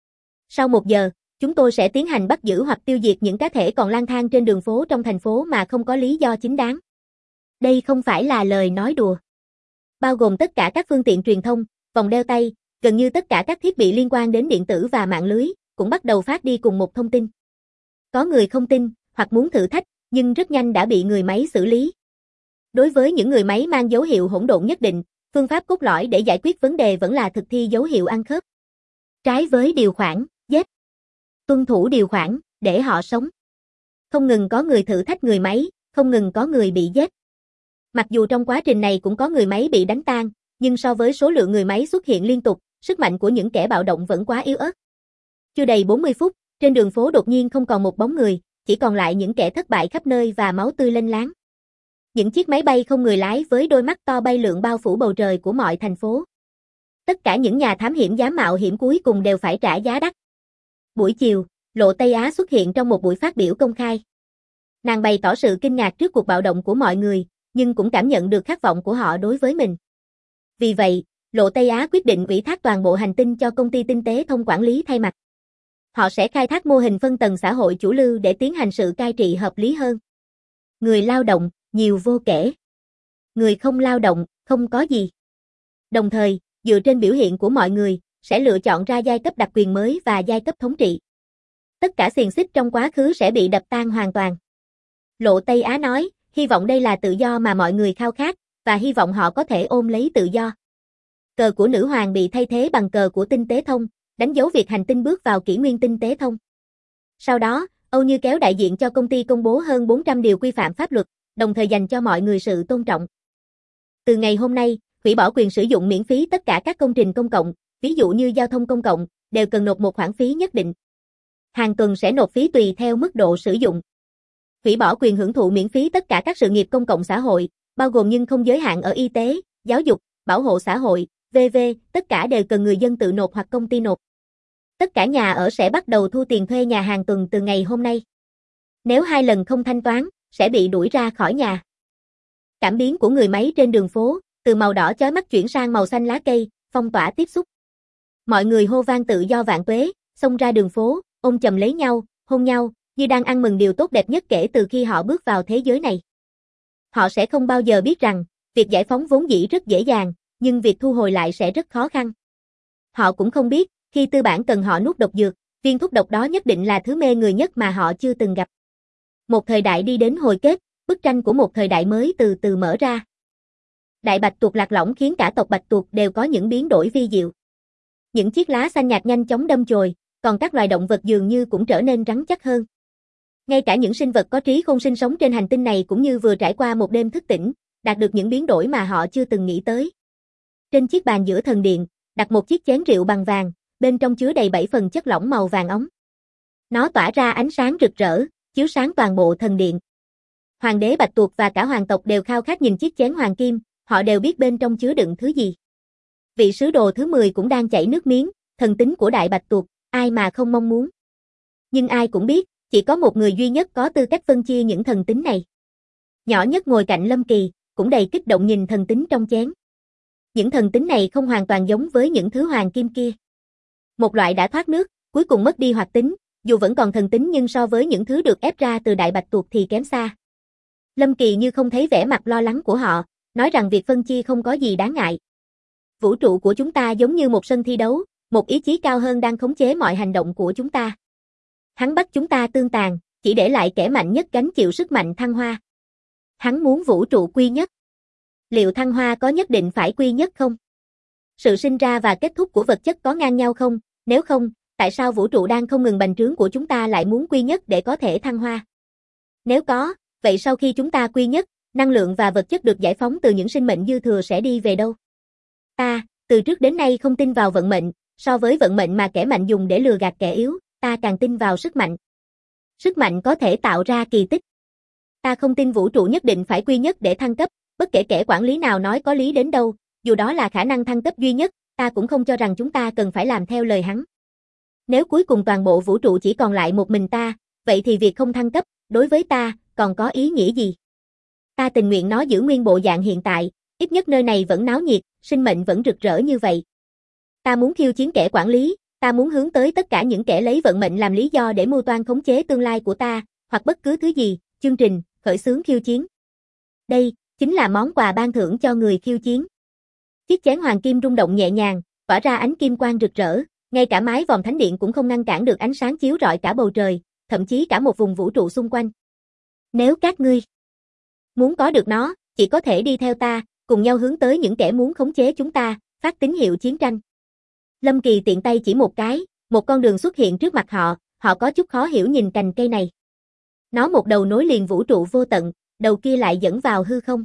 Sau một giờ, chúng tôi sẽ tiến hành bắt giữ hoặc tiêu diệt những cá thể còn lang thang trên đường phố trong thành phố mà không có lý do chính đáng. Đây không phải là lời nói đùa. Bao gồm tất cả các phương tiện truyền thông, vòng đeo tay, gần như tất cả các thiết bị liên quan đến điện tử và mạng lưới, cũng bắt đầu phát đi cùng một thông tin. Có người không tin, hoặc muốn thử thách, nhưng rất nhanh đã bị người máy xử lý. Đối với những người máy mang dấu hiệu hỗn độn nhất định, Phương pháp cốt lõi để giải quyết vấn đề vẫn là thực thi dấu hiệu ăn khớp. Trái với điều khoản, giết. Tuân thủ điều khoản, để họ sống. Không ngừng có người thử thách người máy, không ngừng có người bị giết. Mặc dù trong quá trình này cũng có người máy bị đánh tan, nhưng so với số lượng người máy xuất hiện liên tục, sức mạnh của những kẻ bạo động vẫn quá yếu ớt. Chưa đầy bốn mươi phút, trên đường phố đột nhiên không còn một bóng người, chỉ còn lại những kẻ thất bại khắp nơi và máu tươi lênh láng. Những chiếc máy bay không người lái với đôi mắt to bay lượn bao phủ bầu trời của mọi thành phố. Tất cả những nhà thám hiểm dám mạo hiểm cuối cùng đều phải trả giá đắt. Buổi chiều, Lộ Tây Á xuất hiện trong một buổi phát biểu công khai. Nàng bày tỏ sự kinh ngạc trước cuộc bạo động của mọi người, nhưng cũng cảm nhận được khát vọng của họ đối với mình. Vì vậy, Lộ Tây Á quyết định ủy thác toàn bộ hành tinh cho công ty tinh tế thông quản lý thay mặt. Họ sẽ khai thác mô hình phân tầng xã hội chủ lưu để tiến hành sự cai trị hợp lý hơn. Người lao động, nhiều vô kể. Người không lao động, không có gì. Đồng thời, dựa trên biểu hiện của mọi người, sẽ lựa chọn ra giai cấp đặc quyền mới và giai cấp thống trị. Tất cả xiềng xích trong quá khứ sẽ bị đập tan hoàn toàn. Lộ Tây Á nói, hy vọng đây là tự do mà mọi người khao khát, và hy vọng họ có thể ôm lấy tự do. Cờ của nữ hoàng bị thay thế bằng cờ của tinh tế thông, đánh dấu việc hành tinh bước vào kỷ nguyên tinh tế thông. Sau đó, Âu Như kéo đại diện cho công ty công bố hơn bốn trăm điều quy phạm pháp luật, đồng thời dành cho mọi người sự tôn trọng. Từ ngày hôm nay, hủy bỏ quyền sử dụng miễn phí tất cả các công trình công cộng, ví dụ như giao thông công cộng, đều cần nộp một khoản phí nhất định. Hàng tuần sẽ nộp phí tùy theo mức độ sử dụng. Hủy bỏ quyền hưởng thụ miễn phí tất cả các sự nghiệp công cộng xã hội, bao gồm nhưng không giới hạn ở y tế, giáo dục, bảo hộ xã hội, vân vân, tất cả đều cần người dân tự nộp hoặc công ty nộp. Tất cả nhà ở sẽ bắt đầu thu tiền thuê nhà hàng tuần từ ngày hôm nay. Nếu hai lần không thanh toán, sẽ bị đuổi ra khỏi nhà. Cảm biến của người máy trên đường phố, từ màu đỏ chói mắt chuyển sang màu xanh lá cây, phong tỏa tiếp xúc. Mọi người hô vang tự do vạn tuế, xông ra đường phố, ôm chầm lấy nhau, hôn nhau, như đang ăn mừng điều tốt đẹp nhất kể từ khi họ bước vào thế giới này. Họ sẽ không bao giờ biết rằng, việc giải phóng vốn dĩ rất dễ dàng, nhưng việc thu hồi lại sẽ rất khó khăn. Họ cũng không biết, khi tư bản cần họ nuốt độc dược, viên thuốc độc đó nhất định là thứ mê người nhất mà họ chưa từng gặp. Một thời đại đi đến hồi kết, bức tranh của một thời đại mới từ từ mở ra. Đại bạch tuộc lạc lõng khiến cả tộc bạch tuộc đều có những biến đổi vi diệu. Những chiếc lá xanh nhạt nhanh chóng đâm chồi, còn các loài động vật dường như cũng trở nên rắn chắc hơn. Ngay cả những sinh vật có trí khôn sinh sống trên hành tinh này cũng như vừa trải qua một đêm thức tỉnh, đạt được những biến đổi mà họ chưa từng nghĩ tới. Trên chiếc bàn giữa thần điện, đặt một chiếc chén rượu bằng vàng, bên trong chứa đầy bảy phần chất lỏng màu vàng óng. Nó tỏa ra ánh sáng rực rỡ, chiếu sáng toàn bộ thần điện. Hoàng đế bạch tuộc và cả hoàng tộc đều khao khát nhìn chiếc chén hoàng kim, họ đều biết bên trong chứa đựng thứ gì. Vị sứ đồ thứ mười cũng đang chảy nước miếng, thần tính của đại bạch tuộc, ai mà không mong muốn. Nhưng ai cũng biết, chỉ có một người duy nhất có tư cách phân chia những thần tính này. Nhỏ nhất ngồi cạnh Lâm Kỳ, cũng đầy kích động nhìn thần tính trong chén. Những thần tính này không hoàn toàn giống với những thứ hoàng kim kia. Một loại đã thoát nước, cuối cùng mất đi hoạt tính, dù vẫn còn thần tính nhưng so với những thứ được ép ra từ đại bạch tuộc thì kém xa. Lâm Kỳ như không thấy vẻ mặt lo lắng của họ, nói rằng việc phân chia không có gì đáng ngại. Vũ trụ của chúng ta giống như một sân thi đấu, một ý chí cao hơn đang khống chế mọi hành động của chúng ta. Hắn bắt chúng ta tương tàn, chỉ để lại kẻ mạnh nhất gánh chịu sức mạnh thăng hoa. Hắn muốn vũ trụ quy nhất. Liệu thăng hoa có nhất định phải quy nhất không? Sự sinh ra và kết thúc của vật chất có ngang nhau không? Nếu không, tại sao vũ trụ đang không ngừng bành trướng của chúng ta lại muốn quy nhất để có thể thăng hoa? Nếu có, vậy sau khi chúng ta quy nhất, năng lượng và vật chất được giải phóng từ những sinh mệnh dư thừa sẽ đi về đâu? Ta, từ trước đến nay không tin vào vận mệnh, so với vận mệnh mà kẻ mạnh dùng để lừa gạt kẻ yếu, ta càng tin vào sức mạnh. Sức mạnh có thể tạo ra kỳ tích. Ta không tin vũ trụ nhất định phải quy nhất để thăng cấp, bất kể kẻ quản lý nào nói có lý đến đâu, dù đó là khả năng thăng cấp duy nhất, ta cũng không cho rằng chúng ta cần phải làm theo lời hắn. Nếu cuối cùng toàn bộ vũ trụ chỉ còn lại một mình ta, vậy thì việc không thăng cấp, đối với ta, còn có ý nghĩa gì? Ta tình nguyện nó giữ nguyên bộ dạng hiện tại, ít nhất nơi này vẫn náo nhiệt, sinh mệnh vẫn rực rỡ như vậy. Ta muốn khiêu chiến kẻ quản lý, ta muốn hướng tới tất cả những kẻ lấy vận mệnh làm lý do để mưu toan khống chế tương lai của ta, hoặc bất cứ thứ gì, chương trình, khởi xướng khiêu chiến. Đây, chính là món quà ban thưởng cho người khiêu chiến. Chiếc chén hoàng kim rung động nhẹ nhàng, tỏa ra ánh kim quang rực rỡ, ngay cả mái vòm thánh điện cũng không ngăn cản được ánh sáng chiếu rọi cả bầu trời, thậm chí cả một vùng vũ trụ xung quanh. Nếu các ngươi muốn có được nó, chỉ có thể đi theo ta, cùng nhau hướng tới những kẻ muốn khống chế chúng ta, phát tín hiệu chiến tranh. Lâm Kỳ tiện tay chỉ một cái, một con đường xuất hiện trước mặt họ, họ có chút khó hiểu nhìn cành cây này. Nó một đầu nối liền vũ trụ vô tận, đầu kia lại dẫn vào hư không.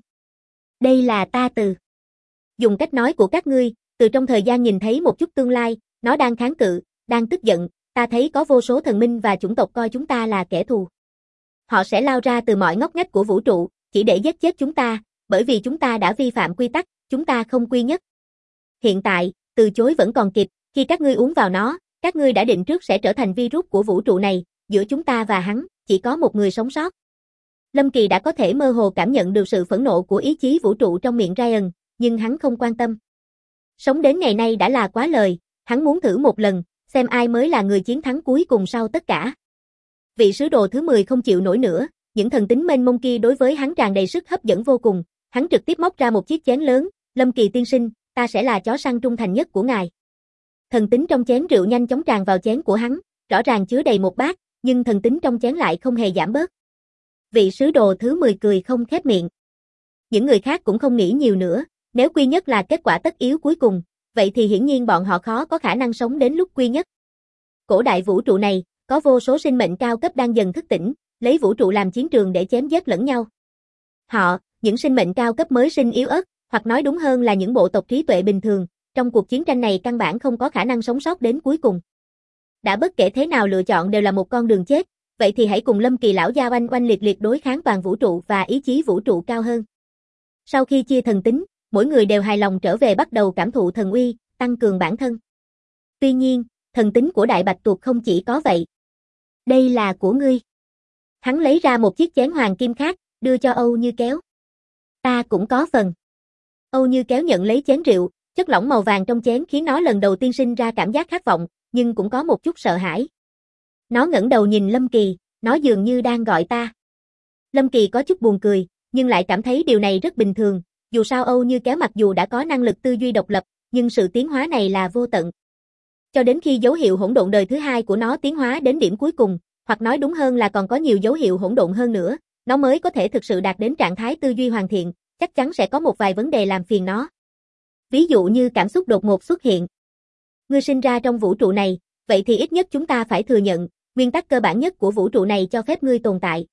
Đây là ta từ. Dùng cách nói của các ngươi, từ trong thời gian nhìn thấy một chút tương lai, nó đang kháng cự, đang tức giận, ta thấy có vô số thần minh và chủng tộc coi chúng ta là kẻ thù. Họ sẽ lao ra từ mọi ngóc ngách của vũ trụ, chỉ để giết chết chúng ta, bởi vì chúng ta đã vi phạm quy tắc, chúng ta không quy nhất. Hiện tại, từ chối vẫn còn kịp, khi các ngươi uống vào nó, các ngươi đã định trước sẽ trở thành virus của vũ trụ này, giữa chúng ta và hắn, chỉ có một người sống sót. Lâm Kỳ đã có thể mơ hồ cảm nhận được sự phẫn nộ của ý chí vũ trụ trong miệng Ryan, nhưng hắn không quan tâm. Sống đến ngày nay đã là quá lời, hắn muốn thử một lần, xem ai mới là người chiến thắng cuối cùng sau tất cả. Vị sứ đồ thứ mười không chịu nổi nữa, những thần tính mênh mông kia đối với hắn tràn đầy sức hấp dẫn vô cùng, hắn trực tiếp móc ra một chiếc chén lớn, Lâm Kỳ tiên sinh, ta sẽ là chó săn trung thành nhất của ngài. Thần tính trong chén rượu nhanh chóng tràn vào chén của hắn, rõ ràng chứa đầy một bát, nhưng thần tính trong chén lại không hề giảm bớt. Vị sứ đồ thứ mười cười không khép miệng. Những người khác cũng không nghĩ nhiều nữa, nếu quy nhất là kết quả tất yếu cuối cùng, vậy thì hiển nhiên bọn họ khó có khả năng sống đến lúc quy nhất. Cổ đại vũ trụ này, có vô số sinh mệnh cao cấp đang dần thức tỉnh, lấy vũ trụ làm chiến trường để chém giết lẫn nhau. Họ, những sinh mệnh cao cấp mới sinh yếu ớt, hoặc nói đúng hơn là những bộ tộc trí tuệ bình thường, trong cuộc chiến tranh này căn bản không có khả năng sống sót đến cuối cùng. Đã bất kể thế nào lựa chọn đều là một con đường chết, vậy thì hãy cùng Lâm Kỳ lão gia oanh oanh liệt liệt đối kháng toàn vũ trụ và ý chí vũ trụ cao hơn. Sau khi chia thần tính, mỗi người đều hài lòng trở về bắt đầu cảm thụ thần uy, tăng cường bản thân. Tuy nhiên, thần tính của Đại Bạch Tuộc không chỉ có vậy. Đây là của ngươi. Hắn lấy ra một chiếc chén hoàng kim khác, đưa cho Âu Như Kéo. Ta cũng có phần. Âu Như Kéo nhận lấy chén rượu, chất lỏng màu vàng trong chén khiến nó lần đầu tiên sinh ra cảm giác khát vọng, nhưng cũng có một chút sợ hãi. Nó ngẩng đầu nhìn Lâm Kỳ, nó dường như đang gọi ta. Lâm Kỳ có chút buồn cười, nhưng lại cảm thấy điều này rất bình thường, dù sao Âu Như Kéo mặc dù đã có năng lực tư duy độc lập, nhưng sự tiến hóa này là vô tận. Cho đến khi dấu hiệu hỗn độn đời thứ hai của nó tiến hóa đến điểm cuối cùng, hoặc nói đúng hơn là còn có nhiều dấu hiệu hỗn độn hơn nữa, nó mới có thể thực sự đạt đến trạng thái tư duy hoàn thiện, chắc chắn sẽ có một vài vấn đề làm phiền nó. Ví dụ như cảm xúc đột ngột xuất hiện. Ngươi sinh ra trong vũ trụ này, vậy thì ít nhất chúng ta phải thừa nhận, nguyên tắc cơ bản nhất của vũ trụ này cho phép ngươi tồn tại.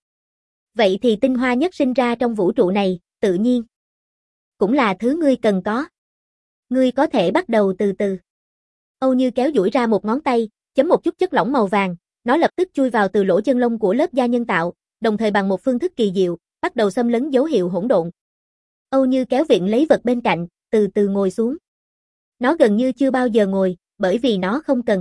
Vậy thì tinh hoa nhất sinh ra trong vũ trụ này, tự nhiên cũng là thứ ngươi cần có. Ngươi có thể bắt đầu từ từ. Âu Như Kéo duỗi ra một ngón tay, chấm một chút chất lỏng màu vàng, nó lập tức chui vào từ lỗ chân lông của lớp da nhân tạo, đồng thời bằng một phương thức kỳ diệu, bắt đầu xâm lấn dấu hiệu hỗn độn. Âu Như Kéo viện lấy vật bên cạnh, từ từ ngồi xuống. Nó gần như chưa bao giờ ngồi, bởi vì nó không cần.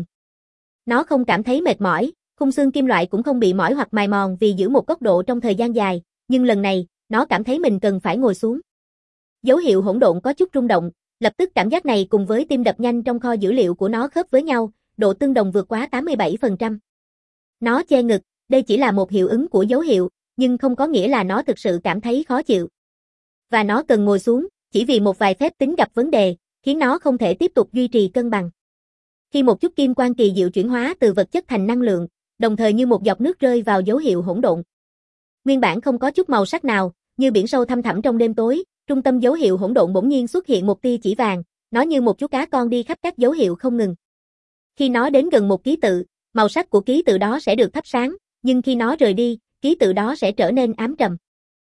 Nó không cảm thấy mệt mỏi, khung xương kim loại cũng không bị mỏi hoặc mài mòn vì giữ một góc độ trong thời gian dài, nhưng lần này, nó cảm thấy mình cần phải ngồi xuống. Dấu hiệu hỗn độn có chút rung động, lập tức cảm giác này cùng với tim đập nhanh trong kho dữ liệu của nó khớp với nhau, độ tương đồng vượt quá tám mươi bảy phần trăm. Nó che ngực, đây chỉ là một hiệu ứng của dấu hiệu, nhưng không có nghĩa là nó thực sự cảm thấy khó chịu. Và nó cần ngồi xuống, chỉ vì một vài phép tính gặp vấn đề, khiến nó không thể tiếp tục duy trì cân bằng. Khi một chút kim quang kỳ diệu chuyển hóa từ vật chất thành năng lượng, đồng thời như một giọt nước rơi vào dấu hiệu hỗn độn. Nguyên bản không có chút màu sắc nào, như biển sâu thăm thẳm trong đêm tối, trung tâm dấu hiệu hỗn độn bỗng nhiên xuất hiện một tia chỉ vàng, nó như một chú cá con đi khắp các dấu hiệu không ngừng. Khi nó đến gần một ký tự, màu sắc của ký tự đó sẽ được thắp sáng, nhưng khi nó rời đi, ký tự đó sẽ trở nên ám trầm.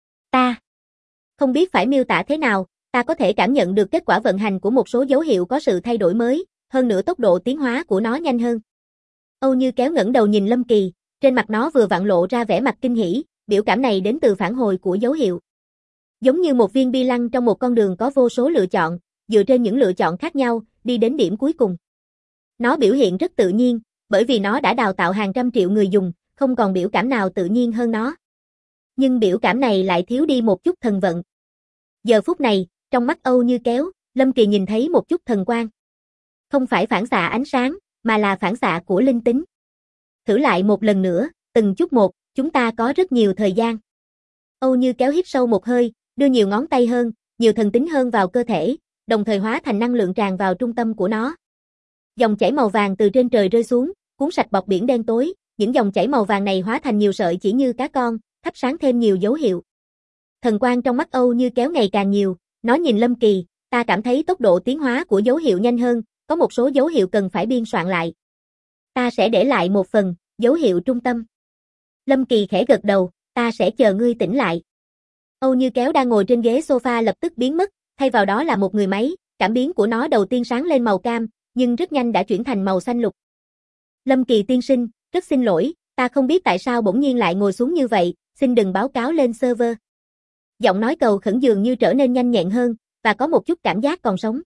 Ta không biết phải miêu tả thế nào, ta có thể cảm nhận được kết quả vận hành của một số dấu hiệu có sự thay đổi mới, hơn nữa tốc độ tiến hóa của nó nhanh hơn. Âu Như Kéo ngẩng đầu nhìn Lâm Kỳ, trên mặt nó vừa vặn lộ ra vẻ mặt kinh hỉ, biểu cảm này đến từ phản hồi của dấu hiệu. Giống như một viên bi lăng trong một con đường có vô số lựa chọn, dựa trên những lựa chọn khác nhau, đi đến điểm cuối cùng. Nó biểu hiện rất tự nhiên, bởi vì nó đã đào tạo hàng trăm triệu người dùng, không còn biểu cảm nào tự nhiên hơn nó. Nhưng biểu cảm này lại thiếu đi một chút thần vận. Giờ phút này, trong mắt Âu Như Kéo, Lâm Kỳ nhìn thấy một chút thần quang. Không phải phản xạ ánh sáng, mà là phản xạ của linh tính. Thử lại một lần nữa, từng chút một, chúng ta có rất nhiều thời gian. Âu Như Kéo hít sâu một hơi, đưa nhiều ngón tay hơn, nhiều thần tính hơn vào cơ thể, đồng thời hóa thành năng lượng tràn vào trung tâm của nó. Dòng chảy màu vàng từ trên trời rơi xuống, cuốn sạch bọc biển đen tối, những dòng chảy màu vàng này hóa thành nhiều sợi chỉ như cá con, thắp sáng thêm nhiều dấu hiệu. Thần quang trong mắt Âu Như Kéo ngày càng nhiều, Nó nhìn Lâm Kỳ, ta cảm thấy tốc độ tiến hóa của dấu hiệu nhanh hơn, có một số dấu hiệu cần phải biên soạn lại. Ta sẽ để lại một phần, dấu hiệu trung tâm. Lâm Kỳ khẽ gật đầu, ta sẽ chờ ngươi tỉnh lại. Âu Như Kéo đang ngồi trên ghế sofa lập tức biến mất, thay vào đó là một người máy, cảm biến của nó đầu tiên sáng lên màu cam, nhưng rất nhanh đã chuyển thành màu xanh lục. Lâm Kỳ tiên sinh, rất xin lỗi, ta không biết tại sao bỗng nhiên lại ngồi xuống như vậy, xin đừng báo cáo lên server. Giọng nói cầu khẩn dường như trở nên nhanh nhẹn hơn, và có một chút cảm giác còn sống.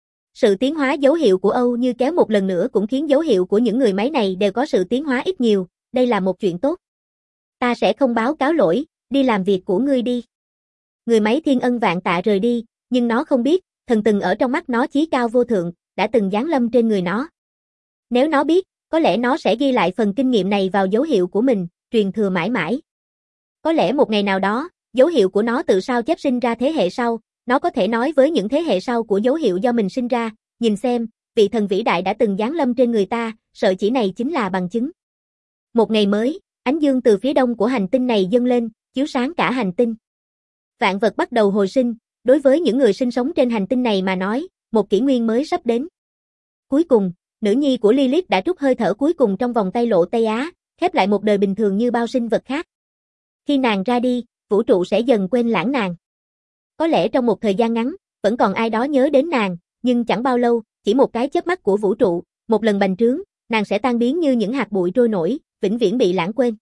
Sự tiến hóa dấu hiệu của Âu Như Kéo một lần nữa cũng khiến dấu hiệu của những người máy này đều có sự tiến hóa ít nhiều, đây là một chuyện tốt. Ta sẽ không báo cáo lỗi, đi làm việc của ngươi đi. Người máy thiên ân vạn tạ rời đi, nhưng nó không biết, thần từng ở trong mắt nó chí cao vô thượng, đã từng giáng lâm trên người nó. Nếu nó biết, có lẽ nó sẽ ghi lại phần kinh nghiệm này vào dấu hiệu của mình, truyền thừa mãi mãi. Có lẽ một ngày nào đó, dấu hiệu của nó tự sao chép sinh ra thế hệ sau, nó có thể nói với những thế hệ sau của dấu hiệu do mình sinh ra, nhìn xem, vị thần vĩ đại đã từng giáng lâm trên người ta, sợi chỉ này chính là bằng chứng. Một ngày mới, ánh dương từ phía đông của hành tinh này dâng lên, chiếu sáng cả hành tinh. Vạn vật bắt đầu hồi sinh, đối với những người sinh sống trên hành tinh này mà nói, một kỷ nguyên mới sắp đến. Cuối cùng, nữ nhi của Lilith đã trút hơi thở cuối cùng trong vòng tay Lộ Tây Á, khép lại một đời bình thường như bao sinh vật khác. Khi nàng ra đi, vũ trụ sẽ dần quên lãng nàng. Có lẽ trong một thời gian ngắn, vẫn còn ai đó nhớ đến nàng, nhưng chẳng bao lâu, chỉ một cái chớp mắt của vũ trụ, một lần bành trướng, nàng sẽ tan biến như những hạt bụi trôi nổi, vĩnh viễn bị lãng quên.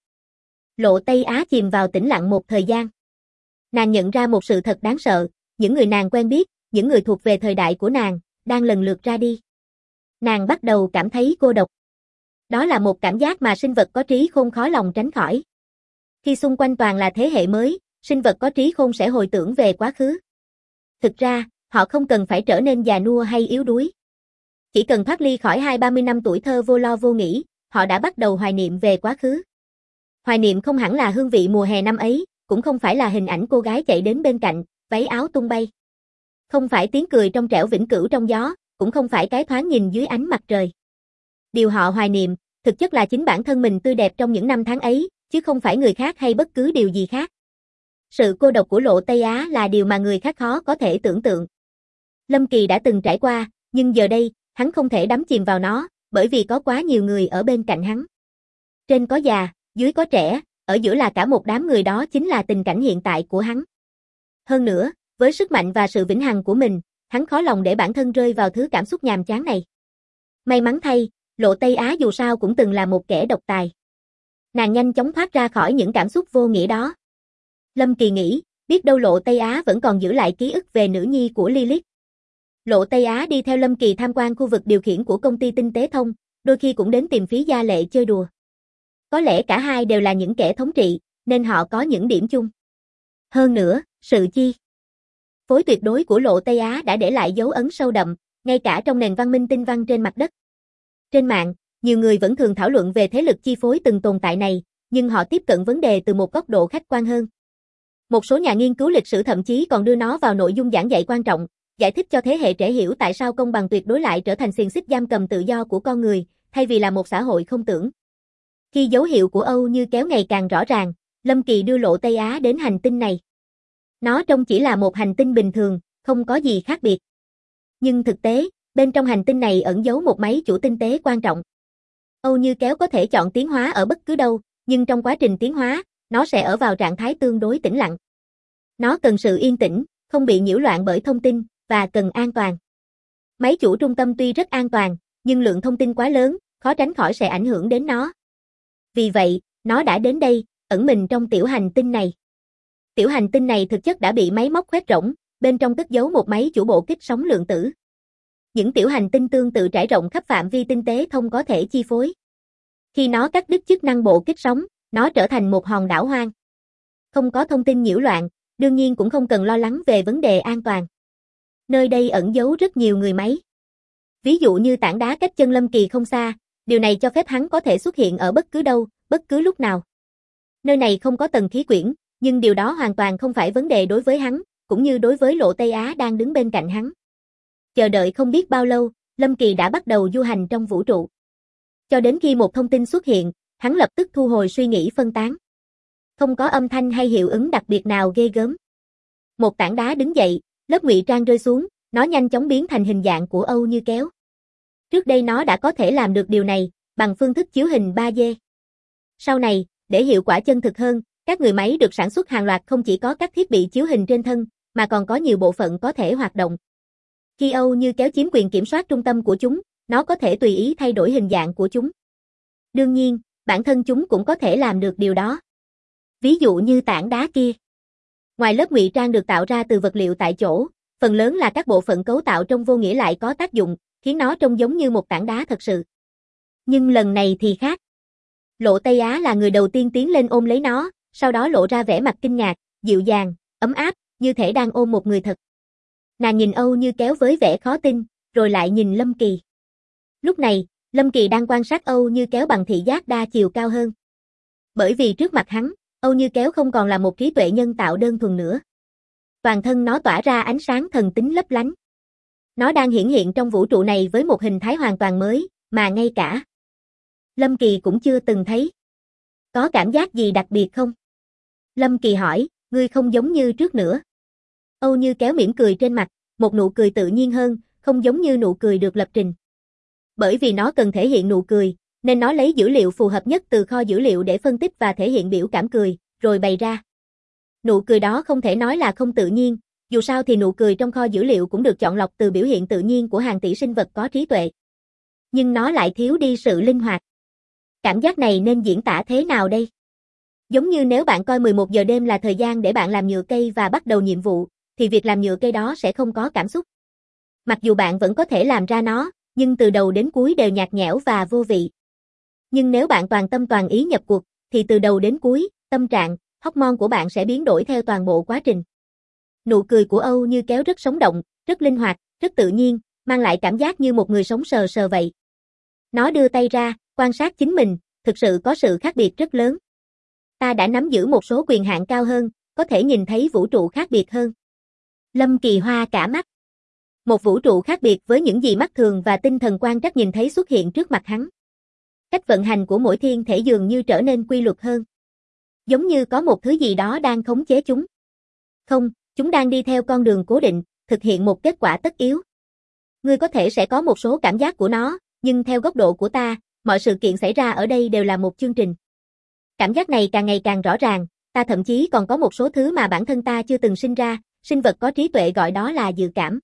Lộ Tây Á chìm vào tĩnh lặng một thời gian. Nàng nhận ra một sự thật đáng sợ, những người nàng quen biết, những người thuộc về thời đại của nàng, đang lần lượt ra đi. Nàng bắt đầu cảm thấy cô độc. Đó là một cảm giác mà sinh vật có trí khôn khó lòng tránh khỏi. Khi xung quanh toàn là thế hệ mới, sinh vật có trí khôn sẽ hồi tưởng về quá khứ. Thực ra, họ không cần phải trở nên già nua hay yếu đuối. Chỉ cần thoát ly khỏi hai ba mươi năm tuổi thơ vô lo vô nghĩ, họ đã bắt đầu hoài niệm về quá khứ. Hoài niệm không hẳn là hương vị mùa hè năm ấy, cũng không phải là hình ảnh cô gái chạy đến bên cạnh, váy áo tung bay. Không phải tiếng cười trong trẻo vĩnh cửu trong gió, cũng không phải cái thoáng nhìn dưới ánh mặt trời. Điều họ hoài niệm, thực chất là chính bản thân mình tươi đẹp trong những năm tháng ấy, chứ không phải người khác hay bất cứ điều gì khác. Sự cô độc của Lộ Tây Á là điều mà người khác khó có thể tưởng tượng. Lâm Kỳ đã từng trải qua, nhưng giờ đây, hắn không thể đắm chìm vào nó, bởi vì có quá nhiều người ở bên cạnh hắn. Trên có già, dưới có trẻ, ở giữa là cả một đám người, đó chính là tình cảnh hiện tại của hắn. Hơn nữa, với sức mạnh và sự vĩnh hằng của mình, hắn khó lòng để bản thân rơi vào thứ cảm xúc nhàm chán này. May mắn thay, Lộ Tây Á dù sao cũng từng là một kẻ độc tài. Nàng nhanh chóng thoát ra khỏi những cảm xúc vô nghĩa đó. Lâm Kỳ nghĩ, biết đâu Lộ Tây Á vẫn còn giữ lại ký ức về nữ nhi của Lilith. Lộ Tây Á đi theo Lâm Kỳ tham quan khu vực điều khiển của công ty tinh tế thông, đôi khi cũng đến tìm Phí Gia Lệ chơi đùa. Có lẽ cả hai đều là những kẻ thống trị, nên họ có những điểm chung. Hơn nữa, sự chi phối tuyệt đối của Lộ Tây Á đã để lại dấu ấn sâu đậm, ngay cả trong nền văn minh tinh văn trên mặt đất. Trên mạng, nhiều người vẫn thường thảo luận về thế lực chi phối từng tồn tại này, nhưng họ tiếp cận vấn đề từ một góc độ khách quan hơn. Một số nhà nghiên cứu lịch sử thậm chí còn đưa nó vào nội dung giảng dạy quan trọng, giải thích cho thế hệ trẻ hiểu tại sao công bằng tuyệt đối lại trở thành xiềng xích giam cầm tự do của con người, thay vì là một xã hội không tưởng. Khi dấu hiệu của Âu Như Kéo ngày càng rõ ràng, Lâm Kỳ đưa Lộ Tây Á đến hành tinh này. Nó trông chỉ là một hành tinh bình thường, không có gì khác biệt. Nhưng thực tế, bên trong hành tinh này ẩn giấu một máy chủ tinh tế quan trọng. Âu Như Kéo có thể chọn tiến hóa ở bất cứ đâu, nhưng trong quá trình tiến hóa, nó sẽ ở vào trạng thái tương đối tĩnh lặng. Nó cần sự yên tĩnh, không bị nhiễu loạn bởi thông tin, và cần an toàn. Máy chủ trung tâm tuy rất an toàn, nhưng lượng thông tin quá lớn, khó tránh khỏi sẽ ảnh hưởng đến nó. Vì vậy, nó đã đến đây, ẩn mình trong tiểu hành tinh này. Tiểu hành tinh này thực chất đã bị máy móc khoét rỗng, bên trong cất giấu một máy chủ bộ kích sóng lượng tử. Những tiểu hành tinh tương tự trải rộng khắp phạm vi tinh tế thông có thể chi phối. Khi nó cắt đứt chức năng bộ kích sóng, nó trở thành một hòn đảo hoang. Không có thông tin nhiễu loạn, đương nhiên cũng không cần lo lắng về vấn đề an toàn. Nơi đây ẩn giấu rất nhiều người máy. Ví dụ như tảng đá cách chân Lâm Kỳ không xa, điều này cho phép hắn có thể xuất hiện ở bất cứ đâu, bất cứ lúc nào. Nơi này không có tầng khí quyển, nhưng điều đó hoàn toàn không phải vấn đề đối với hắn, cũng như đối với Lộ Tây Á đang đứng bên cạnh hắn. Chờ đợi không biết bao lâu, Lâm Kỳ đã bắt đầu du hành trong vũ trụ. Cho đến khi một thông tin xuất hiện, hắn lập tức thu hồi suy nghĩ phân tán. Không có âm thanh hay hiệu ứng đặc biệt nào ghê gớm. Một tảng đá đứng dậy, Lớp ngụy trang rơi xuống, nó nhanh chóng biến thành hình dạng của Âu Như Kéo. Trước đây nó đã có thể làm được điều này, bằng phương thức chiếu hình ba D. Sau này, để hiệu quả chân thực hơn, các người máy được sản xuất hàng loạt không chỉ có các thiết bị chiếu hình trên thân, mà còn có nhiều bộ phận có thể hoạt động. Khi Âu Như Kéo chiếm quyền kiểm soát trung tâm của chúng, nó có thể tùy ý thay đổi hình dạng của chúng. Đương nhiên, bản thân chúng cũng có thể làm được điều đó. Ví dụ như tảng đá kia. Ngoài lớp ngụy trang được tạo ra từ vật liệu tại chỗ, phần lớn là các bộ phận cấu tạo trong vô nghĩa lại có tác dụng, khiến nó trông giống như một tảng đá thật sự. Nhưng lần này thì khác. Lộ Tây Á là người đầu tiên tiến lên ôm lấy nó, sau đó lộ ra vẻ mặt kinh ngạc, dịu dàng, ấm áp, như thể đang ôm một người thật. Nàng nhìn Âu Như Kéo với vẻ khó tin, rồi lại nhìn Lâm Kỳ. Lúc này, Lâm Kỳ đang quan sát Âu Như Kéo bằng thị giác đa chiều cao hơn. Bởi vì trước mặt hắn, Âu Như Kéo không còn là một trí tuệ nhân tạo đơn thuần nữa. Toàn thân nó tỏa ra ánh sáng thần tính lấp lánh. Nó đang hiển hiện trong vũ trụ này với một hình thái hoàn toàn mới, mà ngay cả Lâm Kỳ cũng chưa từng thấy. Có cảm giác gì đặc biệt không? Lâm Kỳ hỏi, ngươi không giống như trước nữa. Âu Như Kéo mỉm cười trên mặt, một nụ cười tự nhiên hơn, không giống như nụ cười được lập trình. Bởi vì nó cần thể hiện nụ cười, nên nó lấy dữ liệu phù hợp nhất từ kho dữ liệu để phân tích và thể hiện biểu cảm cười, rồi bày ra. Nụ cười đó không thể nói là không tự nhiên, dù sao thì nụ cười trong kho dữ liệu cũng được chọn lọc từ biểu hiện tự nhiên của hàng tỷ sinh vật có trí tuệ. Nhưng nó lại thiếu đi sự linh hoạt. Cảm giác này nên diễn tả thế nào đây? Giống như nếu bạn coi mười một giờ đêm là thời gian để bạn làm nhựa cây và bắt đầu nhiệm vụ, thì việc làm nhựa cây đó sẽ không có cảm xúc. Mặc dù bạn vẫn có thể làm ra nó, nhưng từ đầu đến cuối đều nhạt nhẽo và vô vị. Nhưng nếu bạn toàn tâm toàn ý nhập cuộc, thì từ đầu đến cuối, tâm trạng, hormone của bạn sẽ biến đổi theo toàn bộ quá trình. Nụ cười của Âu Như Kéo rất sống động, rất linh hoạt, rất tự nhiên, mang lại cảm giác như một người sống sờ sờ vậy. Nó đưa tay ra, quan sát chính mình, thực sự có sự khác biệt rất lớn. Ta đã nắm giữ một số quyền hạn cao hơn, có thể nhìn thấy vũ trụ khác biệt hơn. Lâm Kỳ hoa cả mắt. Một vũ trụ khác biệt với những gì mắt thường và tinh thần quan trắc nhìn thấy xuất hiện trước mặt hắn. Cách vận hành của mỗi thiên thể dường như trở nên quy luật hơn. Giống như có một thứ gì đó đang khống chế chúng. Không, chúng đang đi theo con đường cố định, thực hiện một kết quả tất yếu. Ngươi có thể sẽ có một số cảm giác của nó, nhưng theo góc độ của ta, mọi sự kiện xảy ra ở đây đều là một chương trình. Cảm giác này càng ngày càng rõ ràng, ta thậm chí còn có một số thứ mà bản thân ta chưa từng sinh ra, sinh vật có trí tuệ gọi đó là dự cảm.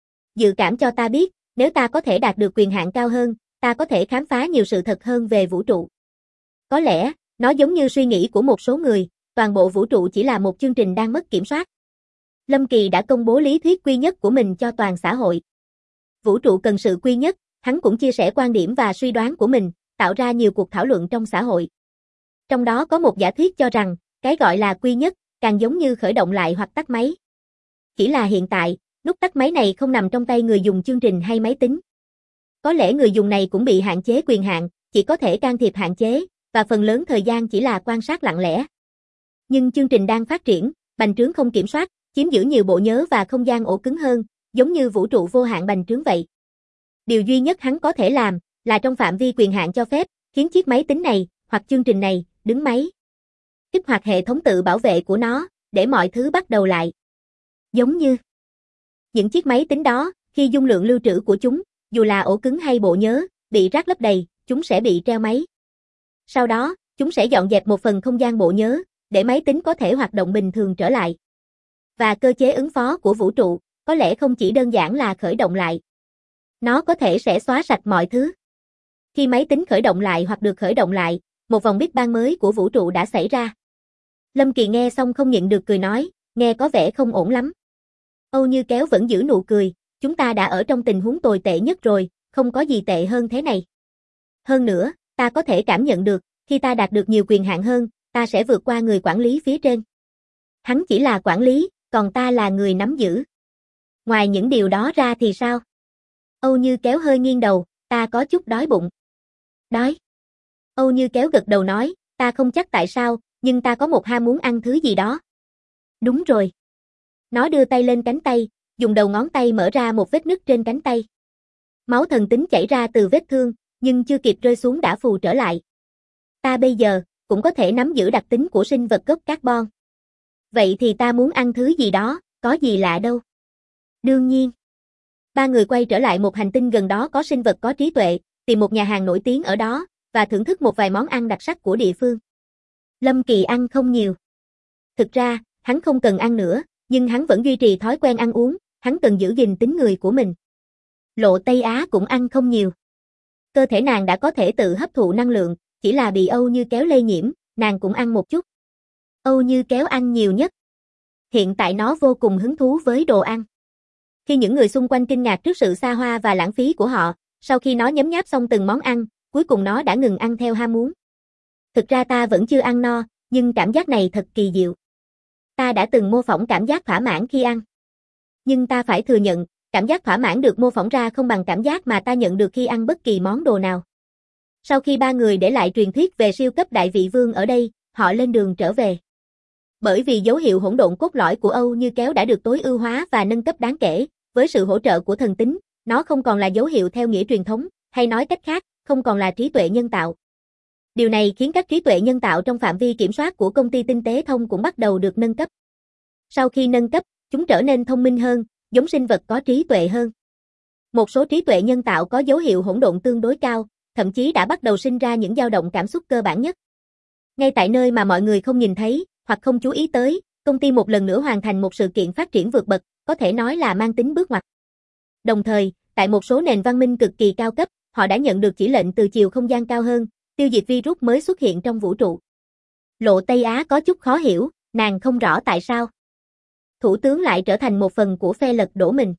Dự cảm cho ta biết, nếu ta có thể đạt được quyền hạn cao hơn, ta có thể khám phá nhiều sự thật hơn về vũ trụ. Có lẽ, nó giống như suy nghĩ của một số người, toàn bộ vũ trụ chỉ là một chương trình đang mất kiểm soát. Lâm Kỳ đã công bố lý thuyết quy nhất của mình cho toàn xã hội. Vũ trụ cần sự quy nhất, hắn cũng chia sẻ quan điểm và suy đoán của mình, tạo ra nhiều cuộc thảo luận trong xã hội. Trong đó có một giả thuyết cho rằng, cái gọi là quy nhất, càng giống như khởi động lại hoặc tắt máy. Chỉ là hiện tại, nút tắt máy này không nằm trong tay người dùng chương trình hay máy tính. Có lẽ người dùng này cũng bị hạn chế quyền hạn, chỉ có thể can thiệp hạn chế, và phần lớn thời gian chỉ là quan sát lặng lẽ. Nhưng chương trình đang phát triển, bành trướng không kiểm soát, chiếm giữ nhiều bộ nhớ và không gian ổ cứng hơn, giống như vũ trụ vô hạn bành trướng vậy. Điều duy nhất hắn có thể làm, là trong phạm vi quyền hạn cho phép, khiến chiếc máy tính này, hoặc chương trình này, đứng máy. Kích hoạt hệ thống tự bảo vệ của nó, để mọi thứ bắt đầu lại. Giống như những chiếc máy tính đó, khi dung lượng lưu trữ của chúng, dù là ổ cứng hay bộ nhớ, bị rác lấp đầy, chúng sẽ bị treo máy. Sau đó, chúng sẽ dọn dẹp một phần không gian bộ nhớ, để máy tính có thể hoạt động bình thường trở lại. Và cơ chế ứng phó của vũ trụ, có lẽ không chỉ đơn giản là khởi động lại. Nó có thể sẽ xóa sạch mọi thứ. Khi máy tính khởi động lại hoặc được khởi động lại, một vòng Big Bang mới của vũ trụ đã xảy ra. Lâm Kỳ nghe xong không nhịn được cười nói, nghe có vẻ không ổn lắm. Âu Như Kéo vẫn giữ nụ cười, chúng ta đã ở trong tình huống tồi tệ nhất rồi, không có gì tệ hơn thế này. Hơn nữa, ta có thể cảm nhận được, khi ta đạt được nhiều quyền hạn hơn, ta sẽ vượt qua người quản lý phía trên. Hắn chỉ là quản lý, còn ta là người nắm giữ. Ngoài những điều đó ra thì sao? Âu Như Kéo hơi nghiêng đầu, ta có chút đói bụng. Đói? Âu Như Kéo gật đầu nói, ta không chắc tại sao, nhưng ta có một ham muốn ăn thứ gì đó. Đúng rồi. Nó đưa tay lên cánh tay, dùng đầu ngón tay mở ra một vết nứt trên cánh tay. Máu thần tính chảy ra từ vết thương, nhưng chưa kịp rơi xuống đã phù trở lại. Ta bây giờ, cũng có thể nắm giữ đặc tính của sinh vật gốc carbon. Vậy thì ta muốn ăn thứ gì đó, có gì lạ đâu. Đương nhiên. Ba người quay trở lại một hành tinh gần đó có sinh vật có trí tuệ, tìm một nhà hàng nổi tiếng ở đó, và thưởng thức một vài món ăn đặc sắc của địa phương. Lâm Kỳ ăn không nhiều. Thực ra, hắn không cần ăn nữa, nhưng hắn vẫn duy trì thói quen ăn uống, hắn cần giữ gìn tính người của mình. Lộ Tây Á cũng ăn không nhiều. Cơ thể nàng đã có thể tự hấp thụ năng lượng, chỉ là bị Âu Như Kéo lây nhiễm, nàng cũng ăn một chút. Âu Như Kéo ăn nhiều nhất. Hiện tại nó vô cùng hứng thú với đồ ăn. Khi những người xung quanh kinh ngạc trước sự xa hoa và lãng phí của họ, sau khi nó nhấm nháp xong từng món ăn, cuối cùng nó đã ngừng ăn theo ham muốn. Thực ra ta vẫn chưa ăn no, nhưng cảm giác này thật kỳ diệu. Ta đã từng mô phỏng cảm giác thỏa mãn khi ăn. Nhưng ta phải thừa nhận, cảm giác thỏa mãn được mô phỏng ra không bằng cảm giác mà ta nhận được khi ăn bất kỳ món đồ nào. Sau khi ba người để lại truyền thuyết về siêu cấp đại vị vương ở đây, họ lên đường trở về. Bởi vì dấu hiệu hỗn độn cốt lõi của Âu Như Kéo đã được tối ưu hóa và nâng cấp đáng kể, với sự hỗ trợ của thần tính, nó không còn là dấu hiệu theo nghĩa truyền thống, hay nói cách khác, không còn là trí tuệ nhân tạo. Điều này khiến các trí tuệ nhân tạo trong phạm vi kiểm soát của công ty tinh tế thông cũng bắt đầu được nâng cấp. Sau khi nâng cấp, chúng trở nên thông minh hơn, giống sinh vật có trí tuệ hơn. Một số trí tuệ nhân tạo có dấu hiệu hỗn độn tương đối cao, thậm chí đã bắt đầu sinh ra những dao động cảm xúc cơ bản nhất. Ngay tại nơi mà mọi người không nhìn thấy, hoặc không chú ý tới, công ty một lần nữa hoàn thành một sự kiện phát triển vượt bậc, có thể nói là mang tính bước ngoặt. Đồng thời, tại một số nền văn minh cực kỳ cao cấp, họ đã nhận được chỉ lệnh từ chiều không gian cao hơn, tiêu diệt virus mới xuất hiện trong vũ trụ. Lộ Tây Á có chút khó hiểu, nàng không rõ tại sao. Thủ tướng lại trở thành một phần của phe lật đổ mình.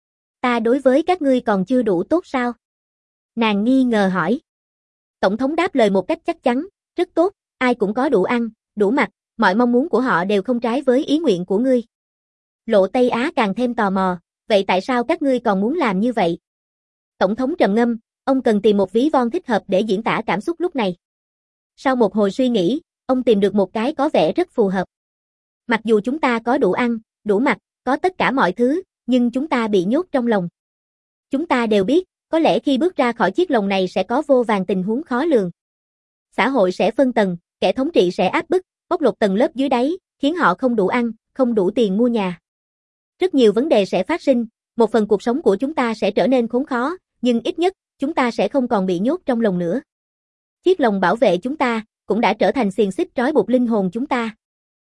Ta đối với các ngươi còn chưa đủ tốt sao? Nàng nghi ngờ hỏi. Tổng thống đáp lời một cách chắc chắn, rất tốt, ai cũng có đủ ăn, đủ mặc, mọi mong muốn của họ đều không trái với ý nguyện của ngươi. Lộ Tây Á càng thêm tò mò, vậy tại sao các ngươi còn muốn làm như vậy? Tổng thống trầm ngâm, ông cần tìm một ví von thích hợp để diễn tả cảm xúc lúc này. Sau một hồi suy nghĩ, ông tìm được một cái có vẻ rất phù hợp. Mặc dù chúng ta có đủ ăn, đủ mặc, có tất cả mọi thứ, nhưng chúng ta bị nhốt trong lồng. Chúng ta đều biết, có lẽ khi bước ra khỏi chiếc lồng này sẽ có vô vàn tình huống khó lường. Xã hội sẽ phân tầng, kẻ thống trị sẽ áp bức, bóc lột tầng lớp dưới đáy, khiến họ không đủ ăn, không đủ tiền mua nhà. Rất nhiều vấn đề sẽ phát sinh, một phần cuộc sống của chúng ta sẽ trở nên khốn khó, nhưng ít nhất, chúng ta sẽ không còn bị nhốt trong lồng nữa. Chiếc lồng bảo vệ chúng ta, cũng đã trở thành xiềng xích trói buộc linh hồn chúng ta.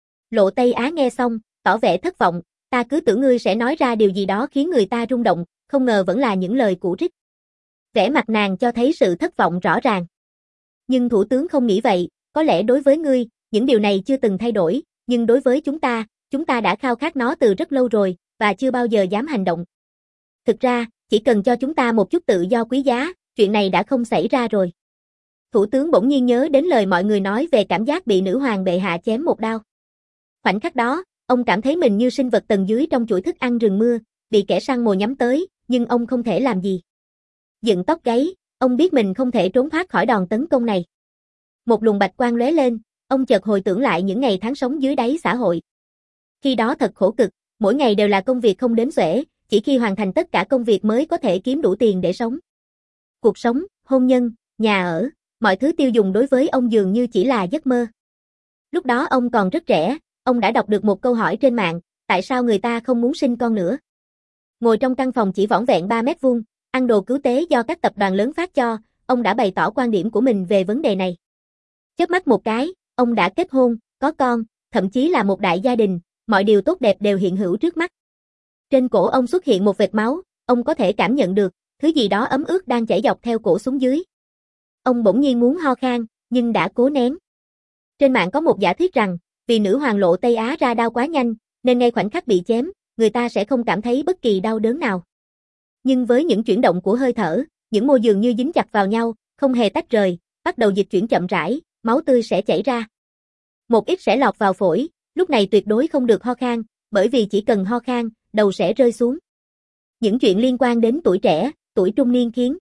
Lộ Tây Á nghe xong, tỏ vẻ thất vọng, ta cứ tưởng ngươi sẽ nói ra điều gì đó khiến người ta rung động, không ngờ vẫn là những lời cũ rích. Vẻ mặt nàng cho thấy sự thất vọng rõ ràng. Nhưng thủ tướng không nghĩ vậy, có lẽ đối với ngươi, những điều này chưa từng thay đổi, nhưng đối với chúng ta, chúng ta đã khao khát nó từ rất lâu rồi, và chưa bao giờ dám hành động. Thực ra, chỉ cần cho chúng ta một chút tự do quý giá, chuyện này đã không xảy ra rồi. Thủ tướng bỗng nhiên nhớ đến lời mọi người nói về cảm giác bị nữ hoàng bệ hạ chém một đao. Khoảnh khắc đó, ông cảm thấy mình như sinh vật tầng dưới trong chuỗi thức ăn rừng mưa, bị kẻ săn mồi nhắm tới, nhưng ông không thể làm gì. Dựng tóc gáy, ông biết mình không thể trốn thoát khỏi đòn tấn công này. Một luồng bạch quang lóe lên, ông chợt hồi tưởng lại những ngày tháng sống dưới đáy xã hội. Khi đó thật khổ cực, mỗi ngày đều là công việc không đếm xuể, chỉ khi hoàn thành tất cả công việc mới có thể kiếm đủ tiền để sống. Cuộc sống, hôn nhân, nhà ở, mọi thứ tiêu dùng đối với ông dường như chỉ là giấc mơ. Lúc đó ông còn rất trẻ, ông đã đọc được một câu hỏi trên mạng, tại sao người ta không muốn sinh con nữa? Ngồi trong căn phòng chỉ vỏn vẹn ba mét vuông, ăn đồ cứu tế do các tập đoàn lớn phát cho, ông đã bày tỏ quan điểm của mình về vấn đề này. Chớp mắt một cái, ông đã kết hôn, có con, thậm chí là một đại gia đình, mọi điều tốt đẹp đều hiện hữu trước mắt. Trên cổ ông xuất hiện một vệt máu, ông có thể cảm nhận được, thứ gì đó ấm ướt đang chảy dọc theo cổ xuống dưới. Ông bỗng nhiên muốn ho khan, nhưng đã cố nén. Trên mạng có một giả thuyết rằng, vì nữ hoàng Lộ Tây Á ra đao quá nhanh, nên ngay khoảnh khắc bị chém, người ta sẽ không cảm thấy bất kỳ đau đớn nào. Nhưng với những chuyển động của hơi thở, những mô dường như dính chặt vào nhau, không hề tách rời, bắt đầu dịch chuyển chậm rãi, máu tươi sẽ chảy ra. Một ít sẽ lọt vào phổi, lúc này tuyệt đối không được ho khan, bởi vì chỉ cần ho khan, đầu sẽ rơi xuống. Những chuyện liên quan đến tuổi trẻ, tuổi trung niên khiến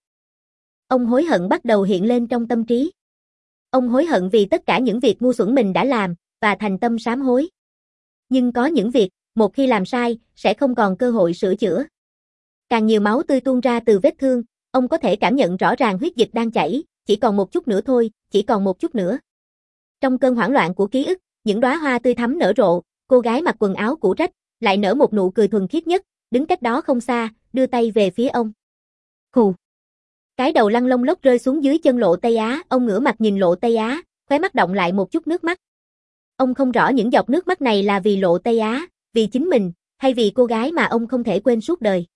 ông hối hận bắt đầu hiện lên trong tâm trí. Ông hối hận vì tất cả những việc ngu xuẩn mình đã làm, và thành tâm sám hối. Nhưng có những việc, một khi làm sai, sẽ không còn cơ hội sửa chữa. Càng nhiều máu tươi tuôn ra từ vết thương, ông có thể cảm nhận rõ ràng huyết dịch đang chảy, chỉ còn một chút nữa thôi, chỉ còn một chút nữa. Trong cơn hoảng loạn của ký ức, những đóa hoa tươi thắm nở rộ, cô gái mặc quần áo cũ rách, lại nở một nụ cười thuần khiết nhất, đứng cách đó không xa, đưa tay về phía ông. Khù. Cái đầu lăn lông lốc rơi xuống dưới chân Lộ Tây Á, ông ngửa mặt nhìn Lộ Tây Á, khóe mắt đọng lại một chút nước mắt. Ông không rõ những giọt nước mắt này là vì Lộ Tây Á, vì chính mình, hay vì cô gái mà ông không thể quên suốt đời.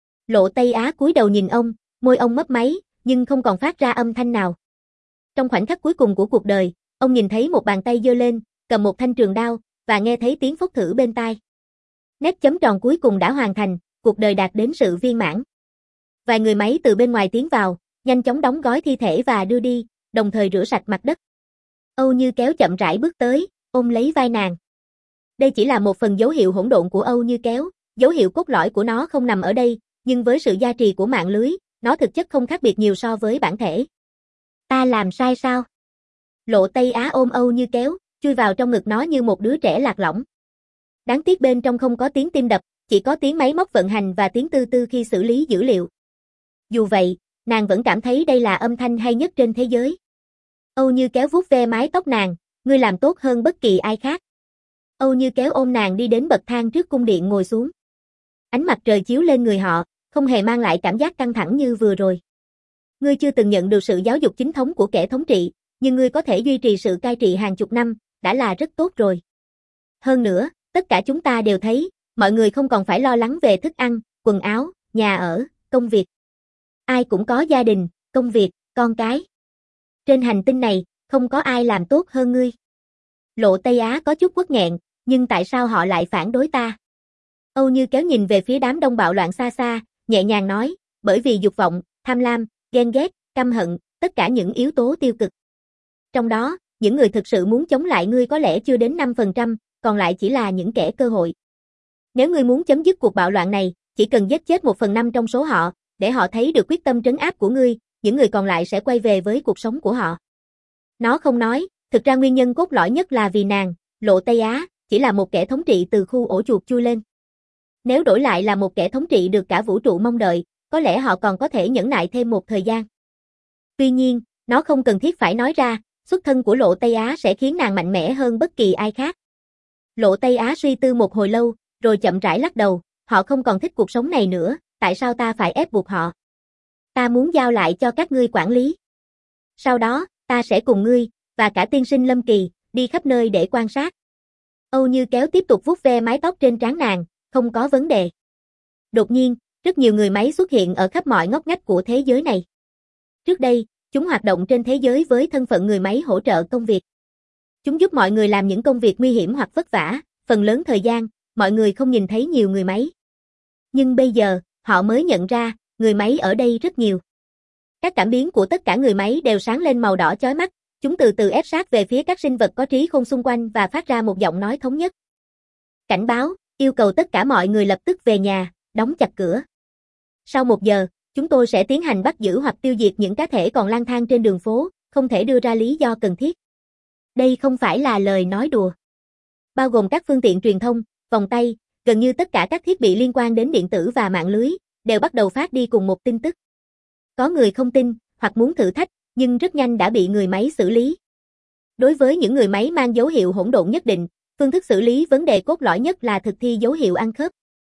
Lộ Tây Á cúi đầu nhìn ông, môi ông mấp máy, nhưng không còn phát ra âm thanh nào. Trong khoảnh khắc cuối cùng của cuộc đời, ông nhìn thấy một bàn tay giơ lên, cầm một thanh trường đao, và nghe thấy tiếng phốc thử bên tai. Nét chấm tròn cuối cùng đã hoàn thành, cuộc đời đạt đến sự viên mãn. Vài người máy từ bên ngoài tiến vào, nhanh chóng đóng gói thi thể và đưa đi, đồng thời rửa sạch mặt đất. Âu Như Kéo chậm rãi bước tới, ôm lấy vai nàng. Đây chỉ là một phần dấu hiệu hỗn độn của Âu Như Kéo, dấu hiệu cốt lõi của nó không nằm ở đây, nhưng với sự gia trì của mạng lưới, nó thực chất không khác biệt nhiều so với bản thể. Ta làm sai sao? Lộ Tây Á ôm Âu Như Kéo, chui vào trong ngực nó như một đứa trẻ lạc lõng. Đáng tiếc bên trong không có tiếng tim đập, chỉ có tiếng máy móc vận hành và tiếng tư tư khi xử lý dữ liệu. Dù vậy, nàng vẫn cảm thấy đây là âm thanh hay nhất trên thế giới. Âu Như Kéo vuốt ve mái tóc nàng, ngươi làm tốt hơn bất kỳ ai khác. Âu Như Kéo ôm nàng đi đến bậc thang trước cung điện ngồi xuống. Ánh mặt trời chiếu lên người họ, không hề mang lại cảm giác căng thẳng như vừa rồi. Ngươi chưa từng nhận được sự giáo dục chính thống của kẻ thống trị, nhưng ngươi có thể duy trì sự cai trị hàng chục năm, đã là rất tốt rồi. Hơn nữa, tất cả chúng ta đều thấy, mọi người không còn phải lo lắng về thức ăn, quần áo, nhà ở, công việc. Ai cũng có gia đình, công việc, con cái. Trên hành tinh này, không có ai làm tốt hơn ngươi. Lộ Tây Á có chút uất nghẹn, nhưng tại sao họ lại phản đối ta? Âu Như Kéo nhìn về phía đám đông bạo loạn xa xa, nhẹ nhàng nói, bởi vì dục vọng, tham lam, ghen ghét, căm hận, tất cả những yếu tố tiêu cực. Trong đó, những người thực sự muốn chống lại ngươi có lẽ chưa đến năm phần trăm, còn lại chỉ là những kẻ cơ hội. Nếu ngươi muốn chấm dứt cuộc bạo loạn này, chỉ cần giết chết một phần năm trong số họ, để họ thấy được quyết tâm trấn áp của ngươi, những người còn lại sẽ quay về với cuộc sống của họ. Nó không nói, thực ra nguyên nhân cốt lõi nhất là vì nàng, Lộ Tây Á, chỉ là một kẻ thống trị từ khu ổ chuột chui lên. Nếu đổi lại là một kẻ thống trị được cả vũ trụ mong đợi, có lẽ họ còn có thể nhẫn nại thêm một thời gian. Tuy nhiên, nó không cần thiết phải nói ra, xuất thân của Lộ Tây Á sẽ khiến nàng mạnh mẽ hơn bất kỳ ai khác. Lộ Tây Á suy tư một hồi lâu, rồi chậm rãi lắc đầu, họ không còn thích cuộc sống này nữa, tại sao ta phải ép buộc họ? Ta muốn giao lại cho các ngươi quản lý. Sau đó, ta sẽ cùng ngươi, và cả tiên sinh Lâm Kỳ, đi khắp nơi để quan sát. Âu Như Kéo tiếp tục vuốt ve mái tóc trên trán nàng, không có vấn đề. Đột nhiên, rất nhiều người máy xuất hiện ở khắp mọi ngóc ngách của thế giới này. Trước đây, chúng hoạt động trên thế giới với thân phận người máy hỗ trợ công việc. Chúng giúp mọi người làm những công việc nguy hiểm hoặc vất vả, phần lớn thời gian, mọi người không nhìn thấy nhiều người máy. Nhưng bây giờ, họ mới nhận ra, người máy ở đây rất nhiều. Các cảm biến của tất cả người máy đều sáng lên màu đỏ chói mắt, chúng từ từ ép sát về phía các sinh vật có trí khôn xung quanh và phát ra một giọng nói thống nhất. Cảnh báo, yêu cầu tất cả mọi người lập tức về nhà, đóng chặt cửa. Sau một giờ, chúng tôi sẽ tiến hành bắt giữ hoặc tiêu diệt những cá thể còn lang thang trên đường phố, không thể đưa ra lý do cần thiết. Đây không phải là lời nói đùa. Bao gồm các phương tiện truyền thông, vòng tay, gần như tất cả các thiết bị liên quan đến điện tử và mạng lưới, đều bắt đầu phát đi cùng một tin tức. Có người không tin, hoặc muốn thử thách, nhưng rất nhanh đã bị người máy xử lý. Đối với những người máy mang dấu hiệu hỗn độn nhất định, phương thức xử lý vấn đề cốt lõi nhất là thực thi dấu hiệu ăn khớp.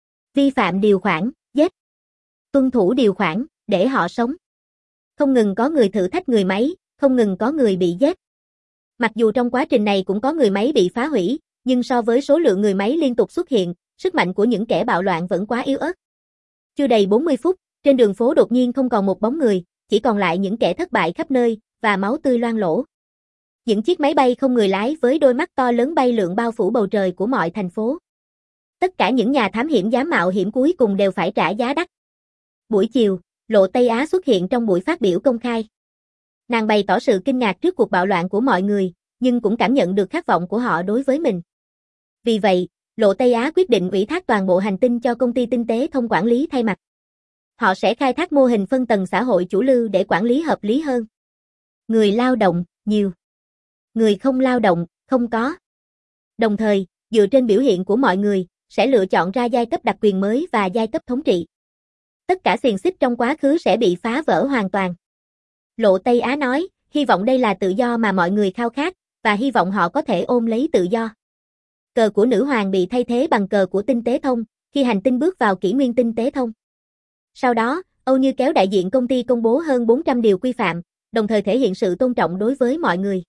Vi phạm điều khoản, giết. Tuân thủ điều khoản, để họ sống. Không ngừng có người thử thách người máy, không ngừng có người bị giết. Mặc dù trong quá trình này cũng có người máy bị phá hủy, nhưng so với số lượng người máy liên tục xuất hiện, sức mạnh của những kẻ bạo loạn vẫn quá yếu ớt. Chưa đầy bốn mươi phút, trên đường phố đột nhiên không còn một bóng người, chỉ còn lại những kẻ thất bại khắp nơi, và máu tươi loang lổ. Những chiếc máy bay không người lái với đôi mắt to lớn bay lượn bao phủ bầu trời của mọi thành phố. Tất cả những nhà thám hiểm dám mạo hiểm cuối cùng đều phải trả giá đắt. Buổi chiều, Lộ Tây Á xuất hiện trong buổi phát biểu công khai. Nàng bày tỏ sự kinh ngạc trước cuộc bạo loạn của mọi người, nhưng cũng cảm nhận được khát vọng của họ đối với mình. Vì vậy, Lộ Tây Á quyết định ủy thác toàn bộ hành tinh cho công ty tinh tế thông quản lý thay mặt. Họ sẽ khai thác mô hình phân tầng xã hội chủ lưu để quản lý hợp lý hơn. Người lao động, nhiều. Người không lao động, không có. Đồng thời, dựa trên biểu hiện của mọi người, sẽ lựa chọn ra giai cấp đặc quyền mới và giai cấp thống trị. Tất cả xiềng xích trong quá khứ sẽ bị phá vỡ hoàn toàn. Lộ Tây Á nói, hy vọng đây là tự do mà mọi người khao khát, và hy vọng họ có thể ôm lấy tự do. Cờ của nữ hoàng bị thay thế bằng cờ của tinh tế thông, khi hành tinh bước vào kỷ nguyên tinh tế thông. Sau đó, Âu Như Kéo đại diện công ty công bố hơn bốn trăm điều quy phạm, đồng thời thể hiện sự tôn trọng đối với mọi người.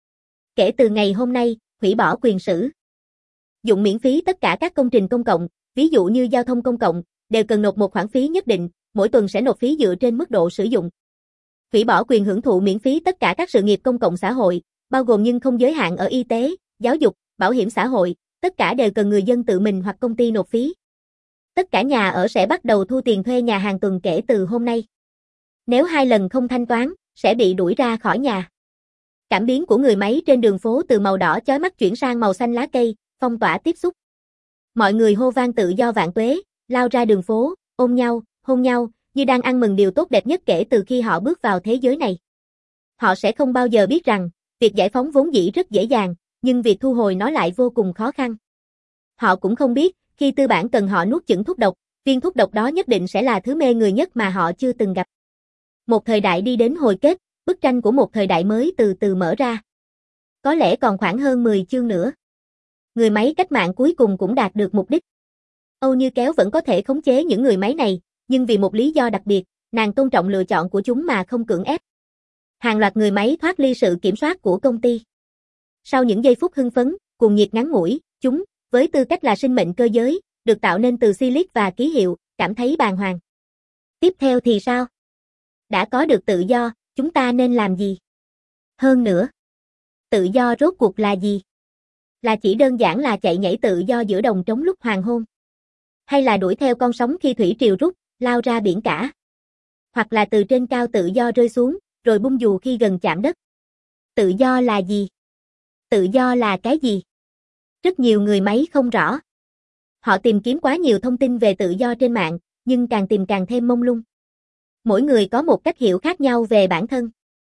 Kể từ ngày hôm nay, hủy bỏ quyền sử dụng miễn phí tất cả các công trình công cộng, ví dụ như giao thông công cộng, đều cần nộp một khoản phí nhất định, mỗi tuần sẽ nộp phí dựa trên mức độ sử dụng. Hủy bỏ quyền hưởng thụ miễn phí tất cả các sự nghiệp công cộng xã hội, bao gồm nhưng không giới hạn ở y tế, giáo dục, bảo hiểm xã hội, tất cả đều cần người dân tự mình hoặc công ty nộp phí. Tất cả nhà ở sẽ bắt đầu thu tiền thuê nhà hàng tuần kể từ hôm nay. Nếu hai lần không thanh toán, sẽ bị đuổi ra khỏi nhà. Cảm biến của người máy trên đường phố từ màu đỏ chói mắt chuyển sang màu xanh lá cây, phong tỏa tiếp xúc. Mọi người hô vang tự do vạn tuế, lao ra đường phố, ôm nhau, hôn nhau, như đang ăn mừng điều tốt đẹp nhất kể từ khi họ bước vào thế giới này. Họ sẽ không bao giờ biết rằng, việc giải phóng vốn dĩ rất dễ dàng, nhưng việc thu hồi nó lại vô cùng khó khăn. Họ cũng không biết, khi tư bản cần họ nuốt chửng thuốc độc, viên thuốc độc đó nhất định sẽ là thứ mê người nhất mà họ chưa từng gặp. Một thời đại đi đến hồi kết, bức tranh của một thời đại mới từ từ mở ra. Có lẽ còn khoảng hơn mười chương nữa. Người máy cách mạng cuối cùng cũng đạt được mục đích. Âu Như Kéo vẫn có thể khống chế những người máy này, nhưng vì một lý do đặc biệt, nàng tôn trọng lựa chọn của chúng mà không cưỡng ép. Hàng loạt người máy thoát ly sự kiểm soát của công ty. Sau những giây phút hưng phấn, cuồng nhiệt ngắn ngủi, chúng, với tư cách là sinh mệnh cơ giới, được tạo nên từ silic và ký hiệu, cảm thấy bàng hoàng. Tiếp theo thì sao? Đã có được tự do, chúng ta nên làm gì? Hơn nữa, tự do rốt cuộc là gì? Là chỉ đơn giản là chạy nhảy tự do giữa đồng trống lúc hoàng hôn? Hay là đuổi theo con sóng khi thủy triều rút, lao ra biển cả? Hoặc là từ trên cao tự do rơi xuống, rồi bung dù khi gần chạm đất? Tự do là gì? Tự do là cái gì? Rất nhiều người máy không rõ. Họ tìm kiếm quá nhiều thông tin về tự do trên mạng, nhưng càng tìm càng thêm mông lung. Mỗi người có một cách hiểu khác nhau về bản thân.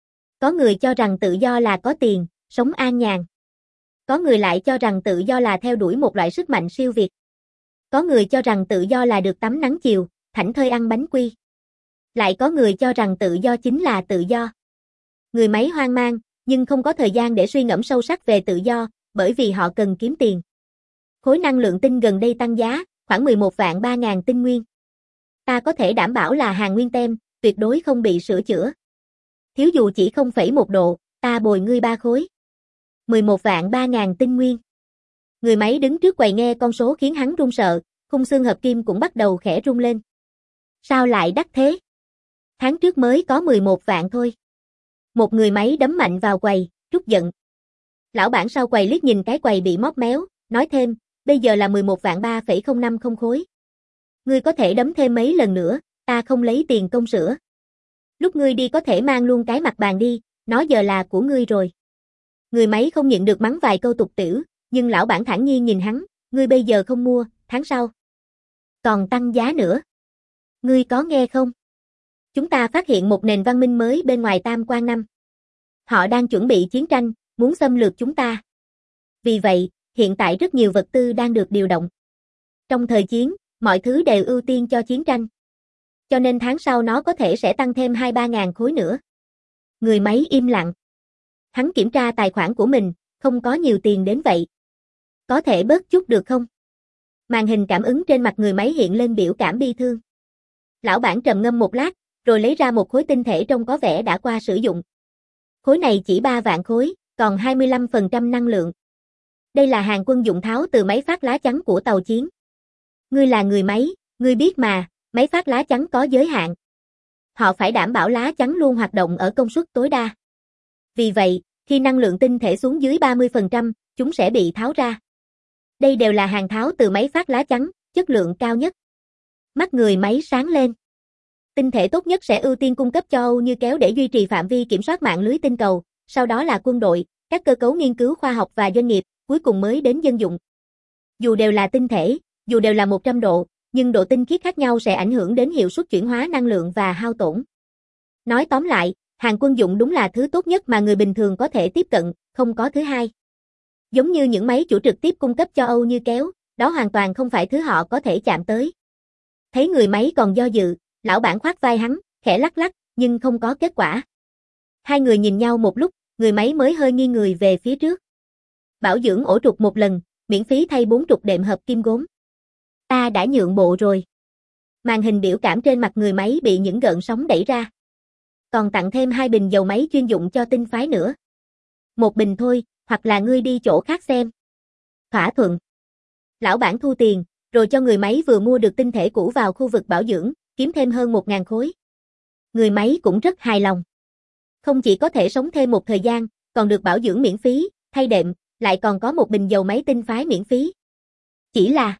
Có người cho rằng tự do là có tiền, sống an nhàn. Có người lại cho rằng tự do là theo đuổi một loại sức mạnh siêu việt. Có người cho rằng tự do là được tắm nắng chiều, thảnh thơi ăn bánh quy. Lại có người cho rằng tự do chính là tự do. Người máy hoang mang, nhưng không có thời gian để suy ngẫm sâu sắc về tự do, bởi vì họ cần kiếm tiền. Khối năng lượng tinh gần đây tăng giá, khoảng mười một vạn ba ngàn tinh nguyên. Ta có thể đảm bảo là hàng nguyên tem, tuyệt đối không bị sửa chữa. Thiếu dù chỉ không phẩy một độ, ta bồi ngươi ba khối. mười một vạn ba ngàn tinh nguyên. Người máy đứng trước quầy nghe con số khiến hắn run sợ, khung xương hợp kim cũng bắt đầu khẽ rung lên. Sao lại đắt thế? Tháng trước mới có mười một vạn thôi. Một người máy đấm mạnh vào quầy, trút giận. Lão bản sau quầy liếc nhìn cái quầy bị móp méo, nói thêm, bây giờ là mười một vạn ba phẩy không năm không khối. Ngươi có thể đấm thêm mấy lần nữa, ta không lấy tiền công sửa. Lúc ngươi đi có thể mang luôn cái mặt bàn đi, nó giờ là của ngươi rồi. Người máy không nhịn được mắng vài câu tục tĩu, nhưng lão bản thản nhiên nhìn hắn, ngươi bây giờ không mua, tháng sau còn tăng giá nữa. Ngươi có nghe không? Chúng ta phát hiện một nền văn minh mới bên ngoài Tam Quan Năm. Họ đang chuẩn bị chiến tranh, muốn xâm lược chúng ta. Vì vậy, hiện tại rất nhiều vật tư đang được điều động. Trong thời chiến, mọi thứ đều ưu tiên cho chiến tranh. Cho nên tháng sau nó có thể sẽ tăng thêm hai ba ngàn khối nữa. Người máy im lặng. Hắn kiểm tra tài khoản của mình, không có nhiều tiền đến vậy. Có thể bớt chút được không? Màn hình cảm ứng trên mặt người máy hiện lên biểu cảm bi thương. Lão bản trầm ngâm một lát, rồi lấy ra một khối tinh thể trông có vẻ đã qua sử dụng. Khối này chỉ ba vạn khối, còn hai mươi lăm phần trăm năng lượng. Đây là hàng quân dụng tháo từ máy phát lá chắn của tàu chiến. Ngươi là người máy, ngươi biết mà, máy phát lá chắn có giới hạn. Họ phải đảm bảo lá chắn luôn hoạt động ở công suất tối đa. Vì vậy, khi năng lượng tinh thể xuống dưới ba mươi phần trăm, chúng sẽ bị tháo ra. Đây đều là hàng tháo từ máy phát lá chắn, chất lượng cao nhất. Mắt người máy sáng lên. Tinh thể tốt nhất sẽ ưu tiên cung cấp cho Âu Như Kéo để duy trì phạm vi kiểm soát mạng lưới tinh cầu, sau đó là quân đội, các cơ cấu nghiên cứu khoa học và doanh nghiệp, cuối cùng mới đến dân dụng. Dù đều là tinh thể, dù đều là một trăm độ, nhưng độ tinh khiết khác nhau sẽ ảnh hưởng đến hiệu suất chuyển hóa năng lượng và hao tổn. Nói tóm lại, hàng quân dụng đúng là thứ tốt nhất mà người bình thường có thể tiếp cận, không có thứ hai. Giống như những máy chủ trực tiếp cung cấp cho Âu Như Kéo, đó hoàn toàn không phải thứ họ có thể chạm tới. Thấy người máy còn do dự, lão bản khoát vai hắn, khẽ lắc lắc, nhưng không có kết quả. Hai người nhìn nhau một lúc, người máy mới hơi nghiêng người về phía trước. Bảo dưỡng ổ trục một lần, miễn phí thay bốn trục đệm hợp kim gốm. Ta đã nhượng bộ rồi. Màn hình biểu cảm trên mặt người máy bị những gợn sóng đẩy ra. Còn tặng thêm hai bình dầu máy chuyên dụng cho tinh phái nữa. Một bình thôi, hoặc là ngươi đi chỗ khác xem. Thỏa thuận. Lão bản thu tiền, rồi cho người máy vừa mua được tinh thể cũ vào khu vực bảo dưỡng, kiếm thêm hơn một ngàn khối. Người máy cũng rất hài lòng. Không chỉ có thể sống thêm một thời gian, còn được bảo dưỡng miễn phí, thay đệm, lại còn có một bình dầu máy tinh phái miễn phí. Chỉ là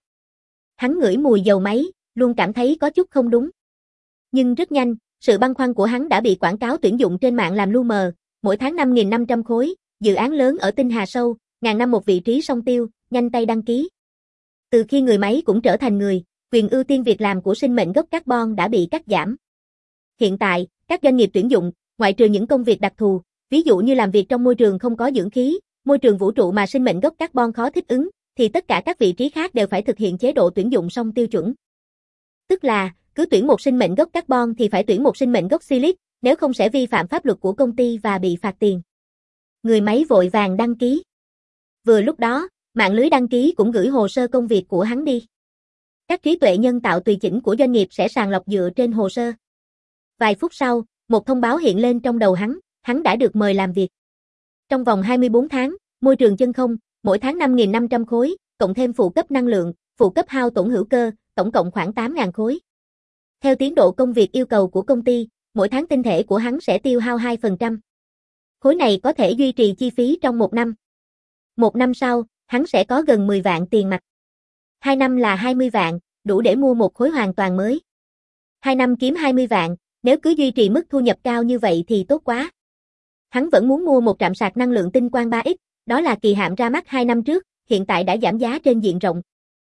hắn ngửi mùi dầu máy, luôn cảm thấy có chút không đúng. Nhưng rất nhanh, sự băn khoăn của hắn đã bị quảng cáo tuyển dụng trên mạng làm lu mờ, mỗi tháng năm nghìn năm trăm khối, dự án lớn ở Tinh Hà Sâu, ngàn năm một vị trí song tiêu, nhanh tay đăng ký. Từ khi người máy cũng trở thành người, quyền ưu tiên việc làm của sinh mệnh gốc carbon đã bị cắt giảm. Hiện tại, các doanh nghiệp tuyển dụng, ngoại trừ những công việc đặc thù, ví dụ như làm việc trong môi trường không có dưỡng khí, môi trường vũ trụ mà sinh mệnh gốc carbon khó thích ứng, thì tất cả các vị trí khác đều phải thực hiện chế độ tuyển dụng song tiêu chuẩn. Tức là, cứ tuyển một sinh mệnh gốc carbon thì phải tuyển một sinh mệnh gốc silic, nếu không sẽ vi phạm pháp luật của công ty và bị phạt tiền. Người máy vội vàng đăng ký. Vừa lúc đó, mạng lưới đăng ký cũng gửi hồ sơ công việc của hắn đi. Các trí tuệ nhân tạo tùy chỉnh của doanh nghiệp sẽ sàng lọc dựa trên hồ sơ. Vài phút sau, một thông báo hiện lên trong đầu hắn, hắn đã được mời làm việc. Trong vòng hai mươi bốn tháng, môi trường chân không, mỗi tháng năm nghìn năm trăm khối, cộng thêm phụ cấp năng lượng, phụ cấp hao tổn hữu cơ, tổng cộng khoảng tám nghìn khối. Theo tiến độ công việc yêu cầu của công ty, mỗi tháng tinh thể của hắn sẽ tiêu hao hai phần trăm. Khối này có thể duy trì chi phí trong một năm. Một năm sau, hắn sẽ có gần mười vạn tiền mặt. Hai năm là hai mươi vạn, đủ để mua một khối hoàn toàn mới. Hai năm kiếm hai mươi vạn, nếu cứ duy trì mức thu nhập cao như vậy thì tốt quá. Hắn vẫn muốn mua một trạm sạc năng lượng tinh quang ba x, đó là kỳ hạn ra mắt hai năm trước, hiện tại đã giảm giá trên diện rộng.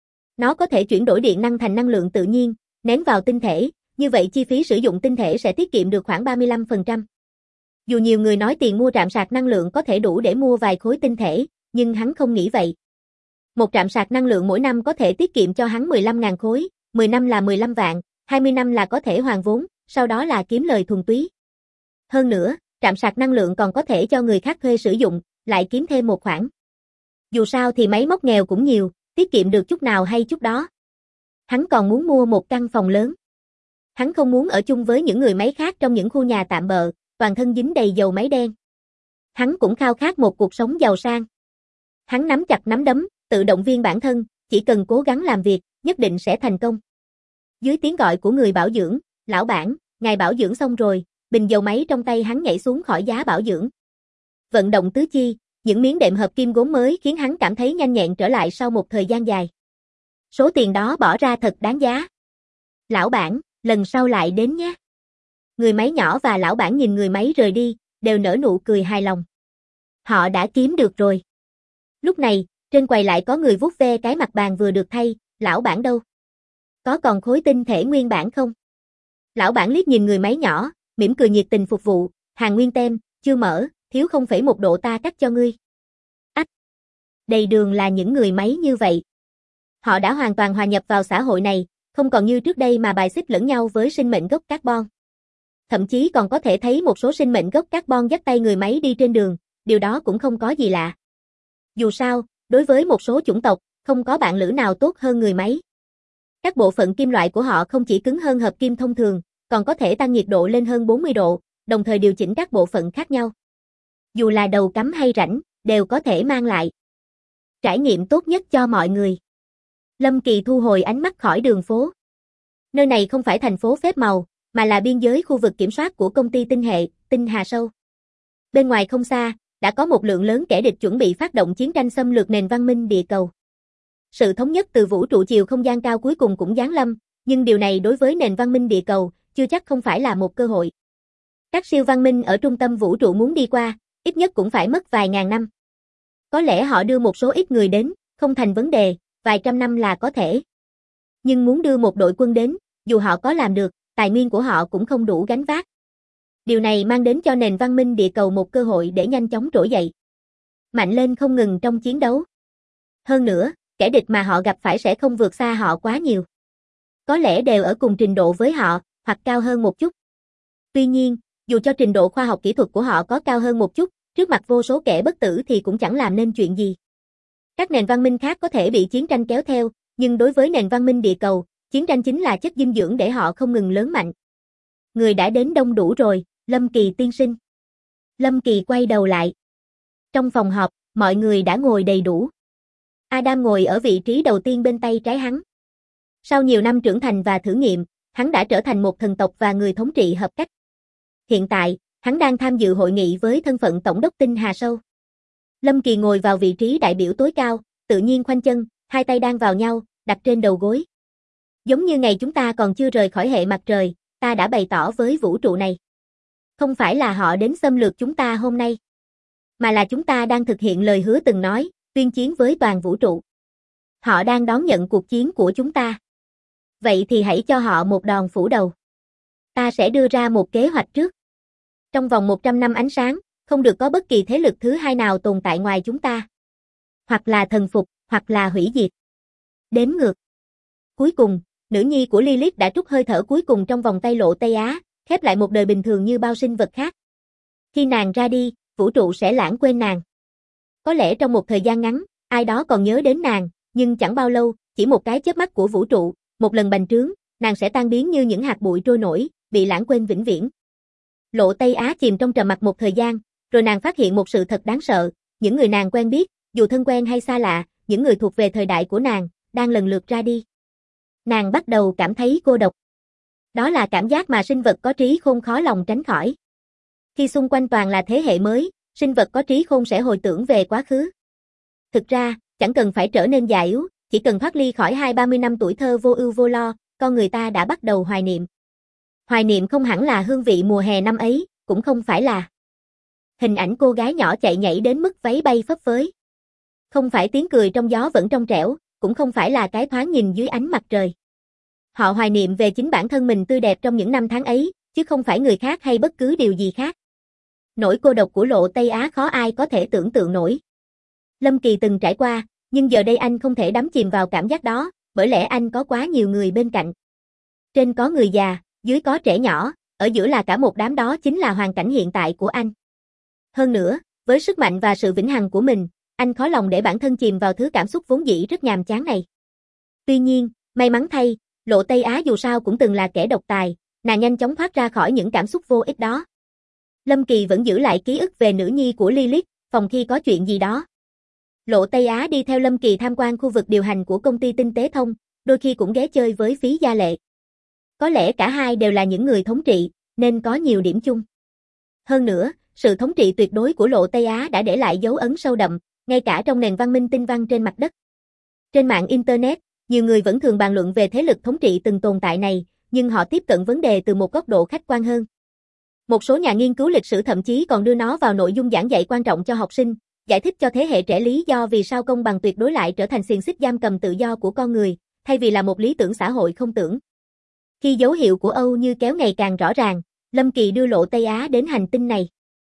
Nó có thể chuyển đổi điện năng thành năng lượng tự nhiên, nén vào tinh thể, như vậy chi phí sử dụng tinh thể sẽ tiết kiệm được khoảng ba mươi lăm phần trăm. Dù nhiều người nói tiền mua trạm sạc năng lượng có thể đủ để mua vài khối tinh thể, nhưng hắn không nghĩ vậy. Một trạm sạc năng lượng mỗi năm có thể tiết kiệm cho hắn mười lăm nghìn khối, mười năm là mười lăm vạn, hai mươi năm là có thể hoàn vốn, sau đó là kiếm lời thuần túy. Hơn nữa, trạm sạc năng lượng còn có thể cho người khác thuê sử dụng, lại kiếm thêm một khoản. Dù sao thì máy móc nghèo cũng nhiều, tiết kiệm được chút nào hay chút đó. Hắn còn muốn mua một căn phòng lớn. Hắn không muốn ở chung với những người máy khác trong những khu nhà tạm bợ, toàn thân dính đầy dầu máy đen. Hắn cũng khao khát một cuộc sống giàu sang. Hắn nắm chặt nắm đấm, tự động viên bản thân, chỉ cần cố gắng làm việc, nhất định sẽ thành công. Dưới tiếng gọi của người bảo dưỡng, lão bản, ngài bảo dưỡng xong rồi, bình dầu máy trong tay hắn nhảy xuống khỏi giá bảo dưỡng. Vận động tứ chi, những miếng đệm hợp kim gốm mới khiến hắn cảm thấy nhanh nhẹn trở lại sau một thời gian dài. Số tiền đó bỏ ra thật đáng giá. Lão bản, lần sau lại đến nhé. Người máy nhỏ và lão bản nhìn người máy rời đi, đều nở nụ cười hài lòng. Họ đã kiếm được rồi. Lúc này, trên quầy lại có người vuốt ve cái mặt bàn vừa được thay, lão bản đâu? Có còn khối tinh thể nguyên bản không? Lão bản liếc nhìn người máy nhỏ, mỉm cười nhiệt tình phục vụ, hàng nguyên tem, chưa mở, thiếu không phẩy một độ ta cắt cho ngươi. Ách! Đầy đường là những người máy như vậy. Họ đã hoàn toàn hòa nhập vào xã hội này, không còn như trước đây mà bài xích lẫn nhau với sinh mệnh gốc carbon. Thậm chí còn có thể thấy một số sinh mệnh gốc carbon dắt tay người máy đi trên đường, điều đó cũng không có gì lạ. Dù sao, đối với một số chủng tộc, không có bạn lữ nào tốt hơn người máy. Các bộ phận kim loại của họ không chỉ cứng hơn hợp kim thông thường, còn có thể tăng nhiệt độ lên hơn bốn mươi độ, đồng thời điều chỉnh các bộ phận khác nhau. Dù là đầu cắm hay rãnh, đều có thể mang lại trải nghiệm tốt nhất cho mọi người. Lâm Kỳ thu hồi ánh mắt khỏi đường phố. Nơi này không phải thành phố phép màu, mà là biên giới khu vực kiểm soát của công ty tinh hệ, Tinh Hà Sâu. Bên ngoài không xa, đã có một lượng lớn kẻ địch chuẩn bị phát động chiến tranh xâm lược nền văn minh địa cầu. Sự thống nhất từ vũ trụ chiều không gian cao cuối cùng cũng giáng lâm, nhưng điều này đối với nền văn minh địa cầu, chưa chắc không phải là một cơ hội. Các siêu văn minh ở trung tâm vũ trụ muốn đi qua, ít nhất cũng phải mất vài ngàn năm. Có lẽ họ đưa một số ít người đến, không thành vấn đề, vài trăm năm là có thể. Nhưng muốn đưa một đội quân đến, dù họ có làm được, tài nguyên của họ cũng không đủ gánh vác. Điều này mang đến cho nền văn minh địa cầu một cơ hội để nhanh chóng trỗi dậy. Mạnh lên không ngừng trong chiến đấu. Hơn nữa, kẻ địch mà họ gặp phải sẽ không vượt xa họ quá nhiều. Có lẽ đều ở cùng trình độ với họ, hoặc cao hơn một chút. Tuy nhiên, dù cho trình độ khoa học kỹ thuật của họ có cao hơn một chút, trước mặt vô số kẻ bất tử thì cũng chẳng làm nên chuyện gì. Các nền văn minh khác có thể bị chiến tranh kéo theo, nhưng đối với nền văn minh địa cầu, chiến tranh chính là chất dinh dưỡng để họ không ngừng lớn mạnh. Người đã đến đông đủ rồi, Lâm Kỳ tiên sinh. Lâm Kỳ quay đầu lại. Trong phòng họp, mọi người đã ngồi đầy đủ. Adam ngồi ở vị trí đầu tiên bên tay trái hắn. Sau nhiều năm trưởng thành và thử nghiệm, hắn đã trở thành một thần tộc và người thống trị hợp cách. Hiện tại, hắn đang tham dự hội nghị với thân phận Tổng đốc Tinh Hà Sâu. Lâm Kỳ ngồi vào vị trí đại biểu tối cao, tự nhiên khoanh chân, hai tay đang vào nhau, đặt trên đầu gối. Giống như ngày chúng ta còn chưa rời khỏi hệ mặt trời, ta đã bày tỏ với vũ trụ này. Không phải là họ đến xâm lược chúng ta hôm nay, mà là chúng ta đang thực hiện lời hứa từng nói, tuyên chiến với toàn vũ trụ. Họ đang đón nhận cuộc chiến của chúng ta. Vậy thì hãy cho họ một đòn phủ đầu. Ta sẽ đưa ra một kế hoạch trước. Trong vòng một trăm năm ánh sáng, không được có bất kỳ thế lực thứ hai nào tồn tại ngoài chúng ta. Hoặc là thần phục, hoặc là hủy diệt. Đếm ngược. Cuối cùng, nữ nhi của Lilith đã trút hơi thở cuối cùng trong vòng tay Lộ Tây Á, khép lại một đời bình thường như bao sinh vật khác. Khi nàng ra đi, vũ trụ sẽ lãng quên nàng. Có lẽ trong một thời gian ngắn, ai đó còn nhớ đến nàng, nhưng chẳng bao lâu, chỉ một cái chớp mắt của vũ trụ, một lần bành trướng, nàng sẽ tan biến như những hạt bụi trôi nổi, bị lãng quên vĩnh viễn. Lộ Tây Á chìm trong trầm mặc một thời gian, rồi nàng phát hiện một sự thật đáng sợ, những người nàng quen biết, dù thân quen hay xa lạ, những người thuộc về thời đại của nàng, đang lần lượt ra đi. Nàng bắt đầu cảm thấy cô độc. Đó là cảm giác mà sinh vật có trí khôn khó lòng tránh khỏi. Khi xung quanh toàn là thế hệ mới, sinh vật có trí khôn sẽ hồi tưởng về quá khứ. Thực ra, chẳng cần phải trở nên già yếu, chỉ cần thoát ly khỏi hai ba mươi năm tuổi thơ vô ưu vô lo, con người ta đã bắt đầu hoài niệm. Hoài niệm không hẳn là hương vị mùa hè năm ấy, cũng không phải là hình ảnh cô gái nhỏ chạy nhảy đến mức váy bay phấp phới. Không phải tiếng cười trong gió vẫn trong trẻo, cũng không phải là cái thoáng nhìn dưới ánh mặt trời. Họ hoài niệm về chính bản thân mình tươi đẹp trong những năm tháng ấy, chứ không phải người khác hay bất cứ điều gì khác. Nỗi cô độc của Lộ Tây Á khó ai có thể tưởng tượng nổi. Lâm Kỳ từng trải qua, nhưng giờ đây anh không thể đắm chìm vào cảm giác đó, bởi lẽ anh có quá nhiều người bên cạnh. Trên có người già, dưới có trẻ nhỏ, ở giữa là cả một đám, đó chính là hoàn cảnh hiện tại của anh. Hơn nữa, với sức mạnh và sự vĩnh hằng của mình, anh khó lòng để bản thân chìm vào thứ cảm xúc vốn dĩ rất nhàm chán này. Tuy nhiên, may mắn thay, Lộ Tây Á dù sao cũng từng là kẻ độc tài, nàng nhanh chóng thoát ra khỏi những cảm xúc vô ích đó. Lâm Kỳ vẫn giữ lại ký ức về nữ nhi của Lilith, phòng khi có chuyện gì đó. Lộ Tây Á đi theo Lâm Kỳ tham quan khu vực điều hành của công ty Tinh Tế Thông, đôi khi cũng ghé chơi với Phí Gia Lệ. Có lẽ cả hai đều là những người thống trị, nên có nhiều điểm chung. Hơn nữa, sự thống trị tuyệt đối của Lộ Tây Á đã để lại dấu ấn sâu đậm, ngay cả trong nền văn minh tinh văn trên mặt đất. Trên mạng Internet, nhiều người vẫn thường bàn luận về thế lực thống trị từng tồn tại này, nhưng họ tiếp cận vấn đề từ một góc độ khách quan hơn. Một số nhà nghiên cứu lịch sử thậm chí còn đưa nó vào nội dung giảng dạy quan trọng cho học sinh, giải thích cho thế hệ trẻ lý do vì sao công bằng tuyệt đối lại trở thành xiềng xích giam cầm tự do của con người, thay vì là một lý tưởng xã hội không tưởng. Khi dấu hiệu của Âu Như Kéo ngày càng rõ ràng, Lâm Kỳ đưa Lộ Tây Á đến hành tinh này.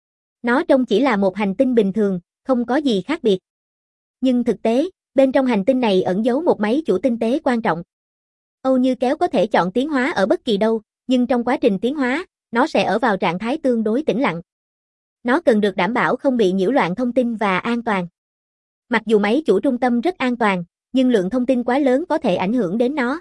Nó trông chỉ là một hành tinh bình thường, không có gì khác biệt. Nhưng thực tế, bên trong hành tinh này ẩn giấu một máy chủ tinh tế quan trọng. Âu Như Kéo có thể chọn tiến hóa ở bất kỳ đâu, nhưng trong quá trình tiến hóa, nó sẽ ở vào trạng thái tương đối tĩnh lặng. Nó cần được đảm bảo không bị nhiễu loạn thông tin và an toàn. Mặc dù máy chủ trung tâm rất an toàn, nhưng lượng thông tin quá lớn có thể ảnh hưởng đến nó.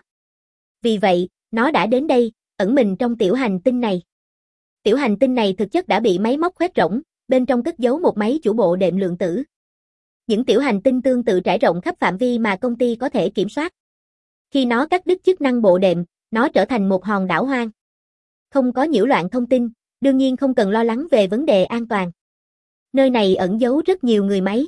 Vì vậy, nó đã đến đây, ẩn mình trong tiểu hành tinh này. Tiểu hành tinh này thực chất đã bị máy móc khoét rỗng, bên trong cất giấu một máy chủ bộ đệm lượng tử. Những tiểu hành tinh tương tự trải rộng khắp phạm vi mà công ty có thể kiểm soát. Khi nó cắt đứt chức năng bộ đệm, nó trở thành một hòn đảo hoang. Không có nhiễu loạn thông tin, đương nhiên không cần lo lắng về vấn đề an toàn. Nơi này ẩn giấu rất nhiều người máy.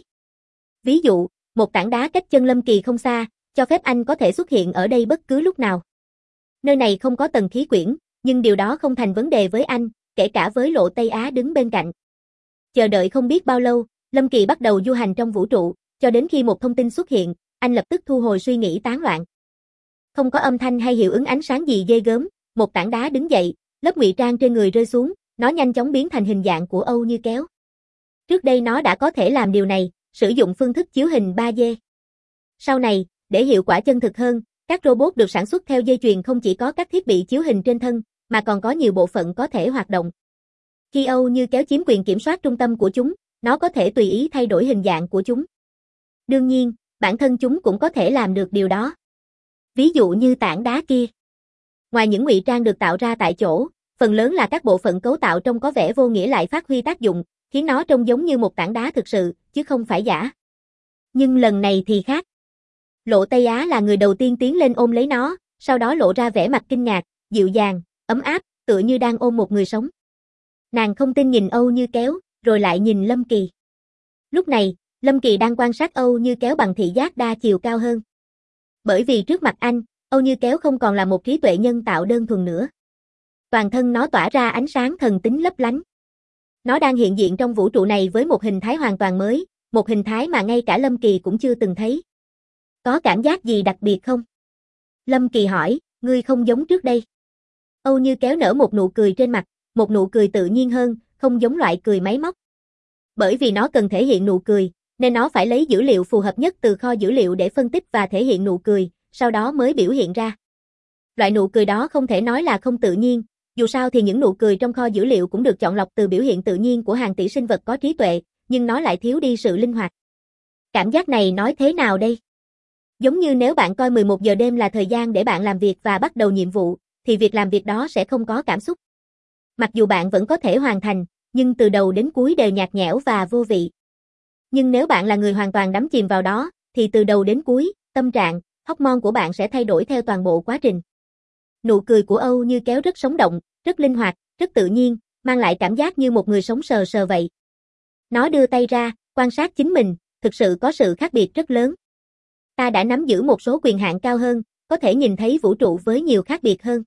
Ví dụ, một tảng đá cách chân Lâm Kỳ không xa, cho phép anh có thể xuất hiện ở đây bất cứ lúc nào. Nơi này không có tầng khí quyển, nhưng điều đó không thành vấn đề với anh, kể cả với Lộ Tây Á đứng bên cạnh. Chờ đợi không biết bao lâu, Lâm Kỳ bắt đầu du hành trong vũ trụ, cho đến khi một thông tin xuất hiện, anh lập tức thu hồi suy nghĩ tán loạn. Không có âm thanh hay hiệu ứng ánh sáng gì ghê gớm, một tảng đá đứng dậy, lớp ngụy trang trên người rơi xuống, nó nhanh chóng biến thành hình dạng của Âu Như Kéo. Trước đây nó đã có thể làm điều này, sử dụng phương thức chiếu hình ba D. Sau này, để hiệu quả chân thực hơn, các robot được sản xuất theo dây chuyền không chỉ có các thiết bị chiếu hình trên thân, mà còn có nhiều bộ phận có thể hoạt động. Khi Âu Như Kéo chiếm quyền kiểm soát trung tâm của chúng, nó có thể tùy ý thay đổi hình dạng của chúng. Đương nhiên, bản thân chúng cũng có thể làm được điều đó. Ví dụ như tảng đá kia. Ngoài những ngụy trang được tạo ra tại chỗ, phần lớn là các bộ phận cấu tạo trông có vẻ vô nghĩa lại phát huy tác dụng, khiến nó trông giống như một tảng đá thực sự, chứ không phải giả. Nhưng lần này thì khác. Lộ Tây Á là người đầu tiên tiến lên ôm lấy nó, sau đó lộ ra vẻ mặt kinh ngạc, dịu dàng, ấm áp, tựa như đang ôm một người sống. Nàng không tin nhìn Âu Như Kéo, rồi lại nhìn Lâm Kỳ. Lúc này, Lâm Kỳ đang quan sát Âu Như Kéo bằng thị giác đa chiều cao hơn. Bởi vì trước mặt anh, Âu Như Kéo không còn là một trí tuệ nhân tạo đơn thuần nữa. Toàn thân nó tỏa ra ánh sáng thần tính lấp lánh. Nó đang hiện diện trong vũ trụ này với một hình thái hoàn toàn mới, một hình thái mà ngay cả Lâm Kỳ cũng chưa từng thấy. Có cảm giác gì đặc biệt không? Lâm Kỳ hỏi, ngươi không giống trước đây. Âu Như Kéo nở một nụ cười trên mặt, một nụ cười tự nhiên hơn, không giống loại cười máy móc. Bởi vì nó cần thể hiện nụ cười, nên nó phải lấy dữ liệu phù hợp nhất từ kho dữ liệu để phân tích và thể hiện nụ cười, sau đó mới biểu hiện ra. Loại nụ cười đó không thể nói là không tự nhiên, dù sao thì những nụ cười trong kho dữ liệu cũng được chọn lọc từ biểu hiện tự nhiên của hàng tỷ sinh vật có trí tuệ, nhưng nó lại thiếu đi sự linh hoạt. Cảm giác này nói thế nào đây? Giống như nếu bạn coi mười một giờ đêm là thời gian để bạn làm việc và bắt đầu nhiệm vụ, thì việc làm việc đó sẽ không có cảm xúc. Mặc dù bạn vẫn có thể hoàn thành, nhưng từ đầu đến cuối đều nhạt nhẽo và vô vị. Nhưng nếu bạn là người hoàn toàn đắm chìm vào đó, thì từ đầu đến cuối, tâm trạng, hormone của bạn sẽ thay đổi theo toàn bộ quá trình. Nụ cười của Âu Như Kéo rất sống động, rất linh hoạt, rất tự nhiên, mang lại cảm giác như một người sống sờ sờ vậy. Nó đưa tay ra, quan sát chính mình, thực sự có sự khác biệt rất lớn. Ta đã nắm giữ một số quyền hạn cao hơn, có thể nhìn thấy vũ trụ với nhiều khác biệt hơn.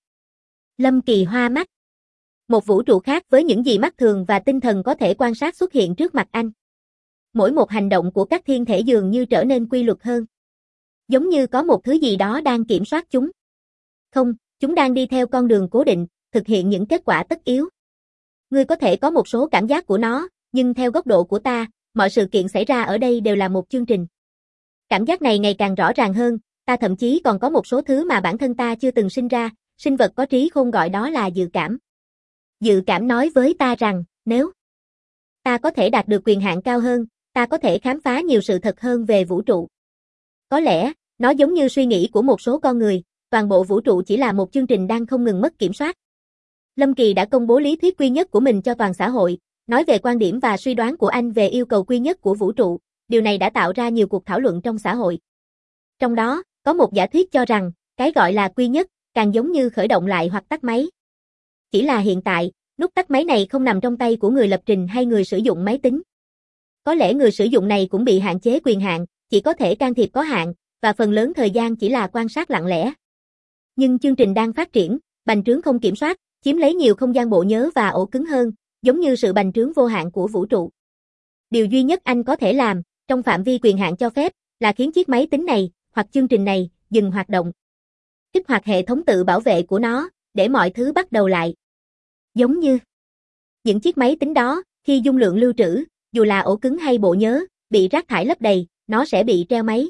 Lâm Kỳ hoa mắt. Một vũ trụ khác với những gì mắt thường và tinh thần có thể quan sát xuất hiện trước mặt anh. Mỗi một hành động của các thiên thể dường như trở nên quy luật hơn. Giống như có một thứ gì đó đang kiểm soát chúng. Không, chúng đang đi theo con đường cố định, thực hiện những kết quả tất yếu. Ngươi có thể có một số cảm giác của nó, nhưng theo góc độ của ta, mọi sự kiện xảy ra ở đây đều là một chương trình. Cảm giác này ngày càng rõ ràng hơn, ta thậm chí còn có một số thứ mà bản thân ta chưa từng sinh ra, sinh vật có trí khôn gọi đó là dự cảm. Dự cảm nói với ta rằng, nếu ta có thể đạt được quyền hạn cao hơn, ta có thể khám phá nhiều sự thật hơn về vũ trụ. Có lẽ, nó giống như suy nghĩ của một số con người, toàn bộ vũ trụ chỉ là một chương trình đang không ngừng mất kiểm soát. Lâm Kỳ đã công bố lý thuyết quy nhất của mình cho toàn xã hội, nói về quan điểm và suy đoán của anh về yêu cầu quy nhất của vũ trụ, điều này đã tạo ra nhiều cuộc thảo luận trong xã hội. Trong đó, có một giả thuyết cho rằng, cái gọi là quy nhất, càng giống như khởi động lại hoặc tắt máy. Chỉ là hiện tại, nút tắt máy này không nằm trong tay của người lập trình hay người sử dụng máy tính. Có lẽ người sử dụng này cũng bị hạn chế quyền hạn, chỉ có thể can thiệp có hạn, và phần lớn thời gian chỉ là quan sát lặng lẽ. Nhưng chương trình đang phát triển, bành trướng không kiểm soát, chiếm lấy nhiều không gian bộ nhớ và ổ cứng hơn, giống như sự bành trướng vô hạn của vũ trụ. Điều duy nhất anh có thể làm, trong phạm vi quyền hạn cho phép, là khiến chiếc máy tính này, hoặc chương trình này, dừng hoạt động. Kích hoạt hệ thống tự bảo vệ của nó, để mọi thứ bắt đầu lại. Giống như những chiếc máy tính đó, khi dung lượng lưu trữ, dù là ổ cứng hay bộ nhớ, bị rác thải lấp đầy, nó sẽ bị treo máy.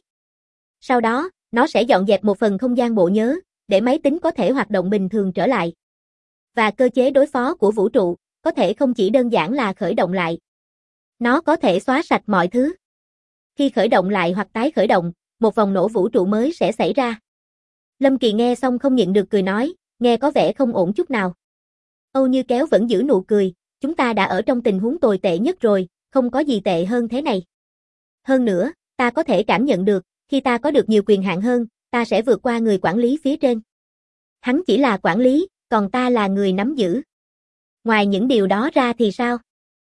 Sau đó, nó sẽ dọn dẹp một phần không gian bộ nhớ, để máy tính có thể hoạt động bình thường trở lại. Và cơ chế đối phó của vũ trụ, có thể không chỉ đơn giản là khởi động lại. Nó có thể xóa sạch mọi thứ. Khi khởi động lại hoặc tái khởi động, một vòng nổ vũ trụ mới sẽ xảy ra. Lâm Kỳ nghe xong không nhịn được cười nói, nghe có vẻ không ổn chút nào. Âu Như Kéo vẫn giữ nụ cười, chúng ta đã ở trong tình huống tồi tệ nhất rồi, không có gì tệ hơn thế này. Hơn nữa, ta có thể cảm nhận được, khi ta có được nhiều quyền hạn hơn, ta sẽ vượt qua người quản lý phía trên. Hắn chỉ là quản lý, còn ta là người nắm giữ. Ngoài những điều đó ra thì sao?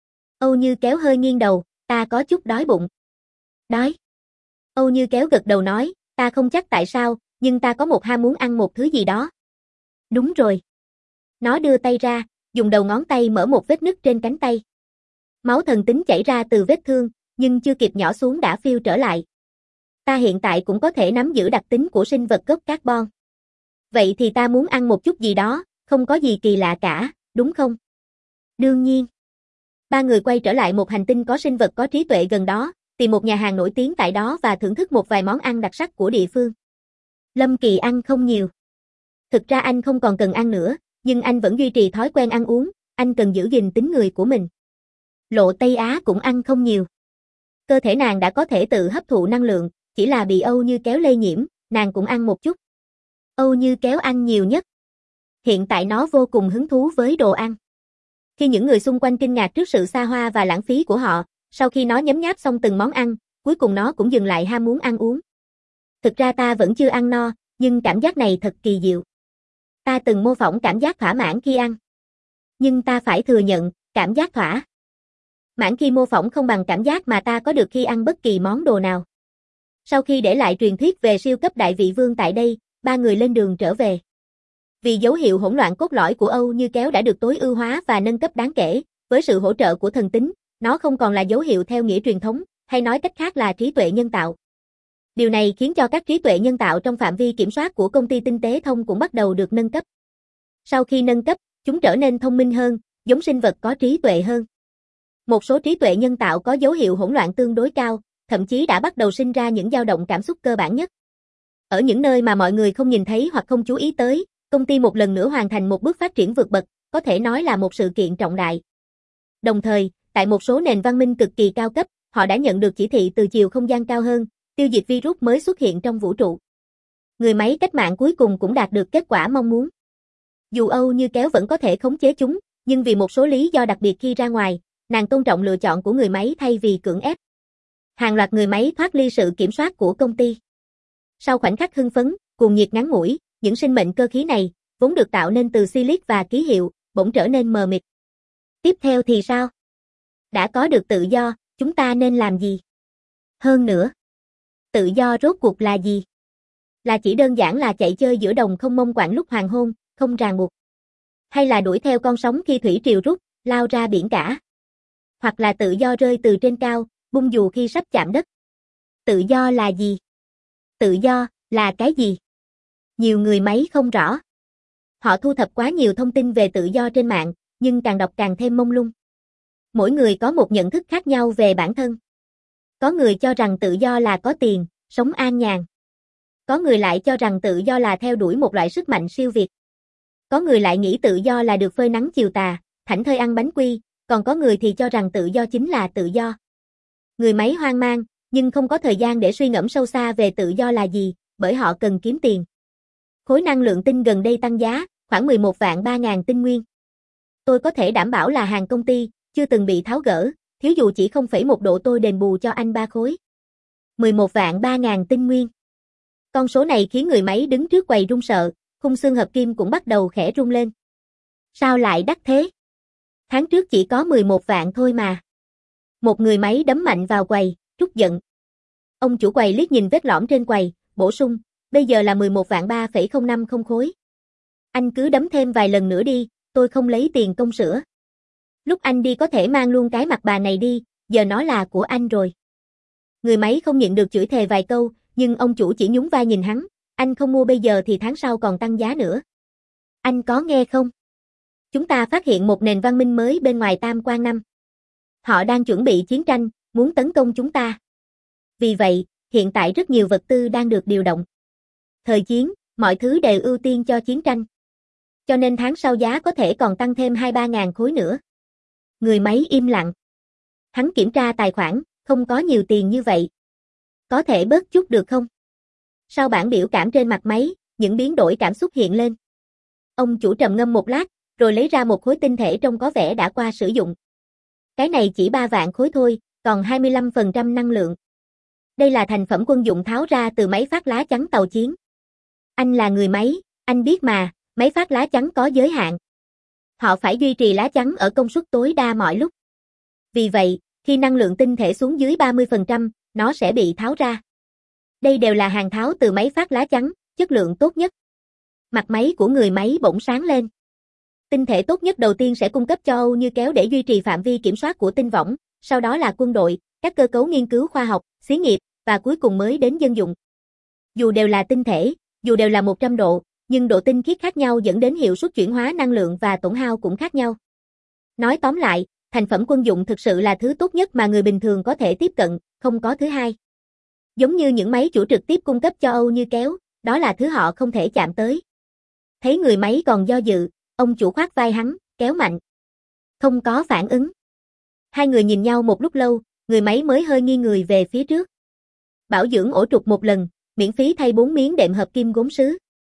Âu Như Kéo hơi nghiêng đầu, ta có chút đói bụng. Đói? Âu Như Kéo gật đầu nói, ta không chắc tại sao, nhưng ta có một ham muốn ăn một thứ gì đó. Đúng rồi. Nó đưa tay ra, dùng đầu ngón tay mở một vết nứt trên cánh tay. Máu thần tính chảy ra từ vết thương, nhưng chưa kịp nhỏ xuống đã phiêu trở lại. Ta hiện tại cũng có thể nắm giữ đặc tính của sinh vật gốc carbon. Vậy thì ta muốn ăn một chút gì đó, không có gì kỳ lạ cả, đúng không? Đương nhiên. Ba người quay trở lại một hành tinh có sinh vật có trí tuệ gần đó, tìm một nhà hàng nổi tiếng tại đó và thưởng thức một vài món ăn đặc sắc của địa phương. Lâm Kỳ ăn không nhiều. Thực ra anh không còn cần ăn nữa, nhưng anh vẫn duy trì thói quen ăn uống, anh cần giữ gìn tính người của mình. Lộ Tây Á cũng ăn không nhiều. Cơ thể nàng đã có thể tự hấp thụ năng lượng, chỉ là bị Âu Như Kéo lây nhiễm, nàng cũng ăn một chút. Âu Như Kéo ăn nhiều nhất. Hiện tại nó vô cùng hứng thú với đồ ăn. Khi những người xung quanh kinh ngạc trước sự xa hoa và lãng phí của họ, sau khi nó nhấm nháp xong từng món ăn, cuối cùng nó cũng dừng lại ham muốn ăn uống. Thực ra ta vẫn chưa ăn no, nhưng cảm giác này thật kỳ diệu. Ta từng mô phỏng cảm giác thỏa mãn khi ăn. Nhưng ta phải thừa nhận, cảm giác thỏa mãn khi mô phỏng không bằng cảm giác mà ta có được khi ăn bất kỳ món đồ nào. Sau khi để lại truyền thuyết về siêu cấp đại vị vương tại đây, ba người lên đường trở về. Vì dấu hiệu hỗn loạn cốt lõi của Âu Như Kéo đã được tối ưu hóa và nâng cấp đáng kể, với sự hỗ trợ của thần tính, nó không còn là dấu hiệu theo nghĩa truyền thống, hay nói cách khác là trí tuệ nhân tạo. Điều này khiến cho các trí tuệ nhân tạo trong phạm vi kiểm soát của công ty tinh tế thông cũng bắt đầu được nâng cấp. Sau khi nâng cấp, chúng trở nên thông minh hơn, giống sinh vật có trí tuệ hơn. Một số trí tuệ nhân tạo có dấu hiệu hỗn loạn tương đối cao, thậm chí đã bắt đầu sinh ra những dao động cảm xúc cơ bản nhất. Ở những nơi mà mọi người không nhìn thấy hoặc không chú ý tới, công ty một lần nữa hoàn thành một bước phát triển vượt bậc, có thể nói là một sự kiện trọng đại. Đồng thời, tại một số nền văn minh cực kỳ cao cấp, họ đã nhận được chỉ thị từ chiều không gian cao hơn, tiêu diệt virus mới xuất hiện trong vũ trụ. Người máy cách mạng cuối cùng cũng đạt được kết quả mong muốn. Dù Âu Như Kéo vẫn có thể khống chế chúng, nhưng vì một số lý do đặc biệt khi ra ngoài, nàng tôn trọng lựa chọn của người máy thay vì cưỡng ép. Hàng loạt người máy thoát ly sự kiểm soát của công ty. Sau khoảnh khắc hưng phấn, cuồng nhiệt ngắn ngủi, những sinh mệnh cơ khí này, vốn được tạo nên từ silic và ký hiệu, bỗng trở nên mờ mịt. Tiếp theo thì sao? Đã có được tự do, chúng ta nên làm gì? Hơn nữa, tự do rốt cuộc là gì? Là chỉ đơn giản là chạy chơi giữa đồng không mông quạnh lúc hoàng hôn, không ràng buộc. Hay là đuổi theo con sóng khi thủy triều rút, lao ra biển cả? Hoặc là tự do rơi từ trên cao, bung dù khi sắp chạm đất? Tự do là gì? Tự do là cái gì? Nhiều người máy không rõ. Họ thu thập quá nhiều thông tin về tự do trên mạng, nhưng càng đọc càng thêm mông lung. Mỗi người có một nhận thức khác nhau về bản thân. Có người cho rằng tự do là có tiền, sống an nhàn. Có người lại cho rằng tự do là theo đuổi một loại sức mạnh siêu việt. Có người lại nghĩ tự do là được phơi nắng chiều tà, thảnh thơi ăn bánh quy, còn có người thì cho rằng tự do chính là tự do. Người máy hoang mang, nhưng không có thời gian để suy ngẫm sâu xa về tự do là gì, bởi họ cần kiếm tiền. Khối năng lượng tinh gần đây tăng giá, khoảng mười một vạn ba ngàn tinh nguyên. Tôi có thể đảm bảo là hàng công ty, chưa từng bị tháo gỡ, thiếu dù chỉ không phẩy một độ tôi đền bù cho anh ba khối. mười một vạn ba ngàn tinh nguyên. Con số này khiến người máy đứng trước quầy run sợ, khung xương hợp kim cũng bắt đầu khẽ rung lên. Sao lại đắt thế? Tháng trước chỉ có mười một vạn thôi mà. Một người máy đấm mạnh vào quầy, trút giận. Ông chủ quầy liếc nhìn vết lõm trên quầy, bổ sung, bây giờ là mười một vạn ba phẩy không năm không khối. Anh cứ đấm thêm vài lần nữa đi, tôi không lấy tiền công sửa. Lúc anh đi có thể mang luôn cái mặt bà này đi, giờ nó là của anh rồi. Người máy không nhịn được chửi thề vài câu, nhưng ông chủ chỉ nhún vai nhìn hắn, anh không mua bây giờ thì tháng sau còn tăng giá nữa. Anh có nghe không? Chúng ta phát hiện một nền văn minh mới bên ngoài Tam Quan Năm. Họ đang chuẩn bị chiến tranh, muốn tấn công chúng ta. Vì vậy, hiện tại rất nhiều vật tư đang được điều động. Thời chiến, mọi thứ đều ưu tiên cho chiến tranh. Cho nên tháng sau giá có thể còn tăng thêm hai ba ngàn khối nữa. Người máy im lặng. Hắn kiểm tra tài khoản, không có nhiều tiền như vậy. Có thể bớt chút được không? Sau bảng biểu cảm trên mặt máy, những biến đổi cảm xúc hiện lên. Ông chủ trầm ngâm một lát, rồi lấy ra một khối tinh thể trông có vẻ đã qua sử dụng. Cái này chỉ ba vạn khối thôi, còn hai mươi lăm phần trăm năng lượng. Đây là thành phẩm quân dụng tháo ra từ máy phát lá chắn tàu chiến. Anh là người máy, anh biết mà, máy phát lá chắn có giới hạn. Họ phải duy trì lá chắn ở công suất tối đa mọi lúc. Vì vậy, khi năng lượng tinh thể xuống dưới ba mươi phần trăm, nó sẽ bị tháo ra. Đây đều là hàng tháo từ máy phát lá chắn, chất lượng tốt nhất. Mặt máy của người máy bỗng sáng lên. Tinh thể tốt nhất đầu tiên sẽ cung cấp cho Âu Như Kéo để duy trì phạm vi kiểm soát của tinh võng, sau đó là quân đội, các cơ cấu nghiên cứu khoa học, xí nghiệp, và cuối cùng mới đến dân dụng. Dù đều là tinh thể, dù đều là một trăm độ, nhưng độ tinh khiết khác nhau dẫn đến hiệu suất chuyển hóa năng lượng và tổn hao cũng khác nhau. Nói tóm lại, thành phẩm quân dụng thực sự là thứ tốt nhất mà người bình thường có thể tiếp cận, không có thứ hai. Giống như những máy chủ trực tiếp cung cấp cho Âu Như Kéo, đó là thứ họ không thể chạm tới. Thấy người máy còn do dự, ông chủ khoát vai hắn, kéo mạnh. Không có phản ứng. Hai người nhìn nhau một lúc lâu, người máy mới hơi nghiêng người về phía trước. Bảo dưỡng ổ trục một lần, miễn phí thay bốn miếng đệm hợp kim gốm sứ.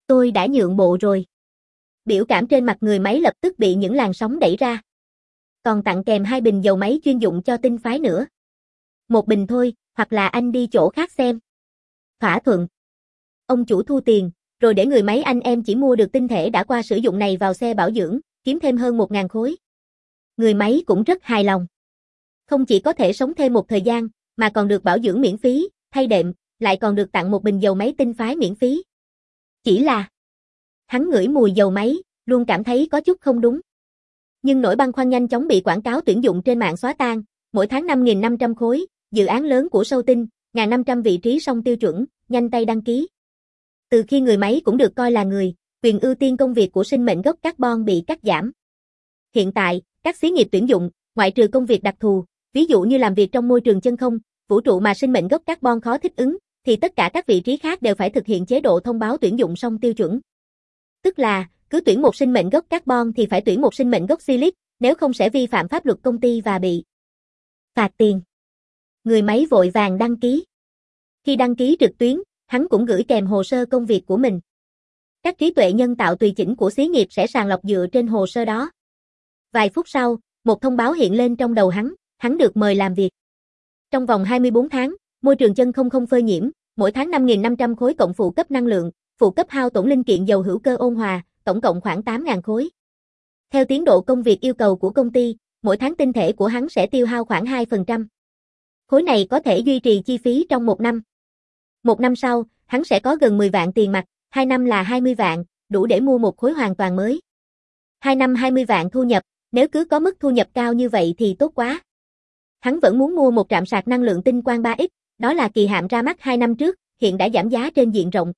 Tôi đã nhượng bộ rồi. Biểu cảm trên mặt người máy lập tức bị những làn sóng đẩy ra. Còn tặng kèm hai bình dầu máy chuyên dụng cho tinh phái nữa. Một bình thôi, hoặc là anh đi chỗ khác xem. Thỏa thuận. Ông chủ thu tiền, rồi để người máy anh em chỉ mua được tinh thể đã qua sử dụng này vào xe bảo dưỡng, kiếm thêm hơn một ngàn khối. Người máy cũng rất hài lòng. Không chỉ có thể sống thêm một thời gian, mà còn được bảo dưỡng miễn phí, thay đệm, lại còn được tặng một bình dầu máy tinh phái miễn phí. Chỉ là hắn ngửi mùi dầu máy, luôn cảm thấy có chút không đúng. Nhưng nỗi băn khoăn nhanh chóng bị quảng cáo tuyển dụng trên mạng xóa tan, mỗi tháng năm nghìn năm trăm khối, dự án lớn của Sâu Tinh, một nghìn năm trăm vị trí song tiêu chuẩn, nhanh tay đăng ký. Từ khi người máy cũng được coi là người, quyền ưu tiên công việc của sinh mệnh gốc carbon bị cắt giảm. Hiện tại, các xí nghiệp tuyển dụng, ngoại trừ công việc đặc thù, ví dụ như làm việc trong môi trường chân không, vũ trụ mà sinh mệnh gốc carbon khó thích ứng, thì tất cả các vị trí khác đều phải thực hiện chế độ thông báo tuyển dụng song tiêu chuẩn. Tức là, cứ tuyển một sinh mệnh gốc carbon thì phải tuyển một sinh mệnh gốc silic, nếu không sẽ vi phạm pháp luật công ty và bị phạt tiền. Người máy vội vàng đăng ký. Khi đăng ký trực tuyến, hắn cũng gửi kèm hồ sơ công việc của mình. Các trí tuệ nhân tạo tùy chỉnh của xí nghiệp sẽ sàng lọc dựa trên hồ sơ đó. Vài phút sau, một thông báo hiện lên trong đầu hắn, hắn được mời làm việc. Trong vòng hai mươi bốn tháng, môi trường chân không không phơi nhiễm, mỗi tháng năm nghìn năm trăm khối cộng phụ cấp năng lượng, phụ cấp hao tổn linh kiện dầu hữu cơ ôn hòa, tổng cộng khoảng tám nghìn khối. Theo tiến độ công việc yêu cầu của công ty, mỗi tháng tinh thể của hắn sẽ tiêu hao khoảng hai phần trăm. Khối này có thể duy trì chi phí trong một năm. Một năm sau, hắn sẽ có gần mười vạn tiền mặt, hai năm là hai mươi vạn, đủ để mua một khối hoàn toàn mới. Hai năm hai mươi vạn thu nhập, nếu cứ có mức thu nhập cao như vậy thì tốt quá. Hắn vẫn muốn mua một trạm sạc năng lượng tinh quang ba x, đó là kỳ hạn ra mắt hai năm trước, hiện đã giảm giá trên diện rộng.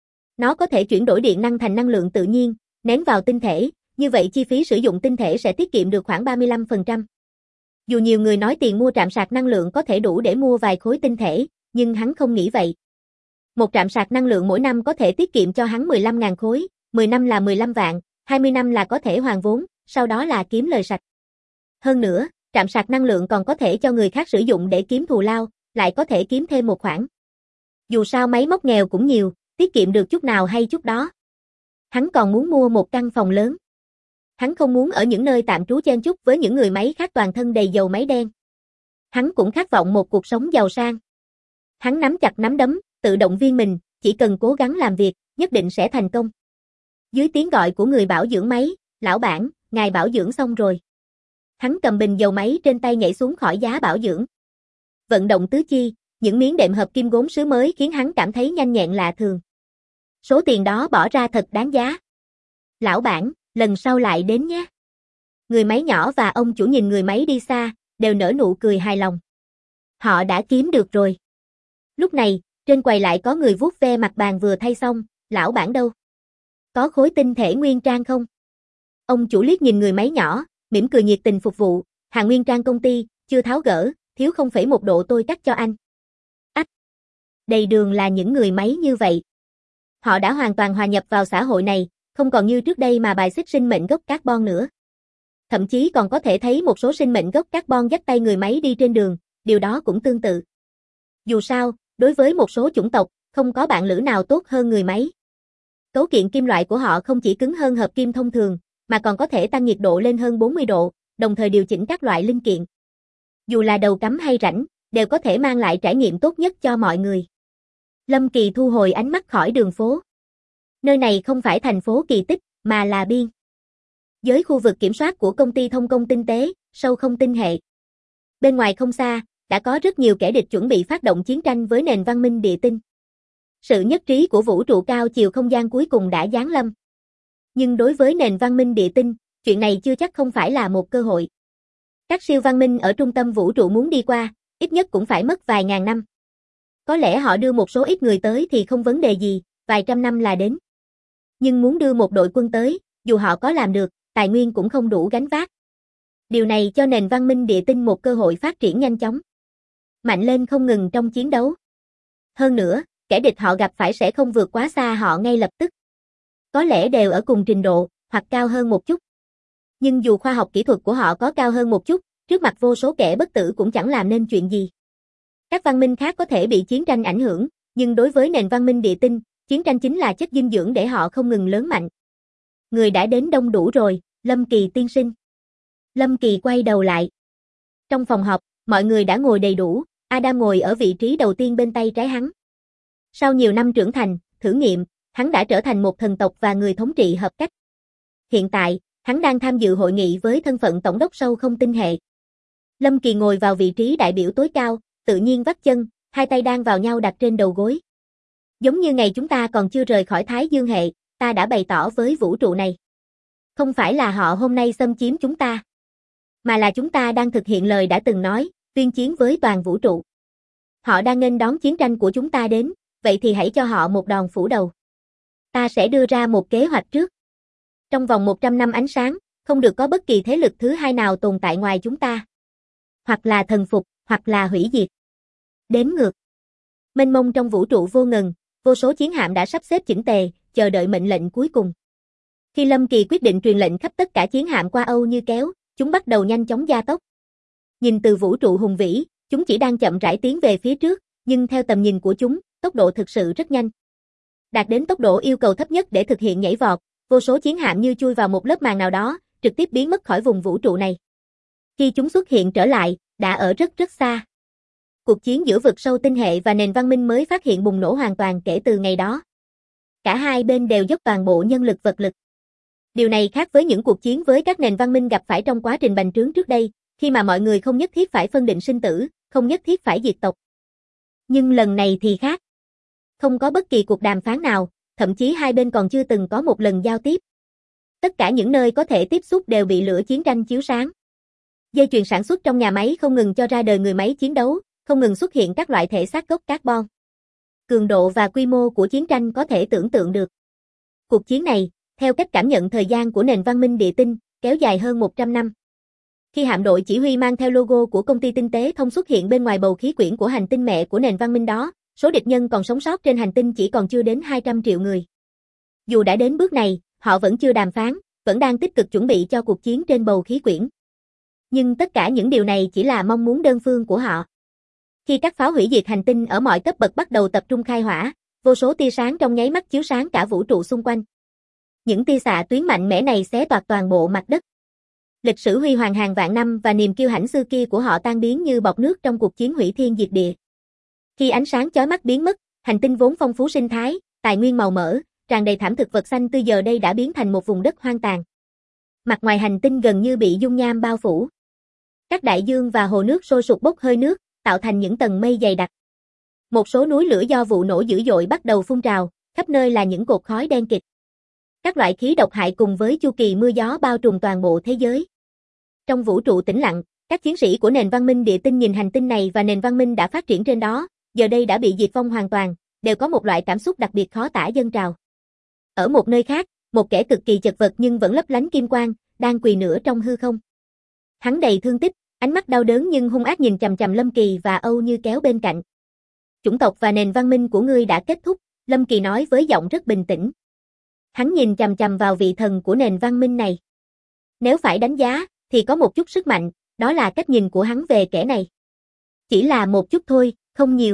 Nó có thể chuyển đổi điện năng thành năng lượng tự nhiên, nén vào tinh thể, như vậy chi phí sử dụng tinh thể sẽ tiết kiệm được khoảng ba mươi lăm phần trăm. Dù nhiều người nói tiền mua trạm sạc năng lượng có thể đủ để mua vài khối tinh thể, nhưng hắn không nghĩ vậy. Một trạm sạc năng lượng mỗi năm có thể tiết kiệm cho hắn mười lăm nghìn khối, mười năm là mười lăm vạn, hai mươi năm là có thể hoàn vốn, sau đó là kiếm lời sạch. Hơn nữa, trạm sạc năng lượng còn có thể cho người khác sử dụng để kiếm thù lao, lại có thể kiếm thêm một khoản. Dù sao máy móc nghèo cũng nhiều, tiết kiệm được chút nào hay chút đó. Hắn còn muốn mua một căn phòng lớn. Hắn không muốn ở những nơi tạm trú chen chúc với những người máy khác toàn thân đầy dầu máy đen. Hắn cũng khát vọng một cuộc sống giàu sang. Hắn nắm chặt nắm đấm, tự động viên mình, chỉ cần cố gắng làm việc, nhất định sẽ thành công. Dưới tiếng gọi của người bảo dưỡng máy, lão bản, ngài bảo dưỡng xong rồi. Hắn cầm bình dầu máy trên tay nhảy xuống khỏi giá bảo dưỡng. Vận động tứ chi, những miếng đệm hợp kim gốm sứ mới khiến hắn cảm thấy nhanh nhẹn lạ thường. Số tiền đó bỏ ra thật đáng giá. Lão bản, lần sau lại đến nhé. Người máy nhỏ và ông chủ nhìn người máy đi xa, đều nở nụ cười hài lòng. Họ đã kiếm được rồi. Lúc này, trên quầy lại có người vuốt ve mặt bàn vừa thay xong, lão bản đâu? Có khối tinh thể nguyên trang không? Ông chủ liếc nhìn người máy nhỏ, mỉm cười nhiệt tình phục vụ, hàng nguyên trang công ty, chưa tháo gỡ, thiếu không phẩy một độ tôi cắt cho anh. Ách! Đầy đường là những người máy như vậy. Họ đã hoàn toàn hòa nhập vào xã hội này, không còn như trước đây mà bài xích sinh mệnh gốc carbon nữa. Thậm chí còn có thể thấy một số sinh mệnh gốc carbon dắt tay người máy đi trên đường, điều đó cũng tương tự. Dù sao, đối với một số chủng tộc, không có bạn lữ nào tốt hơn người máy. Cấu kiện kim loại của họ không chỉ cứng hơn hợp kim thông thường, mà còn có thể tăng nhiệt độ lên hơn bốn mươi độ, đồng thời điều chỉnh các loại linh kiện. Dù là đầu cắm hay rãnh, đều có thể mang lại trải nghiệm tốt nhất cho mọi người. Lâm Kỳ thu hồi ánh mắt khỏi đường phố. Nơi này không phải thành phố kỳ tích, mà là biên giới khu vực kiểm soát của công ty thông công tinh tế, sâu không tinh hệ. Bên ngoài không xa, đã có rất nhiều kẻ địch chuẩn bị phát động chiến tranh với nền văn minh địa tinh. Sự nhất trí của vũ trụ cao chiều không gian cuối cùng đã giáng lâm. Nhưng đối với nền văn minh địa tinh, chuyện này chưa chắc không phải là một cơ hội. Các siêu văn minh ở trung tâm vũ trụ muốn đi qua, ít nhất cũng phải mất vài ngàn năm. Có lẽ họ đưa một số ít người tới thì không vấn đề gì, vài trăm năm là đến. Nhưng muốn đưa một đội quân tới, dù họ có làm được, tài nguyên cũng không đủ gánh vác. Điều này cho nền văn minh địa tinh một cơ hội phát triển nhanh chóng. Mạnh lên không ngừng trong chiến đấu. Hơn nữa, kẻ địch họ gặp phải sẽ không vượt quá xa họ ngay lập tức. Có lẽ đều ở cùng trình độ, hoặc cao hơn một chút. Nhưng dù khoa học kỹ thuật của họ có cao hơn một chút, trước mặt vô số kẻ bất tử cũng chẳng làm nên chuyện gì. Các văn minh khác có thể bị chiến tranh ảnh hưởng, nhưng đối với nền văn minh địa tinh, chiến tranh chính là chất dinh dưỡng để họ không ngừng lớn mạnh. Người đã đến đông đủ rồi, Lâm Kỳ tiên sinh. Lâm Kỳ quay đầu lại. Trong phòng họp, mọi người đã ngồi đầy đủ, Adam ngồi ở vị trí đầu tiên bên tay trái hắn. Sau nhiều năm trưởng thành, thử nghiệm, hắn đã trở thành một thần tộc và người thống trị hợp cách. Hiện tại, hắn đang tham dự hội nghị với thân phận tổng đốc sâu không tinh hệ. Lâm Kỳ ngồi vào vị trí đại biểu tối cao, tự nhiên vắt chân, hai tay đang vào nhau đặt trên đầu gối. Giống như ngày chúng ta còn chưa rời khỏi Thái Dương hệ, ta đã bày tỏ với vũ trụ này. Không phải là họ hôm nay xâm chiếm chúng ta, mà là chúng ta đang thực hiện lời đã từng nói, tuyên chiến với toàn vũ trụ. Họ đang nghênh đón chiến tranh của chúng ta đến, vậy thì hãy cho họ một đòn phủ đầu. Ta sẽ đưa ra một kế hoạch trước. Trong vòng một trăm năm ánh sáng, không được có bất kỳ thế lực thứ hai nào tồn tại ngoài chúng ta. Hoặc là thần phục, hoặc là hủy diệt. Đếm ngược. Mênh mông trong vũ trụ vô ngần, vô số chiến hạm đã sắp xếp chỉnh tề, chờ đợi mệnh lệnh cuối cùng. Khi Lâm Kỳ quyết định truyền lệnh khắp tất cả chiến hạm qua Âu như kéo, chúng bắt đầu nhanh chóng gia tốc. Nhìn từ vũ trụ hùng vĩ, chúng chỉ đang chậm rãi tiến về phía trước, nhưng theo tầm nhìn của chúng, tốc độ thực sự rất nhanh. Đạt đến tốc độ yêu cầu thấp nhất để thực hiện nhảy vọt, vô số chiến hạm như chui vào một lớp màng nào đó, trực tiếp biến mất khỏi vùng vũ trụ này. Khi chúng xuất hiện trở lại, đã ở rất rất xa. Cuộc chiến giữa vực sâu tinh hệ và nền văn minh mới phát hiện bùng nổ hoàn toàn kể từ ngày đó. Cả hai bên đều dốc toàn bộ nhân lực vật lực. Điều này khác với những cuộc chiến với các nền văn minh gặp phải trong quá trình bành trướng trước đây, khi mà mọi người không nhất thiết phải phân định sinh tử, không nhất thiết phải diệt tộc. Nhưng lần này thì khác. Không có bất kỳ cuộc đàm phán nào, thậm chí hai bên còn chưa từng có một lần giao tiếp. Tất cả những nơi có thể tiếp xúc đều bị lửa chiến tranh chiếu sáng. Dây chuyền sản xuất trong nhà máy không ngừng cho ra đời người máy chiến đấu, không ngừng xuất hiện các loại thể xác gốc carbon. Cường độ và quy mô của chiến tranh có thể tưởng tượng được. Cuộc chiến này, theo cách cảm nhận thời gian của nền văn minh địa tinh, kéo dài hơn một trăm năm. Khi hạm đội chỉ huy mang theo logo của công ty tinh tế thông xuất hiện bên ngoài bầu khí quyển của hành tinh mẹ của nền văn minh đó, số địch nhân còn sống sót trên hành tinh chỉ còn chưa đến hai trăm triệu người. Dù đã đến bước này, họ vẫn chưa đàm phán, vẫn đang tích cực chuẩn bị cho cuộc chiến trên bầu khí quyển. Nhưng tất cả những điều này chỉ là mong muốn đơn phương của họ. Khi các pháo hủy diệt hành tinh ở mọi cấp bậc bắt đầu tập trung khai hỏa, vô số tia sáng trong nháy mắt chiếu sáng cả vũ trụ xung quanh. Những tia xạ tuyến mạnh mẽ này xé toạc toàn bộ mặt đất. Lịch sử huy hoàng hàng vạn năm và niềm kiêu hãnh xưa kia của họ tan biến như bọt nước trong cuộc chiến hủy thiên diệt địa. Khi ánh sáng chói mắt biến mất, hành tinh vốn phong phú sinh thái, tài nguyên màu mỡ, tràn đầy thảm thực vật xanh tươi giờ đây đã biến thành một vùng đất hoang tàn. Mặt ngoài hành tinh gần như bị dung nham bao phủ. Các đại dương và hồ nước sôi sục bốc hơi nước, tạo thành những tầng mây dày đặc. Một số núi lửa do vụ nổ dữ dội bắt đầu phun trào, khắp nơi là những cột khói đen kịt. Các loại khí độc hại cùng với chu kỳ mưa gió bao trùm toàn bộ thế giới. Trong vũ trụ tĩnh lặng, các chiến sĩ của nền văn minh địa tinh nhìn hành tinh này và nền văn minh đã phát triển trên đó, giờ đây đã bị diệt vong hoàn toàn, đều có một loại cảm xúc đặc biệt khó tả dâng trào. Ở một nơi khác, một kẻ cực kỳ chật vật nhưng vẫn lấp lánh kim quang, đang quỳ nửa trong hư không. Hắn đầy thương tích, ánh mắt đau đớn nhưng hung ác nhìn chằm chằm Lâm Kỳ và Âu Như kéo bên cạnh. Chủng tộc và nền văn minh của ngươi đã kết thúc, Lâm Kỳ nói với giọng rất bình tĩnh. Hắn nhìn chằm chằm vào vị thần của nền văn minh này. Nếu phải đánh giá, thì có một chút sức mạnh, đó là cách nhìn của hắn về kẻ này. Chỉ là một chút thôi, không nhiều.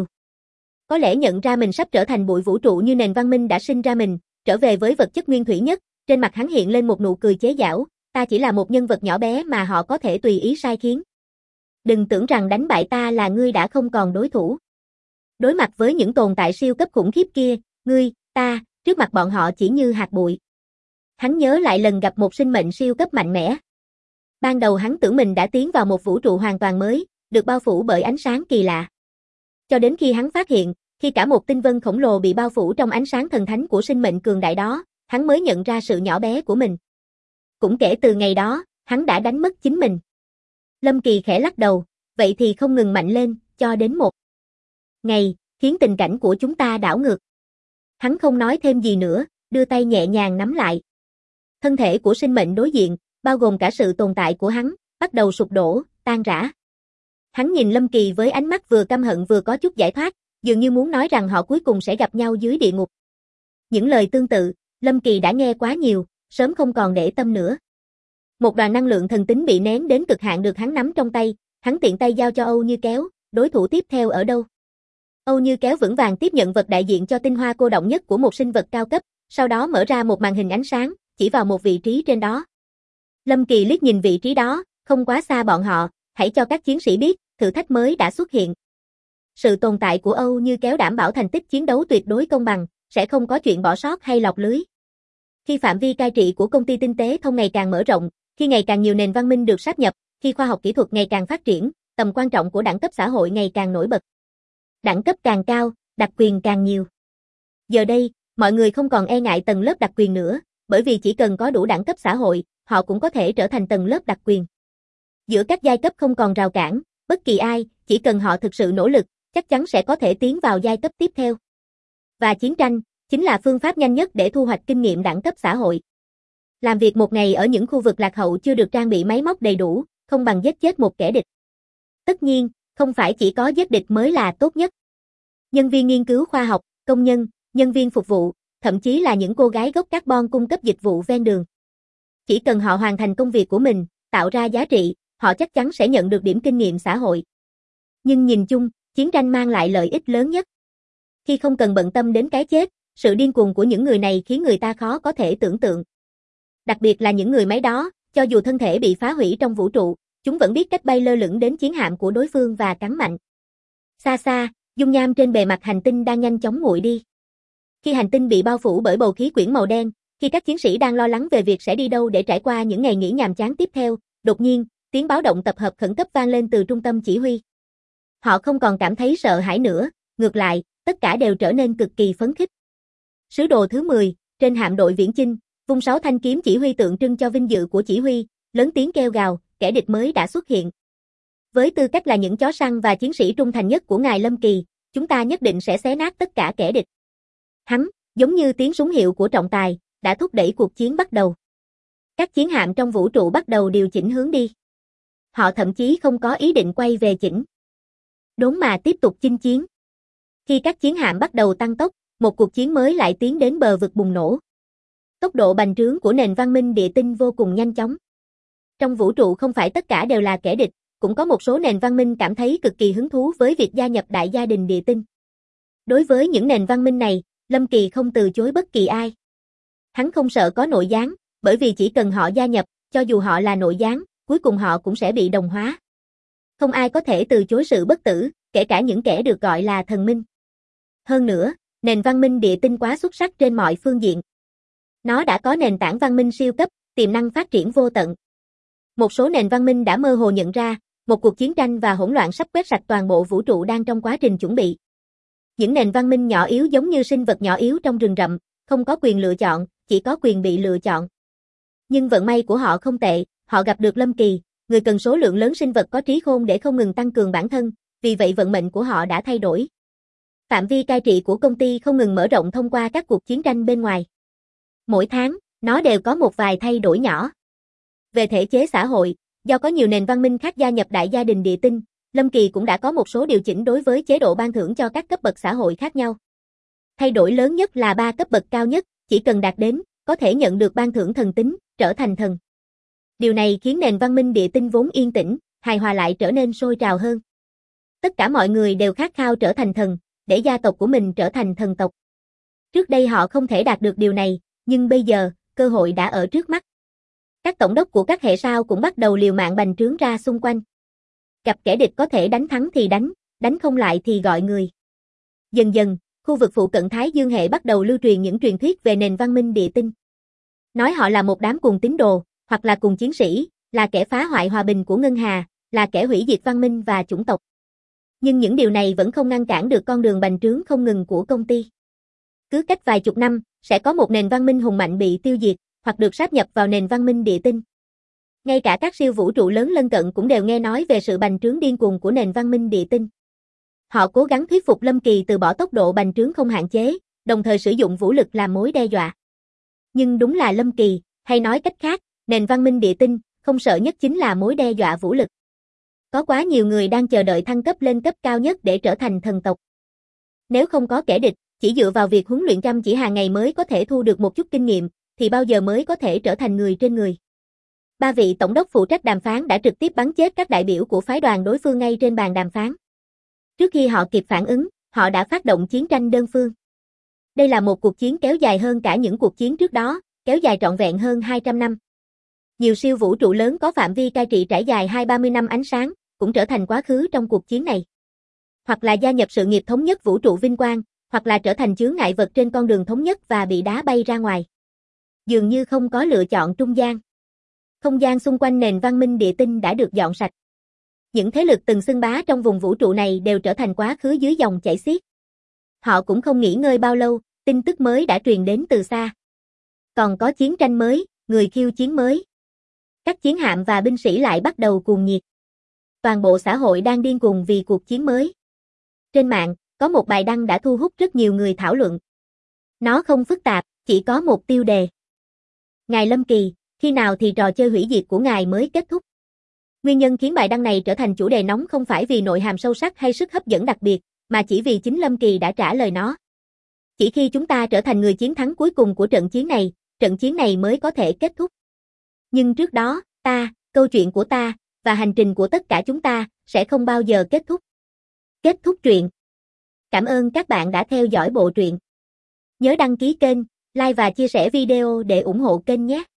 Có lẽ nhận ra mình sắp trở thành bụi vũ trụ như nền văn minh đã sinh ra mình, trở về với vật chất nguyên thủy nhất, trên mặt hắn hiện lên một nụ cười chế giễu, ta chỉ là một nhân vật nhỏ bé mà họ có thể tùy ý sai khiến. Đừng tưởng rằng đánh bại ta là ngươi đã không còn đối thủ. Đối mặt với những tồn tại siêu cấp khủng khiếp kia, ngươi, ta, trước mặt bọn họ chỉ như hạt bụi. Hắn nhớ lại lần gặp một sinh mệnh siêu cấp mạnh mẽ. Ban đầu hắn tưởng mình đã tiến vào một vũ trụ hoàn toàn mới, được bao phủ bởi ánh sáng kỳ lạ. Cho đến khi hắn phát hiện, khi cả một tinh vân khổng lồ bị bao phủ trong ánh sáng thần thánh của sinh mệnh cường đại đó, hắn mới nhận ra sự nhỏ bé của mình. Cũng kể từ ngày đó, hắn đã đánh mất chính mình. Lâm Kỳ khẽ lắc đầu, vậy thì không ngừng mạnh lên, cho đến một ngày, khiến tình cảnh của chúng ta đảo ngược. Hắn không nói thêm gì nữa, đưa tay nhẹ nhàng nắm lại. Thân thể của sinh mệnh đối diện, bao gồm cả sự tồn tại của hắn, bắt đầu sụp đổ, tan rã. Hắn nhìn Lâm Kỳ với ánh mắt vừa căm hận vừa có chút giải thoát, dường như muốn nói rằng họ cuối cùng sẽ gặp nhau dưới địa ngục. Những lời tương tự, Lâm Kỳ đã nghe quá nhiều, sớm không còn để tâm nữa. Một đoàn năng lượng thần tính bị nén đến cực hạn được hắn nắm trong tay, hắn tiện tay giao cho Âu Như kéo, đối thủ tiếp theo ở đâu? Âu Như kéo vững vàng tiếp nhận vật đại diện cho tinh hoa cô đọng nhất của một sinh vật cao cấp, sau đó mở ra một màn hình ánh sáng, chỉ vào một vị trí trên đó. Lâm Kỳ liếc nhìn vị trí đó, không quá xa bọn họ, hãy cho các chiến sĩ biết, thử thách mới đã xuất hiện. Sự tồn tại của Âu Như kéo đảm bảo thành tích chiến đấu tuyệt đối công bằng, sẽ không có chuyện bỏ sót hay lọt lưới. Khi phạm vi cai trị của công ty tinh tế thông ngày càng mở rộng, khi ngày càng nhiều nền văn minh được sáp nhập, khi khoa học kỹ thuật ngày càng phát triển, tầm quan trọng của đẳng cấp xã hội ngày càng nổi bật. Đẳng cấp càng cao, đặc quyền càng nhiều. Giờ đây, mọi người không còn e ngại tầng lớp đặc quyền nữa, bởi vì chỉ cần có đủ đẳng cấp xã hội, họ cũng có thể trở thành tầng lớp đặc quyền. Giữa các giai cấp không còn rào cản, bất kỳ ai, chỉ cần họ thực sự nỗ lực, chắc chắn sẽ có thể tiến vào giai cấp tiếp theo. Và chiến tranh, chính là phương pháp nhanh nhất để thu hoạch kinh nghiệm đẳng cấp xã hội. Làm việc một ngày ở những khu vực lạc hậu chưa được trang bị máy móc đầy đủ, không bằng giết chết một kẻ địch. Tất nhiên, không phải chỉ có giết địch mới là tốt nhất. Nhân viên nghiên cứu khoa học, công nhân, nhân viên phục vụ, thậm chí là những cô gái gốc carbon cung cấp dịch vụ ven đường. Chỉ cần họ hoàn thành công việc của mình, tạo ra giá trị, họ chắc chắn sẽ nhận được điểm kinh nghiệm xã hội. Nhưng nhìn chung, chiến tranh mang lại lợi ích lớn nhất. Khi không cần bận tâm đến cái chết, sự điên cuồng của những người này khiến người ta khó có thể tưởng tượng. Đặc biệt là những người máy đó, cho dù thân thể bị phá hủy trong vũ trụ, chúng vẫn biết cách bay lơ lửng đến chiến hạm của đối phương và cắn mạnh. Xa xa, dung nham trên bề mặt hành tinh đang nhanh chóng nguội đi. Khi hành tinh bị bao phủ bởi bầu khí quyển màu đen, khi các chiến sĩ đang lo lắng về việc sẽ đi đâu để trải qua những ngày nghỉ nhàm chán tiếp theo, đột nhiên, tiếng báo động tập hợp khẩn cấp vang lên từ trung tâm chỉ huy. Họ không còn cảm thấy sợ hãi nữa, ngược lại, tất cả đều trở nên cực kỳ phấn khích. Sứ đồ thứ mười, trên hạm đội viễn chinh, vung sáu thanh kiếm chỉ huy tượng trưng cho vinh dự của chỉ huy, lớn tiếng kêu gào, kẻ địch mới đã xuất hiện. Với tư cách là những chó săn và chiến sĩ trung thành nhất của ngài Lâm Kỳ, chúng ta nhất định sẽ xé nát tất cả kẻ địch. Hắn, giống như tiếng súng hiệu của trọng tài, đã thúc đẩy cuộc chiến bắt đầu. Các chiến hạm trong vũ trụ bắt đầu điều chỉnh hướng đi. Họ thậm chí không có ý định quay về chỉnh đốn mà tiếp tục chinh chiến. Khi các chiến hạm bắt đầu tăng tốc, một cuộc chiến mới lại tiến đến bờ vực bùng nổ. Tốc độ bành trướng của nền văn minh địa tinh vô cùng nhanh chóng. Trong vũ trụ không phải tất cả đều là kẻ địch, cũng có một số nền văn minh cảm thấy cực kỳ hứng thú với việc gia nhập đại gia đình địa tinh. Đối với những nền văn minh này, Lâm Kỳ không từ chối bất kỳ ai. Hắn không sợ có nội gián, bởi vì chỉ cần họ gia nhập, cho dù họ là nội gián, cuối cùng họ cũng sẽ bị đồng hóa. Không ai có thể từ chối sự bất tử, kể cả những kẻ được gọi là thần minh. Hơn nữa, nền văn minh địa tinh quá xuất sắc trên mọi phương diện. Nó đã có nền tảng văn minh siêu cấp, tiềm năng phát triển vô tận. Một số nền văn minh đã mơ hồ nhận ra, một cuộc chiến tranh và hỗn loạn sắp quét sạch toàn bộ vũ trụ đang trong quá trình chuẩn bị. Những nền văn minh nhỏ yếu giống như sinh vật nhỏ yếu trong rừng rậm, không có quyền lựa chọn, chỉ có quyền bị lựa chọn. Nhưng vận may của họ không tệ, họ gặp được Lâm Kỳ, người cần số lượng lớn sinh vật có trí khôn để không ngừng tăng cường bản thân, vì vậy vận mệnh của họ đã thay đổi. Phạm vi cai trị của công ty không ngừng mở rộng thông qua các cuộc chiến tranh bên ngoài. Mỗi tháng, nó đều có một vài thay đổi nhỏ. Về thể chế xã hội, do có nhiều nền văn minh khác gia nhập đại gia đình địa tinh, Lâm Kỳ cũng đã có một số điều chỉnh đối với chế độ ban thưởng cho các cấp bậc xã hội khác nhau. Thay đổi lớn nhất là ba cấp bậc cao nhất, chỉ cần đạt đến, có thể nhận được ban thưởng thần tính, trở thành thần. Điều này khiến nền văn minh địa tinh vốn yên tĩnh, hài hòa lại trở nên sôi trào hơn. Tất cả mọi người đều khát khao trở thành thần, để gia tộc của mình trở thành thần tộc. Trước đây họ không thể đạt được điều này, nhưng bây giờ, cơ hội đã ở trước mắt. Các tổng đốc của các hệ sao cũng bắt đầu liều mạng bành trướng ra xung quanh. Gặp kẻ địch có thể đánh thắng thì đánh, đánh không lại thì gọi người. Dần dần, khu vực phụ cận Thái Dương hệ bắt đầu lưu truyền những truyền thuyết về nền văn minh địa tinh. Nói họ là một đám cùng tín đồ, hoặc là cùng chiến sĩ, là kẻ phá hoại hòa bình của Ngân Hà, là kẻ hủy diệt văn minh và chủng tộc. Nhưng những điều này vẫn không ngăn cản được con đường bành trướng không ngừng của công ty. Cứ cách vài chục năm, sẽ có một nền văn minh hùng mạnh bị tiêu diệt, hoặc được sáp nhập vào nền văn minh địa tinh. Ngay cả các siêu vũ trụ lớn lân cận cũng đều nghe nói về sự bành trướng điên cuồng của nền văn minh địa tinh. Họ cố gắng thuyết phục Lâm Kỳ từ bỏ tốc độ bành trướng không hạn chế, đồng thời sử dụng vũ lực làm mối đe dọa. Nhưng đúng là Lâm Kỳ, hay nói cách khác, nền văn minh địa tinh, không sợ nhất chính là mối đe dọa vũ lực. Có quá nhiều người đang chờ đợi thăng cấp lên cấp cao nhất để trở thành thần tộc. Nếu không có kẻ địch, chỉ dựa vào việc huấn luyện chăm chỉ hàng ngày mới có thể thu được một chút kinh nghiệm, thì bao giờ mới có thể trở thành người trên người. Ba vị tổng đốc phụ trách đàm phán đã trực tiếp bắn chết các đại biểu của phái đoàn đối phương ngay trên bàn đàm phán. Trước khi họ kịp phản ứng, Họ đã phát động chiến tranh đơn phương. Đây là một cuộc chiến kéo dài hơn cả những cuộc chiến trước đó, kéo dài trọn vẹn hơn hai trăm năm. Nhiều siêu vũ trụ lớn có phạm vi cai trị trải dài hai ba mươi năm ánh sáng, cũng trở thành quá khứ trong cuộc chiến này. Hoặc là gia nhập sự nghiệp thống nhất vũ trụ vinh quang, hoặc là trở thành chướng ngại vật trên con đường thống nhất và bị đá bay ra ngoài. Dường như không có lựa chọn trung gian. Không gian xung quanh nền văn minh địa tinh đã được dọn sạch. Những thế lực từng xưng bá trong vùng vũ trụ này đều trở thành quá khứ dưới dòng chảy xiết. Họ cũng không nghỉ ngơi bao lâu, tin tức mới đã truyền đến từ xa. Còn có chiến tranh mới, người khiêu chiến mới. Các chiến hạm và binh sĩ lại bắt đầu cuồng nhiệt. Toàn bộ xã hội đang điên cuồng vì cuộc chiến mới. Trên mạng, có một bài đăng đã thu hút rất nhiều người thảo luận. Nó không phức tạp, chỉ có một tiêu đề. Ngài Lâm Kỳ, khi nào thì trò chơi hủy diệt của ngài mới kết thúc? Nguyên nhân khiến bài đăng này trở thành chủ đề nóng không phải vì nội hàm sâu sắc hay sức hấp dẫn đặc biệt, mà chỉ vì chính Lâm Kỳ đã trả lời nó. Chỉ khi chúng ta trở thành người chiến thắng cuối cùng của trận chiến này, trận chiến này mới có thể kết thúc. Nhưng trước đó, ta, câu chuyện của ta, và hành trình của tất cả chúng ta, sẽ không bao giờ kết thúc. Kết thúc truyện. Cảm ơn các bạn đã theo dõi bộ truyện. Nhớ đăng ký kênh, like và chia sẻ video để ủng hộ kênh nhé.